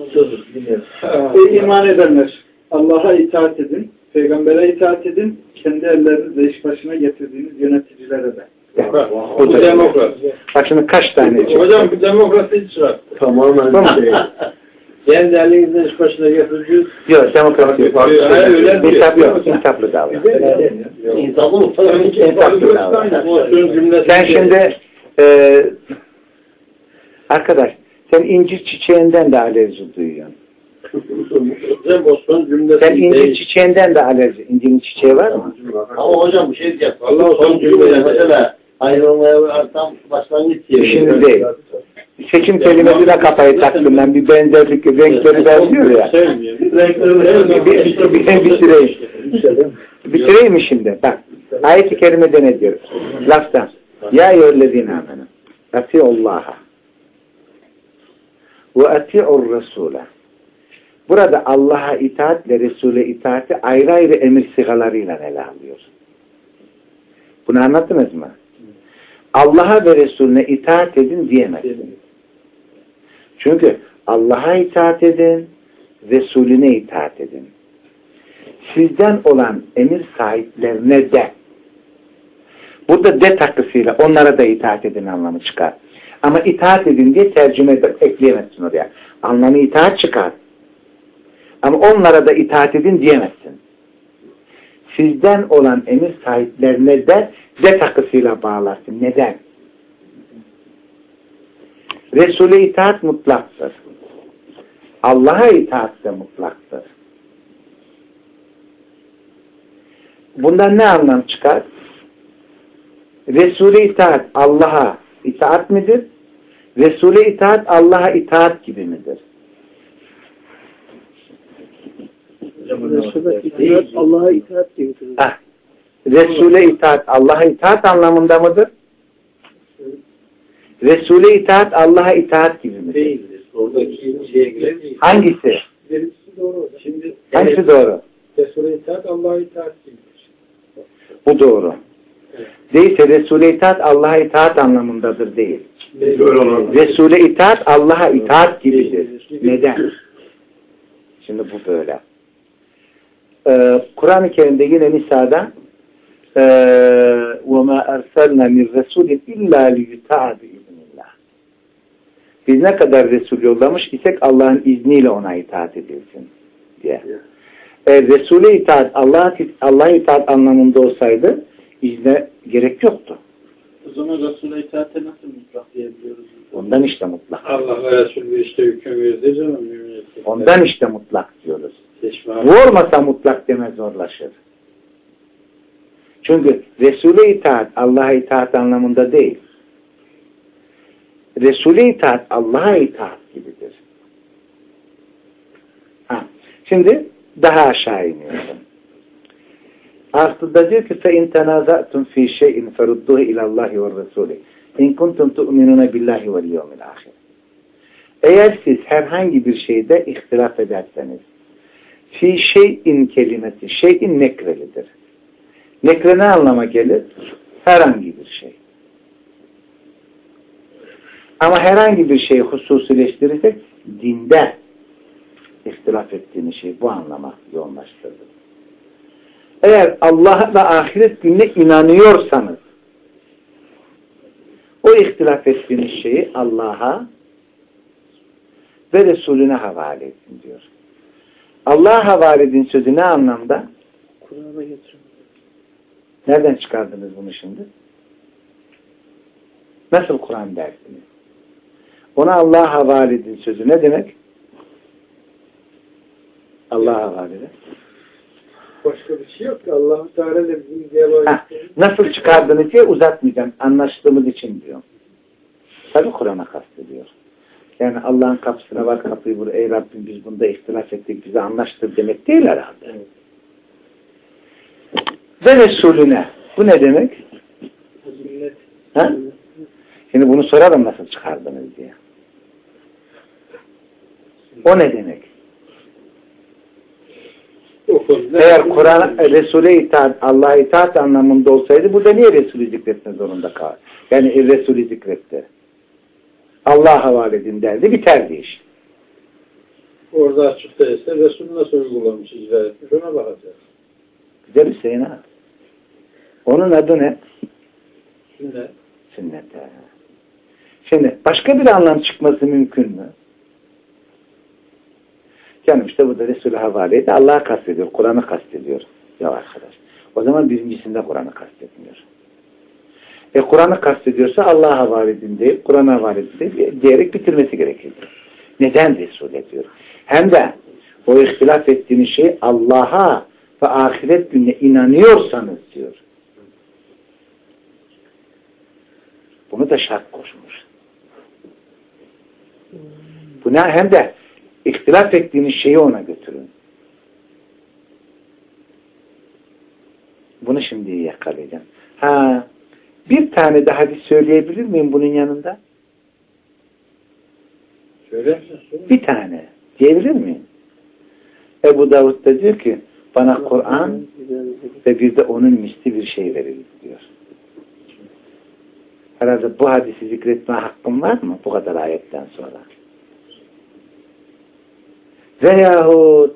Ey iman edenler Allah'a itaat edin, peygambere itaat edin, kendi ellerinizle iş başına getirdiğiniz yöneticilere de. Bu demokrat. Bak şimdi kaç tane çıktı? Hocam bu demokrasi çırak. Tamamen şey. Kendi elinizle iş başına getireceğiz. Yok, demokrasi yok. Öyle değil. İnsaf yok, insaflı davran. İnsaflı mı? İnsaflı davran. Sen şimdi Arkadaş, sen incir çiçeğinden de alerji duyuyorsun. Sen incir çiçeğinden de alerji. İncirin çiçeği var mı? Ama hocam bir şey diyeceğim. Allah son cümle mesela ayrılmaya başlangıç yeri. Şimdi değil. Seçim kelimesine kafayı taktım ben. Bir benzerlik, renkleri benziyor ya. Bitireyim. Bitireyim mi şimdi? Bak. Ayet-i kerimede ne diyor? Laftan. Ya eyyühellezine amenu. Ati'ullaha. Ve ati'ur Resul'e. Burada Allah'a itaatle Resul'e itaati ayrı ayrı emir sigalarıyla ele alıyor. Bunu anlattınız mı? Allah'a ve Resulüne itaat edin diyemezsin. Çünkü Allah'a itaat edin, Resulüne itaat edin. Sizden olan emir sahiplerine de. Burada de takısıyla onlara da itaat edin anlamı çıkar. Ama itaat edin diye tercüme ekleyemezsin oraya. Anlamı itaat çıkar. Ama onlara da itaat edin diyemezsin. Sizden olan emir sahiplerine de takısıyla bağlarsın. Neden? Resul'e itaat mutlaktır. Allah'a itaat de mutlaktır. Bundan ne anlam çıkar? Resul'e itaat Allah'a itaat midir? Resul'e itaat Allah'a itaat gibi midir? Resul'e itaat Allah'a itaat gibidir. Resul'e itaat Allah'a itaat anlamında mıdır? Resul'e itaat Allah'a itaat gibi midir? Değildir. Oradaki şeye göre değil. Hangisi? Birincisi doğru. Şimdi Hangisi doğru? Resul'e itaat Allah'a itaat gibidir. Bu doğru. Evet. Değilse Resul'e itaat Allah'a itaat anlamındadır değil. Resul'e itaat Allah'a itaat gibidir. Neden? Şimdi bu böyle. Kur'an-ı Kerim'de yine Nisa'da وَمَا أَرْسَلْنَا مِنْ رَسُولٍ إِلَّا لِيُطَاعَ بِإِذْنِ. Biz ne kadar Resul yollamış isek Allah'ın izniyle ona itaat edilsin diye. Resul'e itaat Allah'a itaat anlamında olsaydı izne gerek yoktu. O zaman Resul'e itaate nasıl mutlak diyebiliyoruz? Ondan işte mutlak. Allah ve Resulü işte hüküm verdiği zaman ondan işte mutlak diyoruz. Bu olmasa mutlak deme zorlaşır. Çünkü Resul'e itaat Allah'a itaat anlamında değil. Resul'e itaat Allah'a itaat gibidir. Şimdi daha aşağı iniyorsun. Aslında diyor ki فَاِنْ تَنَازَأْتُمْ ف۪ي شَيْءٍ فَرُدُّهِ اِلَى اللّٰهِ وَالرَّسُولِ اِنْ كُنْتُمْ تُؤْمِنُونَ بِاللّٰهِ وَالْيَوْمِ الْآخِرِ. Eğer siz herhangi bir şeyde ihtilaf ederseniz, fi şeyin kelimesi, şeyin nekrelidir. Nekre ne anlama gelir? Herhangi bir şey. Ama herhangi bir şeyi hususileştirirsek, dinde ihtilaf ettiğiniz şey bu anlama yoğunlaştırır. Eğer Allah'a ve ahiret gününe inanıyorsanız, o ihtilaf ettiğiniz şeyi Allah'a ve Resulüne havale etsin diyor. Allah'a havale edin sözü ne anlamda? Kur'an'a getirin. Nereden çıkardınız bunu şimdi? Nasıl Kur'an dersiniz? Ona Allah'a havale edin sözü ne demek? Allah'a havale edin. Başka bir şey yok ki Allah-u Teala ile bizim diyaloğu. Nasıl çıkardınız diye uzatmayacağım. Anlaştığımız için diyor. Tabi Kur'an'a kastediyor. Yani Allah'ın kapısına var, kapıyı vur. Ey Rabbim biz bunda ihtilaf ettik, bizi anlaştır demek değil herhalde. Evet. Ve Resulüne. Bu ne demek? Ha? Şimdi bunu soralım nasıl çıkardınız diye. O ne demek? Eğer Kur'an Resul'e itaat, Allah'a itaat anlamında olsaydı burada niye Resul'ü zikretme zorunda kalır? Yani Resul'ü zikretti. Allah'a havale edin derdi, biterdi iş. Orada açıkta ise Resul nasıl uygulamış, icra etmiş ona bakacağız. Güzel Hüseyin ha. Onun adı ne? Sünnet. Sünnet. Şimdi başka bir anlam çıkması mümkün mü? Canım işte burada Resul'e havale etti. Allah'a kastediyor. Kur'an'ı kastediyor. Ya arkadaş. O zaman birincisinde Kur'an'ı kastetmiyor. Kur'an'ı kastediyorsa Allah'a havale edin deyip, Kur'an'a havale edin diyerek bitirmesi gerekir. Neden Resul'e diyor? Hem de o ihtilaf ettiğiniz şey Allah'a ve ahiret gününe inanıyorsanız diyor. Bunu da şart koşmuş. Buna hem de ihtilaf ettiğiniz şeyi ona götürün. Bunu şimdi yakalayacağım. Bir tane daha hadis söyleyebilir miyim bunun yanında? Söyle. Bir tane. Diyebilir miyim? Ebu Davud da diyor ki bana Kur'an ve bir de onun misli bir şey verildi diyor. Herhalde bu hadisi zikretme hakkım var mı bu kadar ayetten sonra? Veyahut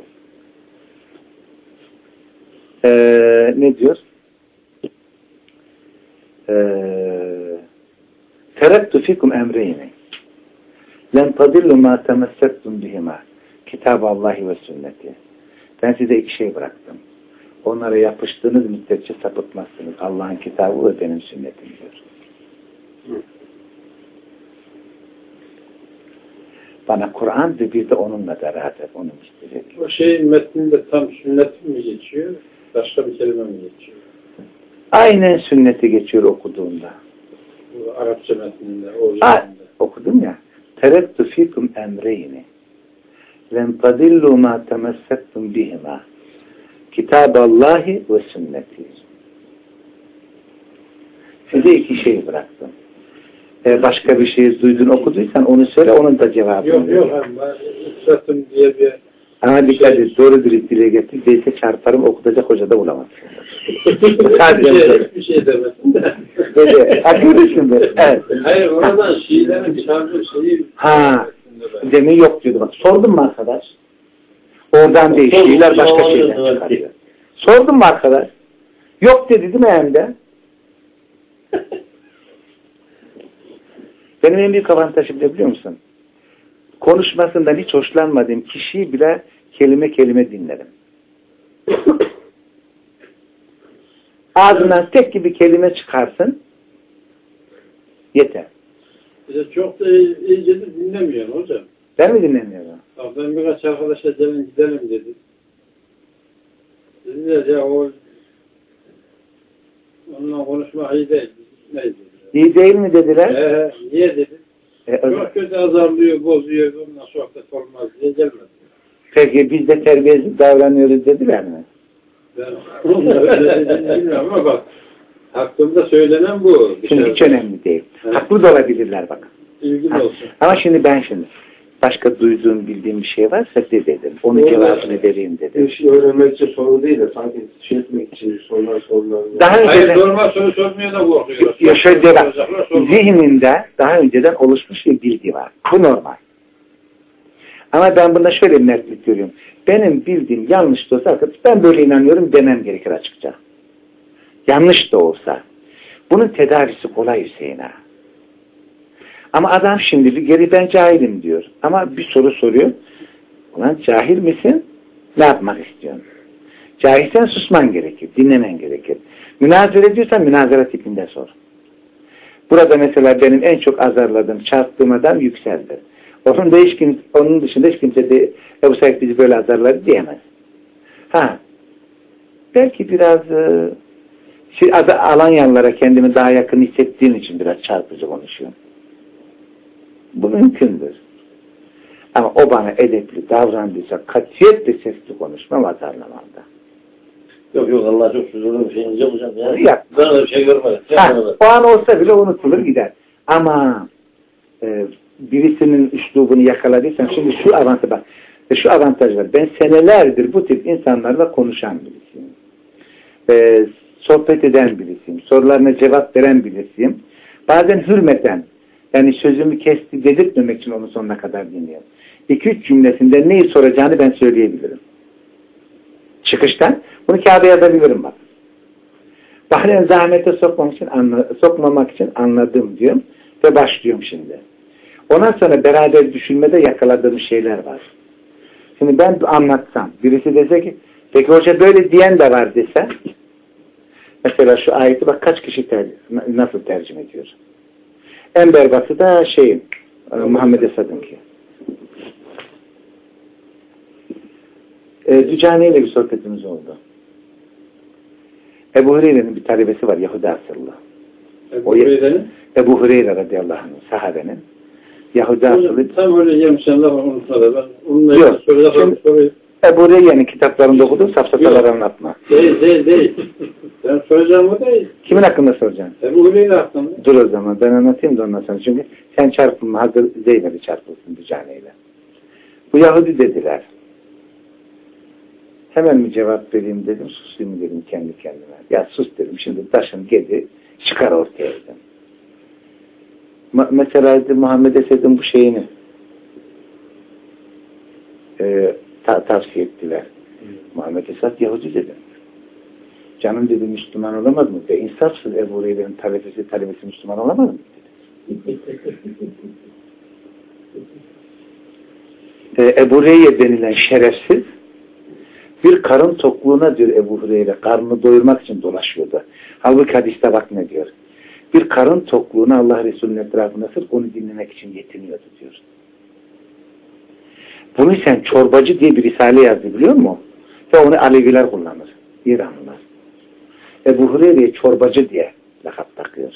ne diyor? Teraktu fikum emreyni len tadillu ma temessaktum bihima Kitab-ı ve sünneti. Ben size iki şey bıraktım. Onlara yapıştığınız müddetçe sapıtmazsınız. Allah'ın kitabı ve benim sünnetim diyor. Bana Kur'an ve bir de onunla beraber onu isteyecek. O şeyin metninde tam sünnet mi geçiyor? Başka bir kelime mi geçiyor? Aynen sünneti geçiyor okuduğunda. Bu Arapça metninde, orijinalinde. Okudum ya. Teraktu fikum emreyni len tadillu ma temessaktum bihima Kitab-ı ve sünneti. Size iki şey bıraktım. Başka bir şey duydun, okuduysan onu söyle, onun da cevabını. Yok. Üstadım diye bir... Ama dikkat et, doğru bir dile getir. Değilse çarparım, okutacak hoca da bulamaz. bir şey demesin de. Haklısın be. Evet. Hayır, oradan Şiilerin çarpı şeyi... Demin yok diyordu bak. Sordun mu arkadaş? Oradan değil, Şiiler başka şeyler çıkarıyor. Sordun mu arkadaş? Yok dedi değil mi hem de? Benim en büyük avantajım ne biliyor musun? Konuşmasından hiç hoşlanmadığım kişiyi bile kelime kelime dinlerim. Ağzından tek gibi kelime çıkarsın, yeter. Çok da iyice de dinlemiyorum hocam. Ben mi dinlemiyorum? Ben birkaç arkadaşla gidelim dedi. Dediler ya onunla konuşmak iyi değil. Neydi? İyi değil mi dediler? Niye dedi? Çok kötü azarlıyor, bozuyor, onunla sohbet olmaz diye gelmedi. Peki biz de terbiyesiz davranıyoruz dediler mi? Ben onları bilmiyorum ama bak, hakkında söylenen bu. Şimdi hiç önemli değil. Haklı da olabilirler bak. İlgili olsun. Ama şimdi başka duyduğum, bildiğim bir şey varsa dedim. Onun cevabını vereyim dedim. Bir şey öğrenmek için soru değil de sanki şey etmek için sorular. Hayır, normal soru sormaya da korkuyor. Ya şöyle bak, zihninde daha önceden oluşmuş bir bilgi var. Bu normal. Ama ben bunda şöyle bir netlik görüyorum. Benim bildiğim yanlış da olsa ben böyle inanıyorum demem gerekir açıkça. Yanlış da olsa. Bunun tedavisi kolay Hüseyin ağa. Ama adam şimdi bir geri ben cahilim diyor. Ama bir soru soruyor. Ulan cahil misin? Ne yapmak istiyorsun? Cahilsen susman gerekir. Dinlemen gerekir. Münazara ediyorsan münazara tipinde sor. Burada mesela benim en çok azarladığım, çarptığım adam Yüksel'dir. Onun dışında hiç kimse de Ebu Said bizi böyle azarladı diyemez. Belki biraz Alanyalılara kendimi daha yakın hissettiğim için biraz çarpıcı konuşuyorum. Bu mümkündür. Ama o bana edepli davrandıysa katiyetle sesli konuşmam, azarlamam da. Yok Allah çok şükür bir şey diyeceğim hocam. Ya. Ben öyle bir şey görmedim. O an olsa bile unutulur gider. Ama birisinin üslubunu yakaladıysan şimdi şu avantaj var. Ben senelerdir bu tip insanlarla konuşan birisiyim. Sohbet eden birisiyim. Sorularına cevap veren birisiyim. Bazen hürmeten, yani sözümü kesti dedirtmemek için onu sonuna kadar dinliyorum. 2-3 cümlesinde neyi soracağını ben söyleyebilirim. Çıkıştan. Bunu kağıda yazabilirim bak. Bazen zahmete sokmamak için anladım diyorum ve başlıyorum şimdi. Ondan sonra beraber düşünmede yakaladığım şeyler var. Şimdi ben anlatsam, birisi dese ki peki hoca böyle diyen de var dese, Mesela şu ayeti bak kaç kişi nasıl tercüme ediyor. En berbatı da Muhammed Esad'ınki. Dücane ile bir sohbetimiz oldu. Ebu Hureyre'nin bir talebesi var, Yahudi asıllı. Ebu Hureyre radıyallahu anh, sahabenin. Yahudi asıllı. Tam öyle yemiş Allah unutmadı. Ben onunla yok. Soruyu. Ebu Hureyre'nin kitaplarında okudum, safsataları anlatma. Değil. Ben soracağım o değil. Kimin hakkında soracaksın? Ebu Hureyre hakkında. Dur o zaman, ben anlatayım da ondan sonra. Çünkü sen çarpılma, hazır Zeynep'i çarpılsın Dücane'yle. Bu Yahudi dediler. Hemen mi cevap vereyim dedim, susayım dedim kendi kendime. Ya sus dedim, şimdi taşın gedi, çıkar ortaya dedim. Mesela Muhammed Esed'in bu şeyini tavsiye ettiler. Muhammed Esed Yahudi dedim. Canım dedi Müslüman olamaz mı? Ve insafsız Ebu Hureyre'nin talebesi Müslüman olamaz mı? Ebu Hureyre denilen şerefsiz bir karın tokluğuna diyor Ebu Hureyre, karnını doyurmak için dolaşıyordu. Halbuki hadiste bak ne diyor. Bir karın tokluğuna Allah Resulü'nün etrafında sırf onu dinlemek için yetiniyordu diyor. Bunu sen çorbacı diye bir risale yazdı biliyor musun? Ve onu Aleviler kullanır. İranlılar. Ebu Hureyre'ye çorbacı diye lakap takıyor.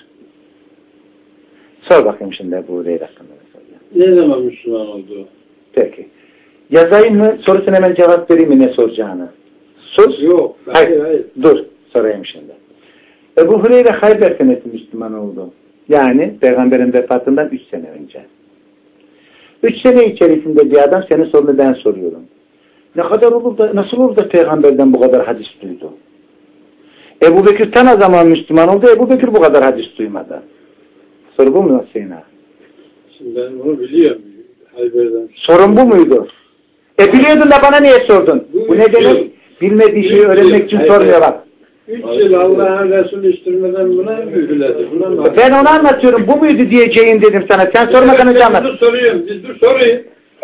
Sor bakayım şimdi Ebu Hureyre hakkında. Ne zaman Müslüman oldu? Peki. Yazayım mı? Sorusuna hemen cevap vereyim mi ne soracağını? Sus. Yok. Hayır. Dur. Sorayım şimdi. Ebu Hureyre Hayber senesi Müslüman oldu. Yani Peygamberin vefatından 3 sene önce. 3 sene içerisinde bir adam senin sorunu ben soruyorum. Ne kadar olur da, nasıl olur da Peygamberden bu kadar hadis duydu? Ebu Bekir ne zaman Müslüman oldu? Ebu Bekir bu kadar hadis duymadı. Soru bu mu Hüseyin ağa? Şimdi ben bunu biliyorum. Hayber'den. Sorun bu muydu? Biliyordun da bana niye sordun? Bu ne demek? Bilmediği şeyi öğrenmek için sormuyor bak. 3 yıl Allah'ın Resulü iştirmeden buna mı üfledi? Ben onu anlatıyorum. Bu muydu diyeceğin dedim sana. Sen sormadan önce anlat. Dur sorayım.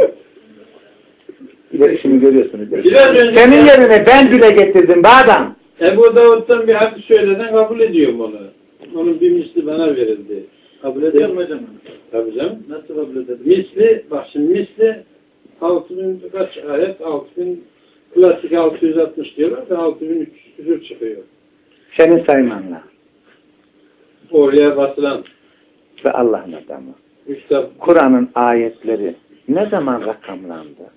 Şimdi görüyorsunuz. Senin yerine ben dile getirdim be adam. Ebu Davud'dan bir hadis söyleden kabul ediyorum onu. Onun bir misli bana verildi. Kabul ediyor mu hocam? Tabii canım. Nasıl kabul ediyor? Misli, bak şimdi misli 6000 kaç ayet? 6000 klasik 660 diyorlar da 6300 çıkıyor. Senin saymanla. Oraya basılan. Ve Allah'ın adamı. İşte Kur'an'ın ayetleri ne zaman rakamlandı?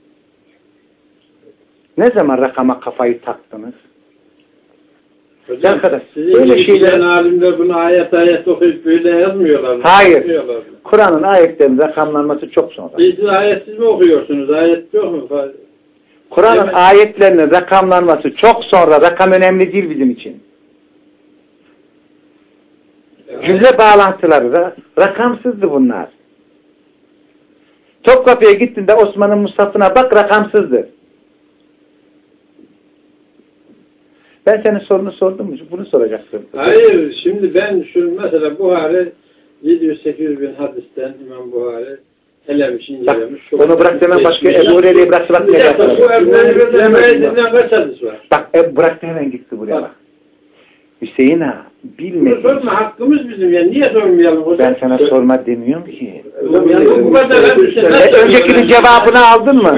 Ne zaman rakama kafayı taktınız? hocam, arkadaş, sizin böyle şeyler alimler bunu ayet okuyup böyle yazmıyorlar. Hayır. Kur'an'ın ayetlerinin rakamlanması çok sonra. Siz ayetsiz mi okuyorsunuz? Ayet yok mu? Kur'an'ın ayetlerinin rakamlanması çok sonra. Rakam önemli değil bizim için. Cümle bağlantıları rakamsızdı bunlar. Topkapı'ya gittiğinde Osman'ın mushafına bak, rakamsızdır. Ben senin sorunu sordum mu? Bunu soracaksın. Hayır, şimdi ben mesela Buhari 700-800 bin hadisten İmam Buhari elemiş, incelemiş. Onu bırak hemen başka Ebu Hureyre'yi bıraktı bak ne yaptı. Bu Ebu Hureyre'den kaç hadis var? Bak bıraktı hemen gitti buraya bak. Hüseyin ağa bilmedi. Sorma, hakkımız bizim ya. Niye sormayalım hocam? Ben sana sorma demiyorum ki. Bu kadar öncekinin cevabını aldın mı?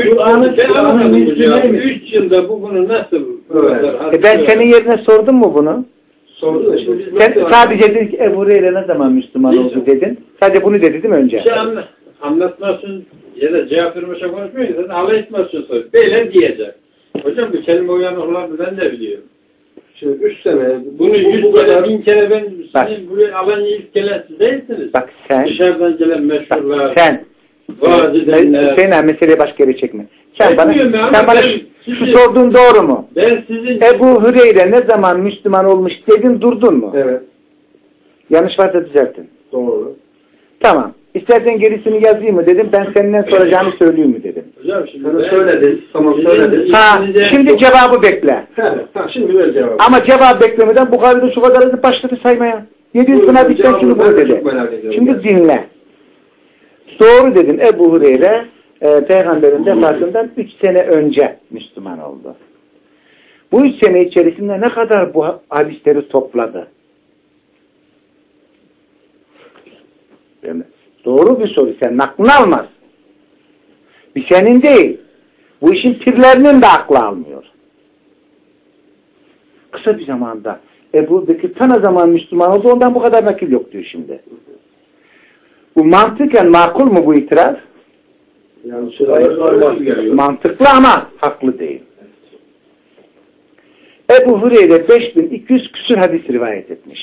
3 yılda bunu nasıl? Ben senin yerine sordum mu bunu? Sordu. Sen sadece dedin ki Ebu Hureyre ne zaman Müslüman oldu dedin. Sadece bunu dedi değil mi önce? Anlatmasın ya da cevap vermişe konuşmuyor. Zaten alay etmezsin soruyor. Böyle diyecek. Hocam bu kelime uyanıklarını ben de biliyorum. Şimdi 3 sene bunu 100 kere 1000 kere ben sizin buraya alan ilk gelen siz değilsiniz. Bak sen dışarıdan gelen meşhurlar. Sen Hüseyin meseleyi başka yere çekme. Sen bana şu sorduğun doğru mu? Ben sizin Ebu Hureyre ne zaman Müslüman olmuş dedin, durdun mu? Evet. Yanlış varsa düzeltin. Doğru. Tamam. İstersen gerisini yazayım mı dedim. Ben senden soracağını söyleyeyim mi dedim. Hocam şimdi söyledin. Tamam söyledin. Şimdi cevabı bekle. Şimdi ver cevabı. Ama cevap beklemeden bu kadar şu kadar başladı saymaya. 700 bin hadisten şunu bunu dedi. Şimdi dinle. Doğru dedin. Ebu Hureyre Peygamberin vefatından 3 sene önce Müslüman oldu. Bu 3 sene içerisinde ne kadar bu hadisleri topladı? Değil mi? Doğru bir soru. Sen aklını almaz. Bir senin değil. Bu işin pirlerinin de aklı almıyor. Kısa bir zamanda Ebu Bekir tane zaman Müslüman oldu, ondan bu kadar nakil yok diyor şimdi. Bu mantıken makul mu bu itiraz? Yani mantıklı ama haklı değil. Ebu Hureyre 5200 küsur hadis rivayet etmiş.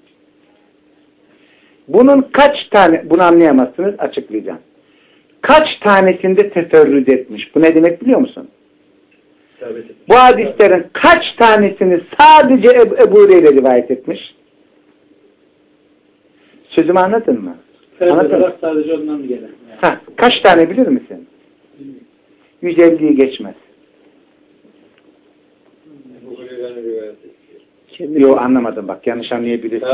Bunun kaç tane, bunu anlayamazsınız, açıklayacağım. Kaç tanesinde teferrüt etmiş? Bu ne demek biliyor musun? Bu hadislerin kaç tanesini sadece Ebu Hureyre rivayet etmiş? Sözümü anladın mı? Anladın mı? Sadece ondan mı gelen? Ha, kaç tane bilir misin? 150'yi geçmez. Yok, anlamadım bak, yanlış anlayabilirsin.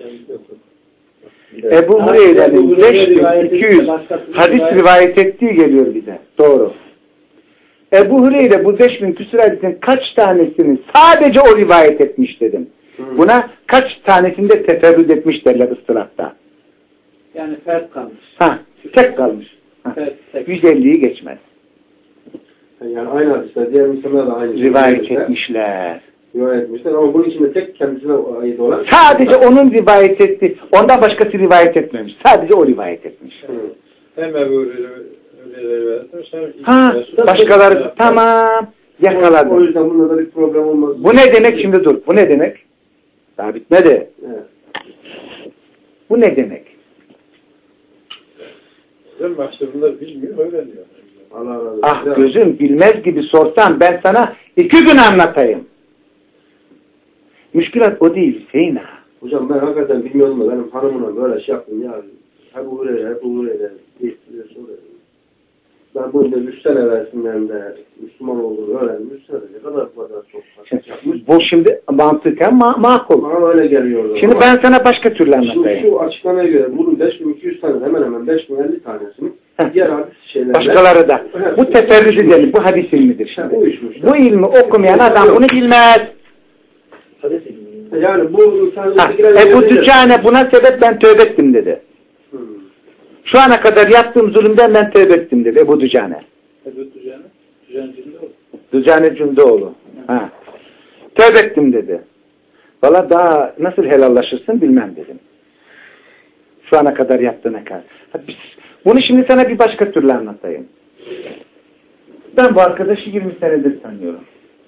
Ebu Hureyre'nin 5200 hadis rivayet ettiği geliyor bize. Doğru. Ebu Hureyre bu 5000 küsur hadisin kaç tanesini sadece o rivayet etmiş dedim. Buna kaç tanesinde teferrüt etmiş derler ıstılahta. Yani fert kalmış. Ha, tek kalmış. Ha. 150'yi geçmez. Yani aynı hadisler, diğer insanlar da aynı. Rivayet etmişler. Rivayet etmişler ama bunun içinde tek kendisine ait olan... Sadece onun rivayet etti. Ondan başkası rivayet etmemiş. Sadece o rivayet etmiş. Hem Ebu Hureyre rivayet etmiş. Ha, başkaları tamam. Yakaladım. O yüzden bunda da bir problem olmaz. Bu ne demek şimdi dur? Bu ne demek? Daha bitmedi. Evet. Bu ne demek? Sen başta bunları bilmiyor, öğreniyor. Allah razı olsun. Ah gözüm, bilmez gibi sorsan ben sana 2 gün anlatayım. Müşkilat o değil Hüseyin ağa. Hocam ben hakikaten bilmiyordum da benim hanımına böyle şey yaptım ya. Ebu Hureyre soruyorum. Ben bu önce 3 sene evvelsinden de Müslüman olduğunu öğrendim. 3 senede ne kadar çok yapmış. Bu şimdi mantıken makul. Bana öyle geliyor. Şimdi ben sana başka türlü anlatayım. Şu açıklamaya göre bunun 5200 tane hemen hemen 5050 tanesini diğer hadis şeylerle... Başkaları da. Bu teferrüt edelim. Bu hadis ilmidir şimdi. Bu ilmi okumayan adam bunu bilmez. Yani bu... Ebu Dücane buna sebep ben tövbe ettim dedi. Şu ana kadar yaptığım zulümden ben tövbe ettim dedi Ebu Dücane. Ebu Dücane? Dücane Cündoğlu. Dücane Cündoğlu. Ha. Tövbe ettim dedi. Valla daha nasıl helallaşırsın bilmem dedim. Şu ana kadar yaptığına kadar. Bunu şimdi sana bir başka türlü anlatayım. Ben bu arkadaşı 20 senedir tanıyorum.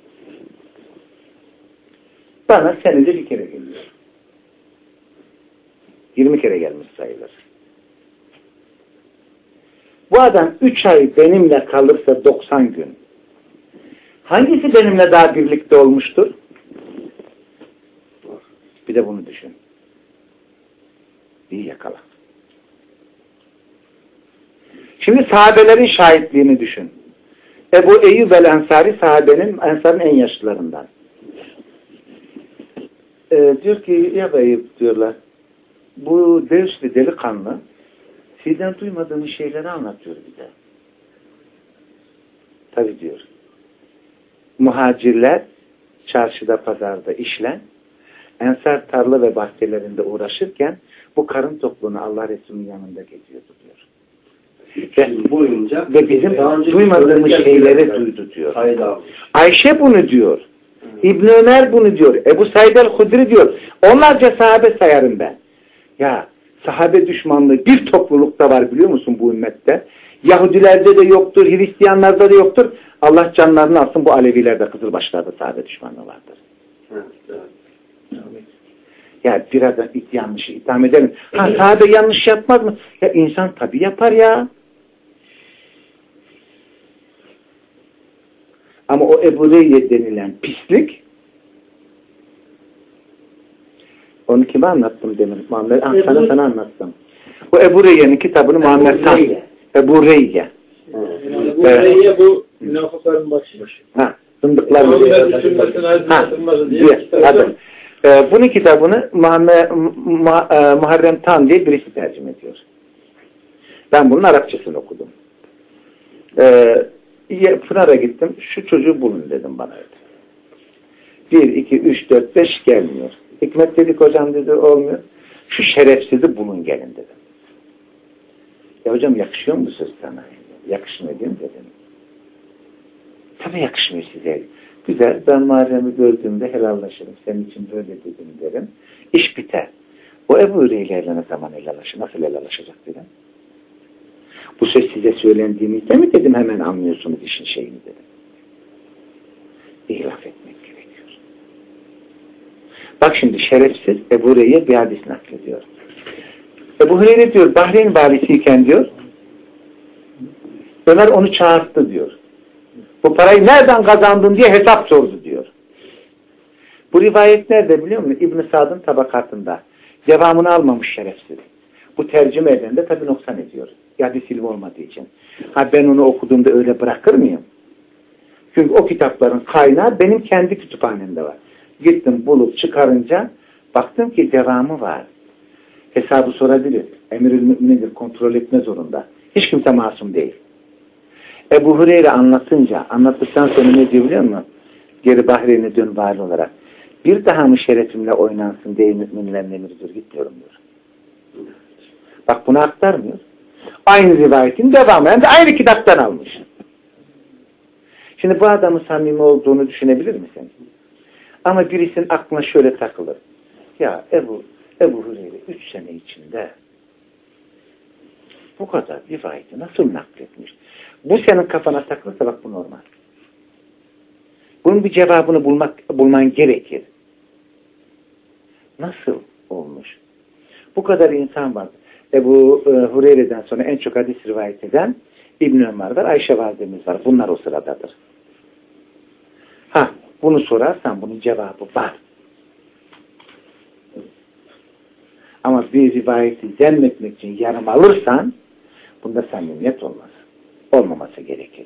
Bana senede bir kere geliyor. 20 kere gelmiş sayılır. Bu adam 3 ay benimle kalırsa 90 gün. Hangisi benimle daha birlikte olmuştur? Bir de bunu düşün. İyi yakala. Şimdi sahabelerin şahitliğini düşün. Ebu Eyyub el-Ensari Ensar'ın en yaşlılarından. Diyor ki ya Eyyub diyorlar. Bu Devsli delikanlı sizden duymadığımız şeyleri anlatıyor bize. Tabii diyor. Muhacirler çarşıda pazarda işlen, Ensar tarla ve bahçelerinde uğraşırken bu karın tokluğunu Allah Resulü'nün yanında geziyordu diyor. Ve bizim duymadığımız şeyleri duydu diyor. Ayşe bunu diyor. İbn Ömer bunu diyor. Ebu Said el-Hudri diyor. Onlarca sahabe sayarım ben. Ya sahabe düşmanlığı bir toplulukta var biliyor musun bu ümmette? Yahudilerde de yoktur, Hristiyanlarda da yoktur. Allah canlarını alsın, bu Alevilerde, Kızılbaşlarda sahabe düşmanlığı vardır. Ya biraz da yanlışı itham edelim. Ha sahabe yanlış yapmaz mı? Ya insan tabii yapar ya. Ama o Ebu Reyye denilen pislik, onu kime anlattım demin? Muammer, sana anlattım. O Ebu Reyye'nin kitabını Muammer Tan. Ebu Reyye. Ebu Reyye bu münafıkların başı. Ha, zındıklar. Bunun kitabını Muharrem Tan diye birisi tercüme ediyor. Ben bunun Arapçasını okudum. Pınar'a gittim. Şu çocuğu bulun dedim bana. 1, 2, 3, 4, 5 gelmiyor. Hikmet dedik hocam dedi olmuyor. Şu şerefsizi bulun gelin dedim. Ya hocam yakışıyor mu bu söz sana? Yakışmıyor değil mi dedim. Tabii yakışmıyor size. Güzel, ben Muharrem'i gördüğümde helallaşırım. Senin için böyle dedim derim. İş biter. O Ebu Hureyre'yle ne zaman helallaşır? Nasıl helallaşacak dedim. Bu söz size söylendiğimizde mi dedim hemen anlıyorsunuz işin şeyini dedim. İhlaf etmek gerekiyor. Bak şimdi şerefsiz Ebu Hureyre bir hadis naklediyor. Ebu Hureyre diyor Bahreyn valisiyken diyor Ömer onu çağırttı diyor. Bu parayı nereden kazandın diye hesap sordu diyor. Bu rivayet nerede biliyor musun? İbn-i Sa'd'ın tabakatında. Devamını almamış şerefsiz. Bu tercüme eden de tabi noksan ediyor. Hadis ilmi olmadığı için. Ha ben onu okuduğumda öyle bırakır mıyım? Çünkü o kitapların kaynağı benim kendi kütüphanemde var. Gittim bulup çıkarınca baktım ki devamı var. Hesabı sorabilir. Emirül mümindir, kontrol etme zorunda. Hiç kimse masum değil. Ebu Hureyre anlattıktan sonra ne diyor biliyor musun? Geri Bahreyn'e dön vali olarak. Bir daha mı şerefimle oynansın diye müminlerin emridir gitmiyorum diyor. Bak bunu aktarmıyor. Aynı rivayetin devamı. Hem de aynı kitaptan almış. Şimdi bu adamın samimi olduğunu düşünebilir misin? Ama birisinin aklına şöyle takılır. Ya Ebu Hureyre 3 sene içinde bu kadar rivayeti nasıl nakletmiş? Bu senin kafana takılırsa bak bu normal. Bunun bir cevabını bulman gerekir. Nasıl olmuş? Bu kadar insan var. Ebu Hureyre'den sonra en çok hadis rivayet eden İbn Ömer var, Ayşe validemiz var. Bunlar o sıradadır. Bunu sorarsan bunun cevabı var. Ama bir rivayeti zemmetmek için yarım alırsan bunda samimiyet olmaz. Olmaması gerekir.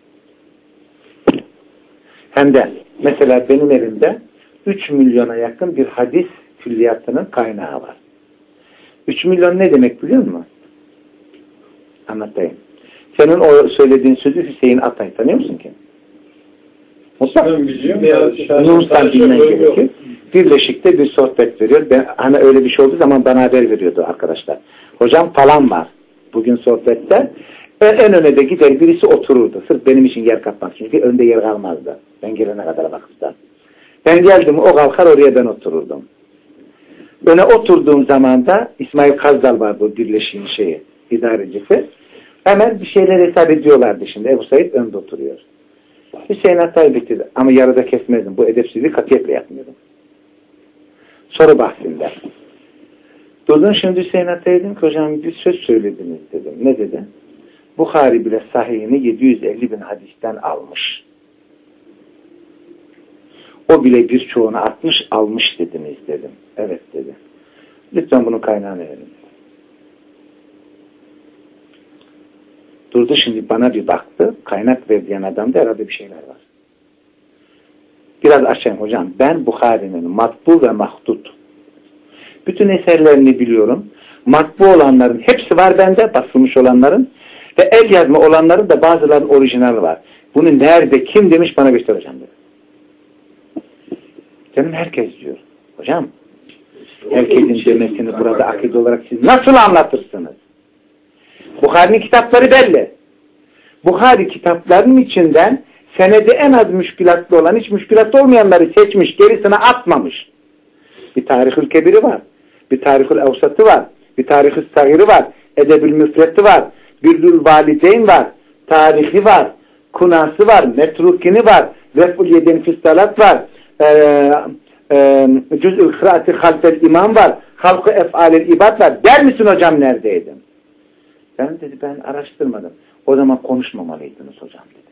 Hem de mesela benim elimde 3 milyona yakın bir hadis külliyatının kaynağı var. 3 milyon ne demek biliyor musun? Anlatayım. Senin o söylediğin sözü Hüseyin Atay tanıyor musun ki? Mutlaka. Nur'dan bilmen gerekir. Birleşik'te bir sohbet veriyor. Hani öyle bir şey olduğu zaman bana haber veriyordu arkadaşlar. Hocam falan var. Bugün sohbette. En öne de gider birisi otururdu. Sırf benim için yer kapmak. Çünkü önde yer kalmazdı. Ben gelene kadar vakıfta. Ben geldim o kalkar oraya ben otururdum. Öne oturduğum zaman da İsmail Kazdal vardı o birleşiğin idarecisi. Hemen bir şeyler hesap ediyorlardı şimdi. Ebu Said önde oturuyor. Hüseyin Atay bitirdi. Ama yarıda kesmezdim. Bu edepsizliği katiyetle yapmıyordum. Soru bahsinde. Durdum şimdi Hüseyin Atay'a dedim ki hocam bir söz söylediniz dedim. Ne dedi? Bukhari bile sahihini 750 bin hadisten almış. O bile birçoğunu almış dediniz dedim. Evet dedi. Lütfen bunun kaynağını verin. Durdu şimdi bana bir baktı. Kaynak verdiğin adamda herhalde bir şeyler var. Biraz açayım hocam. Ben Bukhari'nin matbu ve mahdut. Bütün eserlerini biliyorum. Matbu olanların hepsi var bende. Basılmış olanların. Ve el yazma olanların da bazılarının orijinali var. Bunu nerede kim demiş bana göster hocam dedi. Canım herkes diyor. Hocam herkesin demesini burada akide olarak siz nasıl anlatırsınız? Bukhari'nin kitapları belli. Bukhari kitaplarının içinden senede en az müşkülatlı olan hiç müşkülatlı olmayanları seçmiş, gerisine atmamış. Bir Tarihül Kebiri var. Bir Tarihül Evsatı var. Bir Tarihül Sagiri var. Edebül Müfreti var. Güldül Valideyn var. Tarihi var. Kunası var. Metrukini var. Vef'ul Yedin Fistalat var. Cüz'ül Kıraati Halfel İmam var. Halkı Ef'alel İbad var. Der misin hocam neredeydim? Ben dedi ben araştırmadım. O zaman konuşmamalıydınız hocam dedi.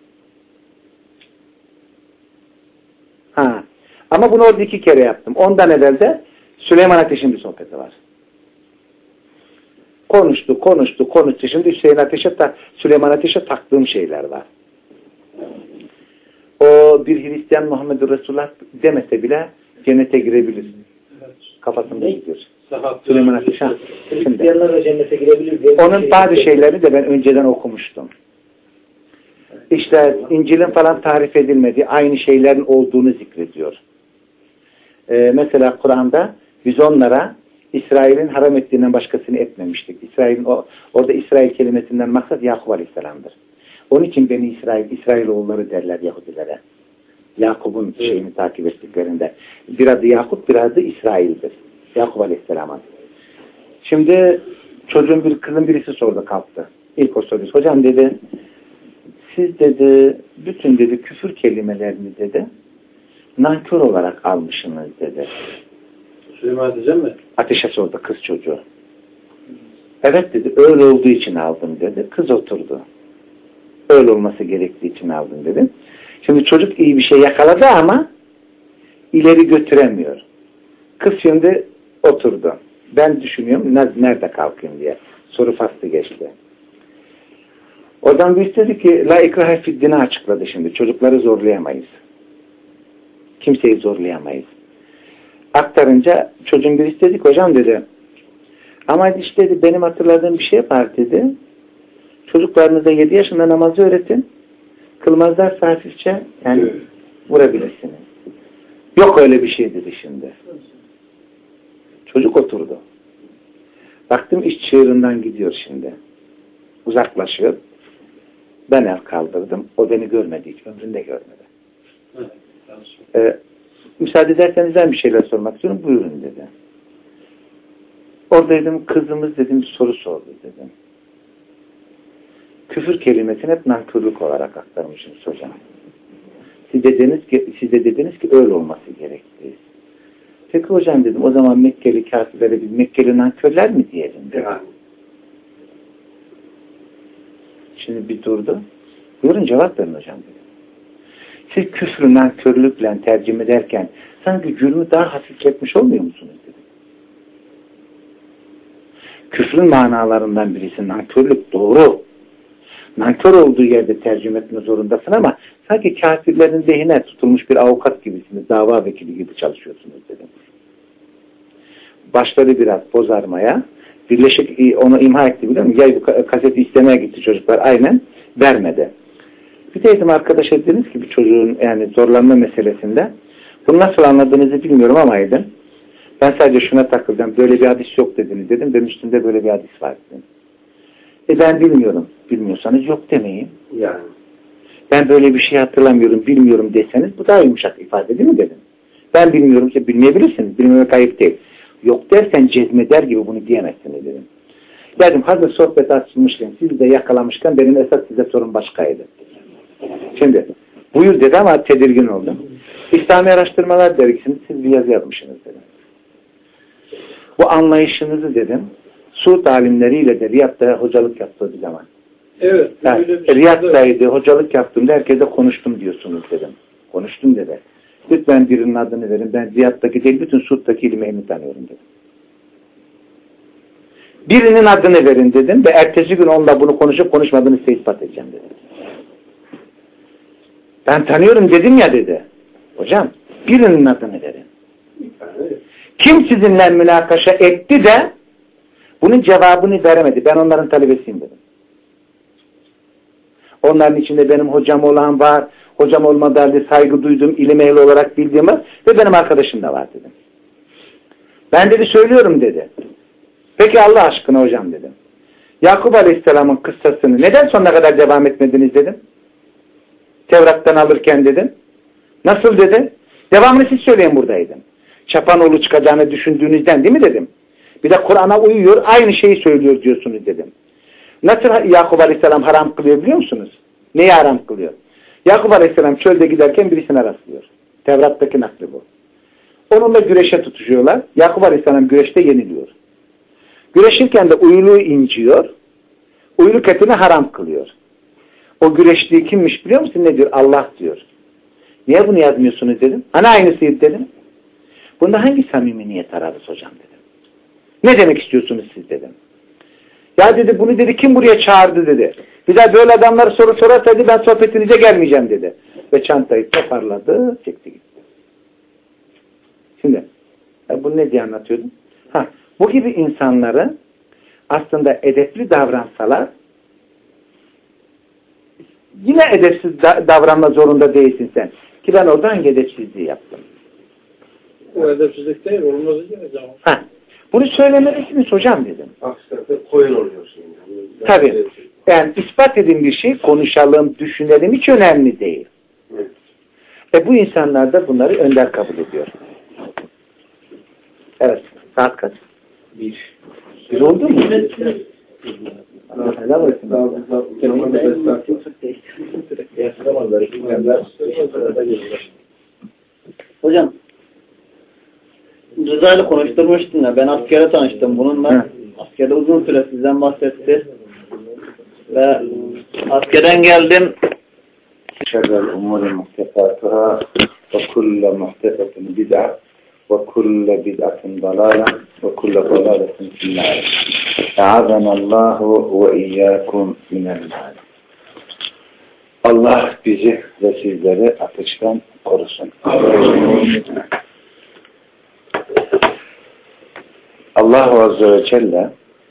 Ama bunu orada 2 kere yaptım. Ondan evvel de Süleyman Ateş'in bir sohbeti var. Konuştu. Şimdi Süleyman Ateş'e taktığım şeyler var. O bir Hristiyan Muhammed Resulullah demese bile cennete girebilir. Kafasında gidiyor. Süleyman Ateş. Hristiyanlar da cennete girebilir. Onun bazı şeylerini de ben önceden okumuştum. işte İncil'in falan tarif edilmediği aynı şeylerin olduğunu zikrediyor. Mesela Kur'an'da biz onlara İsrail'in haram ettiğinden başkasını etmemiştik. Orada İsrail kelimesinden maksat Yakup Aleyhisselam'dır. Onun için Beni İsrailoğulları derler Yahudilere. Yakup'un şeyini takip ettiklerinde. Bir adı Yakup, bir adı İsrail'dir. Yakup Aleyhisselam'a. Şimdi kızın birisi sordu, kalktı. İlk o soruyor. Hocam dedi, siz dedi, bütün dedi küfür kelimelerini dedi, nankör olarak almışsınız dedi. Süleyman diyeceğim mi? Ateşe sordu kız çocuğu. Evet dedi, öyle olduğu için aldım dedi. Kız oturdu. Öyle olması gerektiği için aldım dedi. Şimdi çocuk iyi bir şey yakaladı ama ileri götüremiyor. Kız şimdi oturdu. Ben düşünüyorum nerede kalkayım diye. Soru faslı geçti. Oradan birisi dedi ki la ikrahe fiddini açıkladı şimdi. Çocukları zorlayamayız. Kimseyi zorlayamayız. Aktarınca çocuğun birisi dedi ki hocam dedi ama işte dedi, benim hatırladığım bir şey var dedi. Çocuklarınıza 7 yaşında namazı öğretin. Kılmazlarsa hafifçe yani vurabilirsiniz. Yok öyle bir şey dedi şimdi. Çocuk oturdu. Baktım iş çığırından gidiyor şimdi. Uzaklaşıyor. Ben el kaldırdım. O beni görmedi hiç. Ömründe görmedi. Müsaade ederseniz ben bir şeyler sormak istiyorum. Buyurun dedi. Oradaydım. Kızımız dedim bir soru sordu dedim. Küfür kelimesini hep nankörlük olarak aktarmışsınız hocam. Siz de dediniz ki öyle olması gerektiği. Peki hocam dedim o zaman Mekkeli kafirlere biz Mekkeli nankörler mi diyelim dedim. Şimdi bir durdu. Buyurun cevap verin hocam dedim. Siz küfrü nankörlükle tercüme ederken sanki cürmü daha hafifletmiş olmuyor musunuz dedim. Küfrün manalarından birisi nankörlük doğru. Nankör olduğu yerde tercüme etme zorundasın ama sanki kafirlerin lehine tutulmuş bir avukat gibisiniz, dava vekili gibi çalışıyorsunuz dedim. Başladı biraz bozarmaya. Birleşik onu imha etti biliyor musun? Ya bu kaseti istemeye gitti çocuklar. Aynen. Vermedi. Bir dedim arkadaşa dediniz ki bir çocuğun yani zorlanma meselesinde bunu nasıl anladığınızı bilmiyorum ama dedim. Ben sadece şuna takılacağım. Böyle bir hadis yok dediniz dedim. Benim üstünde böyle bir hadis var dedim. Ben bilmiyorum. Bilmiyorsanız yok demeyin. Yani. Ben böyle bir şey hatırlamıyorum, bilmiyorum deseniz bu daha yumuşak ifade değil mi dedim. Ben bilmiyorum ki bilmeyebilirsiniz. Bilmemek ayıp değil. Yok dersen cezmeder gibi bunu diyemezsiniz dedim. Dedim hazır sohbet açılmışken sizi de yakalamışken benim esas size sorun başkaydı. Şimdi buyur dedi ama tedirgin oldum. İslami Araştırmalar Dergisi'nde siz bir yazı yapmışsınız dedim. Bu anlayışınızı dedim Suud alimleriyle de Riyad'da hocalık yaptığı bir zaman. Evet. Yani, Riyad'daydı, hocalık yaptığımda herkese konuştum diyorsunuz dedim. Konuştum dedi. Lütfen birinin adını verin. Ben Riyad'daki değil, bütün Suud'daki ilim ehlini tanıyorum dedim. Birinin adını verin dedim ve ertesi gün onunla bunu konuşup konuşmadığını size ispat edeceğim dedim. Ben tanıyorum dedim ya dedi. Hocam birinin adını verin. Kim sizinle münakaşa etti de bunun cevabını veremedi. Ben onların talebesiyim dedim. Onların içinde benim hocam olan var, hocam olmadığı halde saygı duyduğum, ilim ehli olarak bildiğim var ve benim arkadaşım da var dedim. Ben dedi söylüyorum dedi. Peki Allah aşkına hocam dedim. Yakup Aleyhisselam'ın kıssasını neden sonuna kadar devam etmediniz dedim. Tevrat'tan alırken dedim. Nasıl dedi? Devamını siz söyleyin buradaydım. Çapanoğlu çıkacağını düşündüğünüzden değil mi dedim. Bir de Kur'an'a uyuyor, aynı şeyi söylüyor diyorsunuz dedim. Nasıl Yakup Aleyhisselam haram kılıyor biliyor musunuz? Neyi haram kılıyor? Yakup Aleyhisselam çölde giderken birisine rastlıyor. Tevrat'taki nakli bu. Onunla güreşe tutuşuyorlar. Yakup Aleyhisselam güreşte yeniliyor. Güreşirken de uyluğu inciyor. Uyluk etini haram kılıyor. O güreşliği kimmiş biliyor musun? Ne diyor? Allah diyor. Niye bunu yazmıyorsunuz dedim. Hani aynısıydı dedim. Bunda hangi samimi niyet ararız hocam dedim. Ne demek istiyorsunuz siz dedim. Ya dedi bunu dedi kim buraya çağırdı dedi. Bir daha böyle adamlara soru sorarsa ben sohbetinize gelmeyeceğim dedi. Ve çantayı toparladı, çekti gitti. Şimdi bunu ne diye anlatıyordum? Bu gibi insanları aslında edepli davransalar yine edepsiz davranma zorunda değilsin sen. Ki ben orada hangi edepsizliği yaptım? O edepsizlik değil, olmaz ki hocam. Ha, bunu söylemelisiniz hocam dedim. Aksine koyun oluyorsun. Yani. Tabii. Yani ispat edin bir şey, konuşalım, düşünelim, hiç önemli değil. Evet. Bu insanlar da bunları önder kabul ediyor. Evet, saat kaç? Bir oldu mu? Helal olsun. Hocam, Rıza'yla konuşturmuştun ya, ben askere tanıştım bununla. Askerde uzun süre sizden bahsetti. Ve askerden geldim. Şerrel umuri muhtefatuhâ ve kulle muhtefatun bid'a ve kulle bid'atun dalâle ve kulle dalâletin finnâre. E'azanallahu ve iyyâkum minel-nâr. Allah bizi ve sizleri ateşten korusun. Allah Azze ve Celle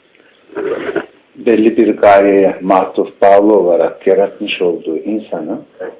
belli bir gayeye matuf bağlı olarak yaratmış olduğu insanı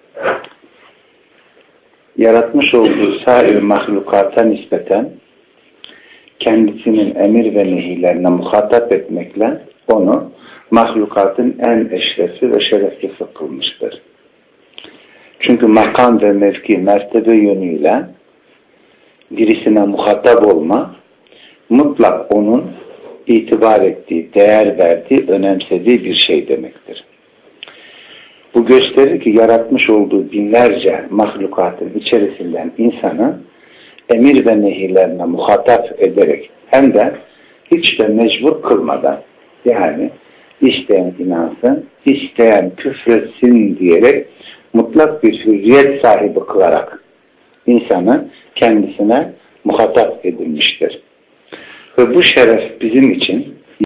yaratmış olduğu sair mahlukata nispeten kendisinin emir ve nehilerine muhatap etmekle onu mahlukatın en eşrefi ve şereflisi kılmıştır. Çünkü makam ve mevki, mertebe yönüyle birisine muhatap olma mutlak onun itibar ettiği, değer verdiği, önemsediği bir şey demektir. Bu gösterir ki yaratmış olduğu binlerce mahlukatın içerisinden insanı emir ve nehilerine muhatap ederek hem de hiç de mecbur kılmadan, yani isteyen inansın, isteyen küfretsin diyerek mutlak bir hürriyet sahibi kılarak insanı kendisine muhatap edilmiştir. Ve bu şeref bizim için